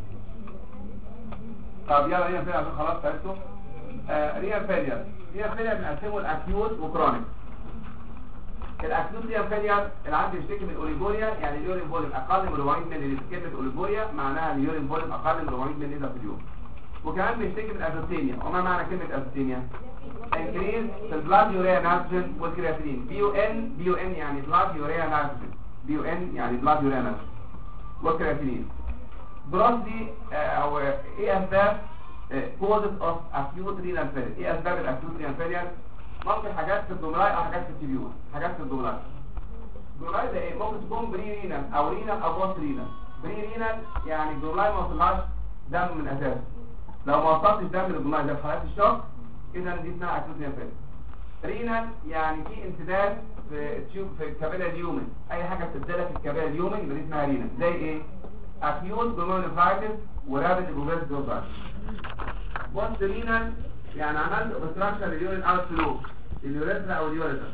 طب يلا رينال فيلير عشان خلاص فهمتوا. رينال فيلير بنقسمه الاكيوت وكرونيك. الاكيوت رينال فيلير اللي عنده يشتكي من اوليجوريا، يعني اليورين فوليوم اقل من 400 مللي. كلمه اوليجوريا معناها اليورين فوليوم اقل من 400 مللي في اليوم. وكمان بيشتكي من ازوتينيا. وما معنى كلمه ازوتينيا؟ انكريز في البلاد يوريا نيتروجين والكرياتين. بي ان يعني بلاد يوريا نيتروجين، بي ان يعني بلاد يوريا نيتروجين والكرياتين. بروسلي او ايه اسباب causes of acute renal failure؟ ايه اسباب الاكيوت رينال فيلير؟ ممكن حاجات في الجمراي او حاجات في التيبيول. حاجات في الجمراي ده ايه؟ ممكن تكون بري رينال او رينال او بوست رينال. بري رينال يعني الجمراي ما وصلهاش دم من اساسه، لو ما وصلتش دم للجمراي زي في حالات الشوك اذا دي اسمها اكيوت رينال فيلير. رينال يعني في انسداد في الكابيلا اليومن، اي حاجه بتبدلها في الكابيلا اليومن يبقى دي اسمها رينال. زي ايه؟ acute glomerulonephritis ورابid progressive glomerulonephritis. بوست رينال يعني عملت obstruction لليورين اوت فلو، اليوريثرا او اليوريثرا.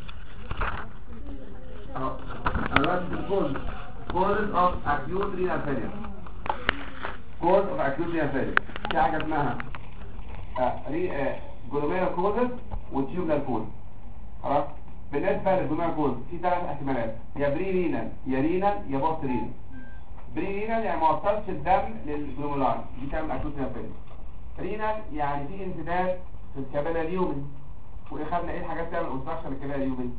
اهو انا دلوقتي بقول causes of acute renal failure. cause of acute renal failure في حاجه اسمها glomerular causes وتيوبلر causes. خلاص؟ بالنسبه للجلوميرولار كوز في 3 احتمالات، يا بري رينال يا رينال يا بوست رينال. بري رينال يعني ما وصلش الدم للجلوميرولار، دي تعمل اكيوت رينال فيلير. رينال يعني في انسداد في الكابيلا اليومن. واخدنا ايه الحاجات تعمل اوبستراكشن الكابيلا اليومن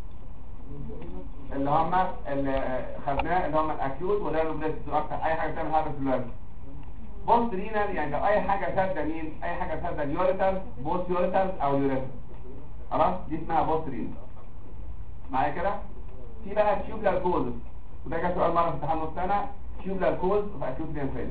اللي هم اللي خدناه اللي هم الاكيوت والرينوبليستس اكتر اي حاجه تعمل هذا في الوزن. بوست رينال يعني لو اي حاجه سادة مين اي حاجه سادة اليوريتر بوست يوريتر او يوريتر خلاص دي اسمها بوست رينال. معايا كده في بقى تيوبلر كوز وده جه سؤال مره في امتحان نص سنه تيوبلر كوز في اكيوت رينال فيلير.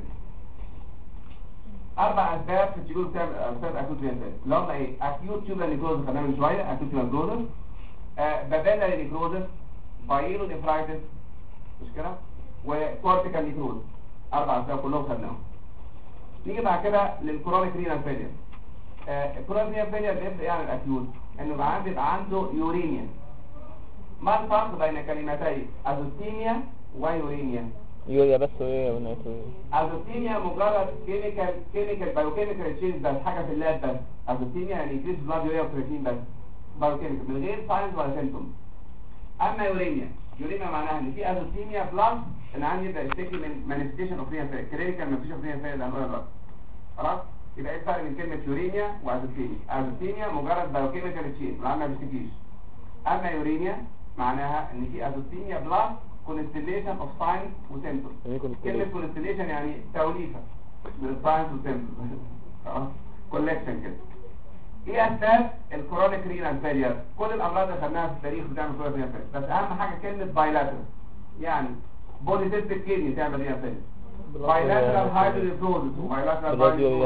4 اسباب في التيوبلر بتاع اسباب اكيوت رينال فيلير اللي هم ايه اكيوت تيوبلر نيكروز خدناه من شويه اكيوت تيوبلر كوز بابيلاري نيكروز بايلو نيفرايتس مش كده وكورتيكال نيكروز 4 اسباب كلهم خدناهم. نيجي بعد كده للكرونيك رينال فيلير. الكرونيك رينال فيلير بيبدا يعني الاكيوت انه بيبقى عنده يورينيا. ما الفرق بين كلمتي ازوستيميا ويورينيا؟ يوريا بس ويوريا ونيتو. ازوستيميا مجرد كيميكال بايوكيميكال تشينج بس حاجه في اللاب بس. ازوستيميا يعني انكريس بلاد يوريا بروتين بس بايوكيميكال من غير ساينز ولا سيمبتومز. اما يورينيا معناها ان في ازوستيميا بلس ان عندي يبقى يشتكي من مانيفستيشن اوف رينال فيلير كلينيكال مانيفستيشن اوف رينال فيلير اللي هنقولها دلوقتي. خلاص يبقى ايه الفرق بين كلمه يورينيا وازوستيميا؟ ازوستيميا مجرد بايوكيميكال تشينج والعيان ما بيشتكيش. اما يورينيا معناها ان في ازوستيميا بلس كونستيليشن اوف ساينز وسيمبتومز. كلمه كونستيليشن يعني توليفه من الساينز وسيمبتومز. خلاص كولكشن كده. ايه اسباب الكرونيك رينال فيلير؟ كل الامراض اللي خدناها في التاريخ بتعمل كرونيك رينال فيلير بس اهم حاجه كلمه بايلاترال يعني بوليسيستيك كيدني تعمل رينال فيلير. بايلاترال هايدروفلوزس وبايلاترال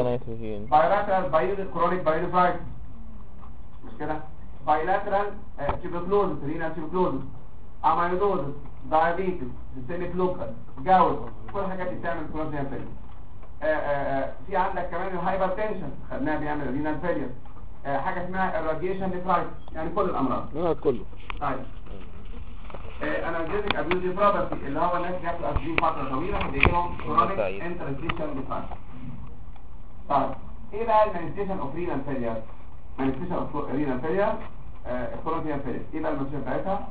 بايلاترال كرونيك بايلوفرايتس مش كده بايلاترال تيوبركلوزس رينال تيوبركلوزس اميلودوزس دايابيتس سيستميك لوكال جاوت كل الحاجات دي بتعمل كرونيك رينال فيلير. في عندك كمان الهايبرتنشن خدناها بيعمل رينال فيلير. حاجه اسمها الراديشن نيفرايتس يعني كل الامراض كله. طيب انالجيزيك ابيوزيف بروبرتي اللي هو الناس بياخدوا اسبرين فتره طويله هتلاقيهم كرونيك انترستيشن نيفرايتس. طيب ايه بقى المانيفستيشن اوف رينال فيلير؟ مانيفستيشن اوف رينال فيلير كرونيك رينال فيلير ايه بقى المانيفستيشن بتاعتها؟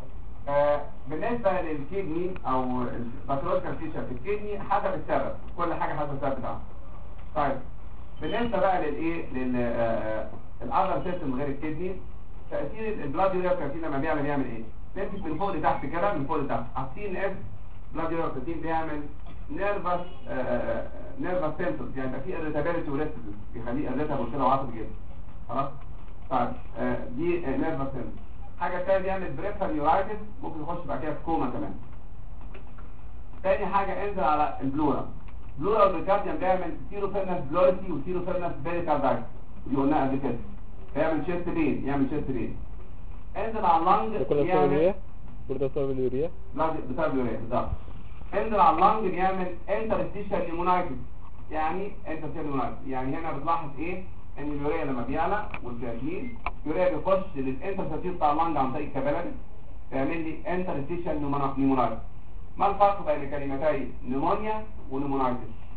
بالنسبه للكيدني او الباثولوجيكال فيتشر في الكيدني حسب السبب كل حاجه حسب السبب بتاعها. طيب بالنسبه بقى للايه الاذر سيستم غير الكيدني تاثير البلاد يوريا كرياتين لما بيعمل ايه؟ نمسك من فوق لتحت كده من فوق لتحت عارفين اف بلاد يوريا كرياتين بيعمل نيرفس سيمبتومز يعني في اريتابيلتي وريستنس بيخليه اريتابل كده وعصبي جدا. خلاص طيب دي نيرفس سيمبتومز. حاجه ثانيه بيعمل بريفرال يورايتس ممكن يخش بعد كده في كوما كمان. ثاني حاجه انزل على البلورا والبريكارديوم بيعمل سيروفيرنس بلوريتي وسيروفيرنس بيريكاردايتس دي قلناها قبل كده. بيعمل شيست بين انزل على اللنج بيعمل كل ده بسبب اليوريا بسبب اليوريا بالظبط. انزل على اللنج بيعمل انترستيشال نيمونايتس يعني انترستيشال نيمونايتس يعني هنا بتلاحظ ايه ان اليوريا لما بيعلى والكرياتين اليوريا بيخش للانترستيشال بتاع اللنج عن طريق الكابيلاري تعمل لي انترستيشال نيمونايتس. ما الفرق بين كلمتي نيمونيا ونيمونايتس؟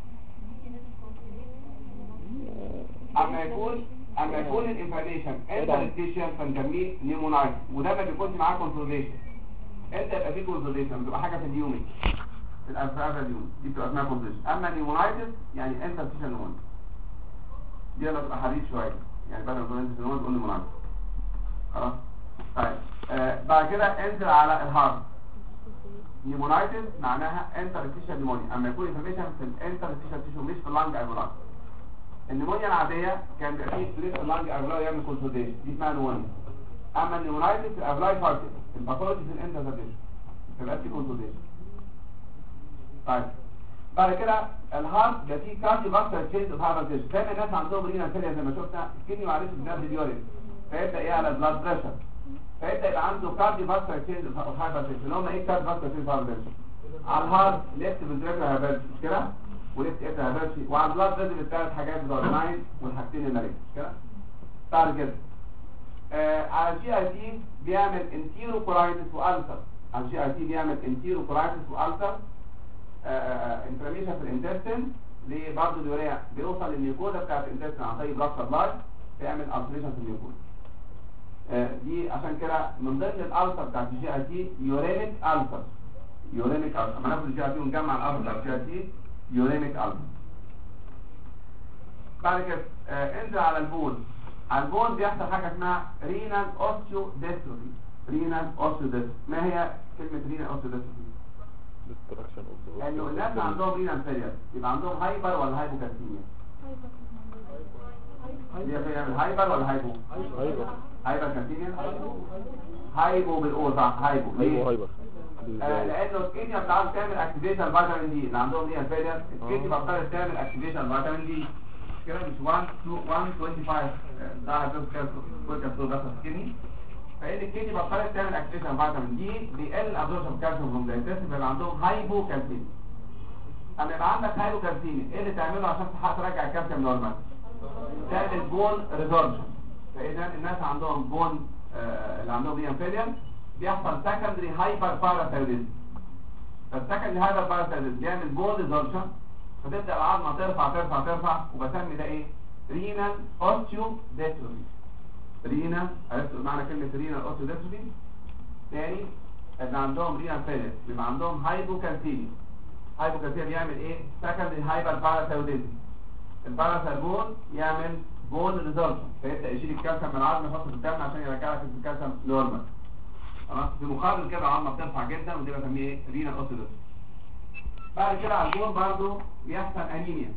اما يكون الانفلاميشن انترستيشن فنسميه نيمونايتس وده ما بيكونش معاه كونسوليديشن. انت يبقى فيه كونسوليديشن بتبقى حاجه في اليومي في الاسباب اليوم دي بتبقى اسمها كونسوليديشن. اما نيمونايتس يعني انترستيشن نيمونيا دي لما تبقى حديث شويه يعني بدل ما تقول انترستيشن تقول نيمونايتس. خلاص طيب بعد كده انزل على الهارت. نيمونايتس معناها انترستيشال نيمونيا اما يكون انفلاميشن في الانترستيشال تيشو مش في اللنج ايفولار. النيمونيا العاديه كان بيبقى فيه سبليت اللنج ايفولار يعمل كونسوليديشن دي اسمها نيمونيا. اما النيمونايتس الافلاي فارتي الباثولوجي في الانترستيشن بيبقى فيه كونسوليديشن. طيب بعد كده الهارت ده فيه كارديو فاسكولار تشينج اوف هايبرتنشن زي ما الناس عندهم رينال فيلير زي ما شفنا الكدني معلش بنفس اليورين فيبدا يعلى البلاد بريشر فيبدا يبقى عنده كارديو فاسكولار تشينج اوف هايبرتنشن اللي هم ايه كارديو فاسكولار تشينج اوف هايبرتنشن؟ على الهارت ليفت فنتريكولار هايبرتنشن مش كده؟ وليفت اتر هايبرتنشن وعلى البلاد بريشر الثلاث حاجات بتوع الماين والحاجتين المالين مش كده؟ بعد كده على الجي اي تي بيعمل انتيرو كولايتس والسر. على الجي اي تي بيعمل انتيرو كولايتس والسر انفلاميشن في الانتستين ليه برضه اليوريا بيوصل للميوكوزا بتاعت الانتستين عن طريق بلاد سبلاي بيعمل التريشن في الميوكوزا. دي عشان كده من ضمن الالسر بتاعت الجي اي تي يوريميك السر. اما ناخد الجي اي تي ونجمع الالسر بتاعت الجي اي تي يوريميك السر. بعد كده انزل على البون. على البون بيحصل حاجه اسمها رينال اوستيو ديستروفي. رينال اوستيو ديستروفي. ما هي كلمه رينال اوستيو ديستروفي؟ destruction of the انه الناس عندهم رينال فيلير يبقى عندهم هايبر ولا هايبوكالسيميا؟ يعمل هايبر ولا هايبو؟ هايبر هايبر كالسيميا؟ هايبو بالاو صح. هايبو ليه؟ هايبر لانه الكيدني بتعرف تعمل اكتيفيشن فيتامين دي. اللي عندهم رينال فيلير الكيدني بتعرف تعمل اكتيفيشن فيتامين دي كده. مش 125 ده هتبقى كل كبسول بس في الكيدني. فان الكيدني بطلت تعمل اكتيفيشن فيتامين دي بيقل ابزوربشن كالسيوم فروم ذا انتستين فيبقى عندهم هايبوكالسيميا. اما يبقى عندك هايبوكالسيميا ايه اللي تعمله عشان تحقق ترجع الكالسيوم نورمال؟ تعمل بون ريزوربشن. فاذا الناس عندهم بون اللي عندهم رينال فيلير بيحصل سكندري هايبر باراثايرويدزم. فالسكندري هايبر باراثايرويدزم بيعمل بون ريزوربشن فتبدا العظمه ترفع ترفع ترفع وبسمي ده ايه؟ رينال اوستيو ديستروفي. رينا عرفت معنى كلمة رينا اوستيو ديستروفي؟ تاني اللي عندهم رينا فيلير بيبقى عندهم هايبوكالسيميا. هايبوكالسيميا بيعمل ايه؟ سكندري هايبر باراثايرويدزم. الباراثايرويدزم يعمل بون ريزوربشن فيبدا يشيل الكالسيوم من العظم يحطه في الدم عشان يرجع لك الكالسيوم نورمال. خلاص في مقابل كده العظمه بترفع جدا ودي بسميه ايه؟ رينا اوستيو ديستروفي. بعد كده على البون برضه بيحصل انيميا.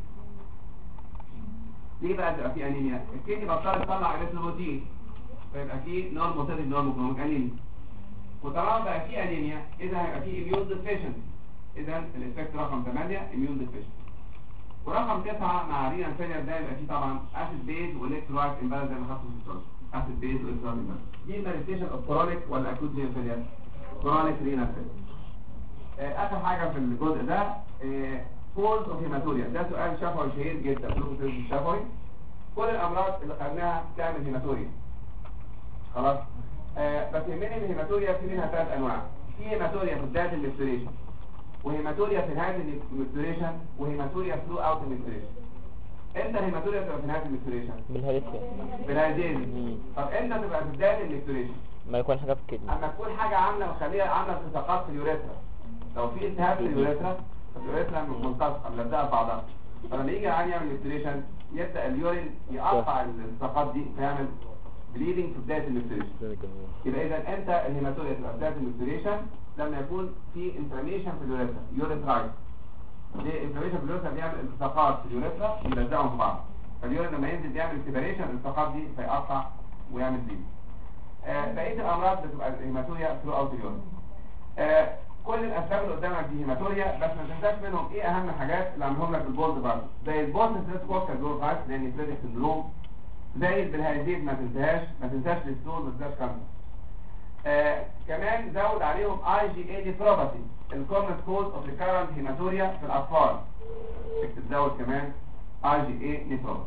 ليه بقى تبقى في انيميا؟ الكدني بطلت تطلع اريثروبويتين فيبقى في نورموتيك نورموكروميك انيميا. وطالما بقى في انيميا اذا هيبقى في اميون ديفيشنسي. اذا الافكت رقم 8 اميون ديفيشنسي. ورقم 9 مع رينال فيلير ده يبقى فيه طبعا اسيد بيز والكترولايت امبالانس زي ما خدته في السولف. اسيد بيز والكترولايت امبالانس. دي مانيفستيشن اوف كرونيك ولا اكوت رينال فيلير؟ كرونيك رينال فيلير. اخر حاجه في الجزء ده كوز اوف هيماتوريا. ده سؤال شفوي شهير جدا في الشفوي. كل الامراض اللي خدناها بتعمل هيماتوريا. خلاص بس يهمني الهيماتوريا في منها 3 انواع. في هيماتوريا في بدايه الميكتوريشن وهيماتوريا في نهايه الميكتوريشن وهيماتوريا ثرو اوت الميكتوريشن. امتى الهيماتوريا تبقى في نهايه الميكتوريشن؟ بالهيدين. طب امتى تبقى في بدايه الميكتوريشن؟ ما يكون حاجه في الكدني. اما تكون حاجه عامله مخليه عامله التصاقات في اليوريثرا. لو في التهاب في اليوريثرا اليوريثرا ملتصقه ملزقه ببعضها. فلما يجي العيان يعمل ميكتوريشن يبدا اليورين يقطع الصفات دي فيعمل بليدنج في بدايه الميكتوريشن. يبقى اذا امتى الهيماتوريا تبقى بدايه الميكتوريشن؟ لما يكون في انفلاميشن في اليوريثرا يوريثرايتس. ليه انفلاميشن في اليوريثرا؟ بيعمل التصاقات في اليوريثرا يلزقهم في بعض. فاليورين لما ينزل يعمل سيبريشن التصاقات دي فيقطع ويعمل بليدنج. بقيه الامراض بتبقى الهيماتوريا ثرو اوت اليورين. كل الاسباب اللي قدامك دي هيماتوريا بس ما تنساش منهم ايه اهم الحاجات اللي عاملهم لك البولد برضه زي البوست ستريس كوكر دول فايت زي النيفريتك سندروم زي البلهارزيز ما تنساش الستون ما تنساش كانسر. كمان زود عليهم اي جي اي نيفروباثي الكومن كوز اوف ريكارنت هيماتوريا في الاطفال. تزود كمان اي جي اي نيفروباثي.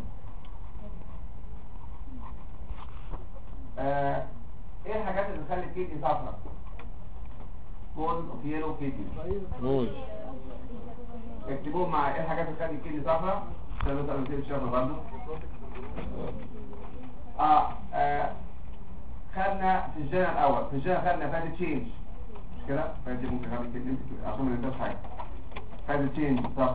ايه الحاجات اللي بتخلي الكدني صفرا؟ كوز اوف يلو كدني. اكتبوهم مع ايه الحاجات اللي بتخلي الكدني صفرا عشان مثلا نسيب الشفره برضه. خدنا في الجنة الاول في الجنة خدنا فات تشينج مش كده؟ فات دي ممكن خلي الكدني عشان ما ننساش حاجه. فات تشينج صفرا.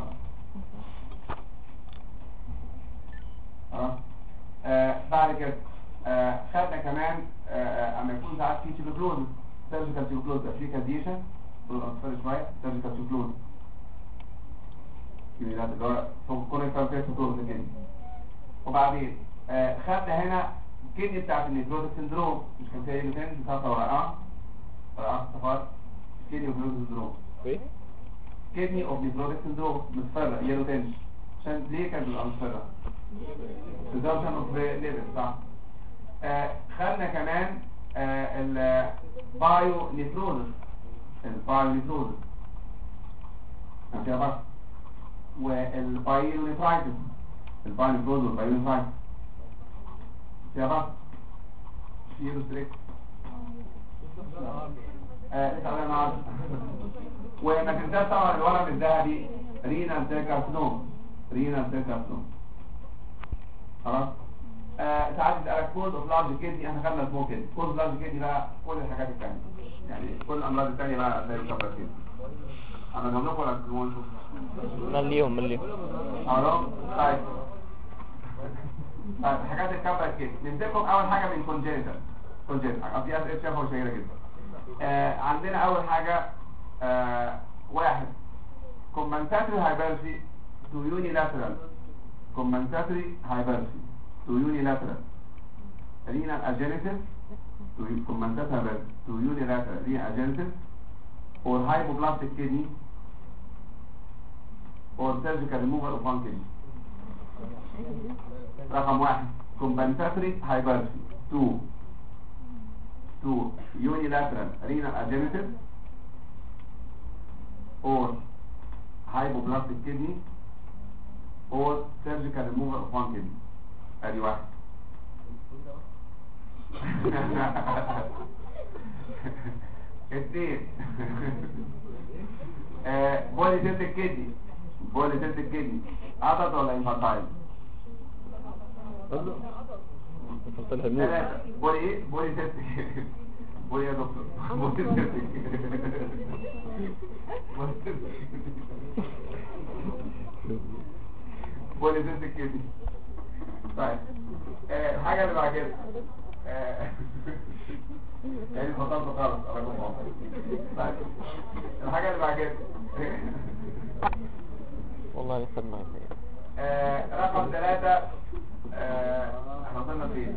بعد كده خدنا كمان اما يكون ساعات في تيوبروز سيرجيكال تيوبروز في كارديشن والاطفال شويه سيرجيكال تيوبروز اللي هو فوق كل الكاركتير تيوبروز كده. وبعدين خدنا هنا الكدني بتاعت النيفروتيك سندروم مش كان فيها الاثنين بتاعتها ورقه صفار كدني اوف نيفروتيك سندروم ايه كدني اوف نيفروتيك سندروم مصفرة يلو تنش عشان ليه كانت مصفرة ريدكشن اوف ليفل صح. خدنا كمان البايو نيفروزس كان فيها بس والبايو نيفرايتس البايو نيفروزس والبايو نيفرايتس فيها بس في ريستريكت وما تنساش طبعا الورم الذهبي رينال سيل كارسينوم خلاص. ساعات يسألك كوز اوف لارج كيدني احنا خدنا سمول كيدني كوز لارج كيدني بقى كل الحاجات الثانيه يعني كل الامراض الثانيه بقى زي الشفره كده. انا جايب لكم ولا تقولوا مليهم اهو طيب طيب حاجات الكبر كده نمسكهم. اول حاجه من كونجنتال قصدي اس شافه شهيره جدا. عندنا اول حاجه واحد compensatory hypertrophy to unilateral compensatory hypertrophy to unilateral renal agenesis to compensatory hypertrophy to unilateral renal agenesis or hypoplastic kidney or surgical removal of one kidney. رقم واحد compensatory hypertrophy to unilateral renal agenesis or hypoplastic kidney or surgical removal of one kidney. ادي واحد. اثنين بوليسيستيك كدني عضد ولا انفانتايل؟ ثلاثة بوليسيستيك بولي يا دكتور بوليسيستيك كدني. طيب الحاجة اللي بعد كده يعني فضلت خالص طيب الحاجة اللي بعد كده والله لسه ما رقم 3 احنا وصلنا فين؟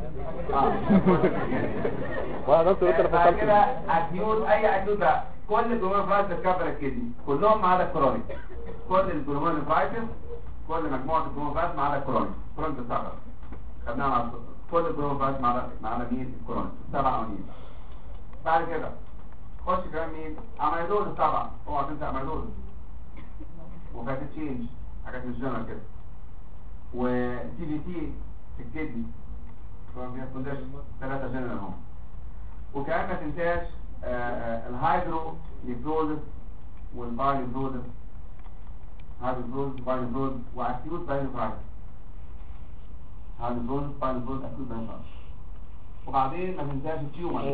وانا دكتور انت بعد فكرت كده اكيوت اي اكيوت بقى كل الجلوميرولايتس بتكبر الكدني كلهم ما عدا الكرونيك. كل الجلوميرولايتس كل مجموعة الجلوميرولايتس ما عدا الكرونيك بتستغرب خدناها مع كل الجلوميرولايتس ما عدا مين؟ الكرونيك 7 قوانين. بعد كده خش كمان مين؟ اميلوز طبعا اوعى تنسى اميلوز وفاتت تشينج حاجات مش جنرال كده وسي في تي في الكدني كلها 3 جنرال اهم. وكمان ما تنساش الهايدرو نيفروزس والباينيفروزس هايدروفروزس باينيفروزس واكيوت باينيفرايتس هايدروفروزس باينيفروزس اكيوت باينيفرايتس. وبعدين ما تنساش التيومر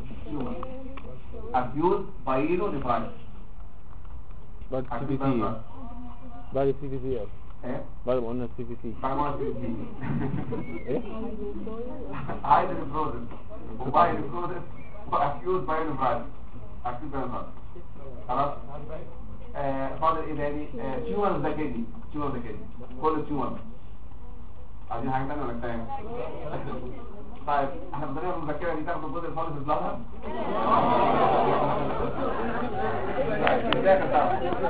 اكيوت باينيفرايتس بعد السي في تي بعد السي في تي ايه بعد ما قلنا السي في تي بعد ما قلت ايه هايدروفروزس وباينيفروزس واكيوت باينيفرايتس خلاص. فاضل ايه تاني؟ تيومر ذا كدني كل تيومر. عايزين حاجه ثانيه ولا كفايه؟ طيب احنا بنقرا المذكره دي تاخدوا الجزء الفاضل في البلاطه.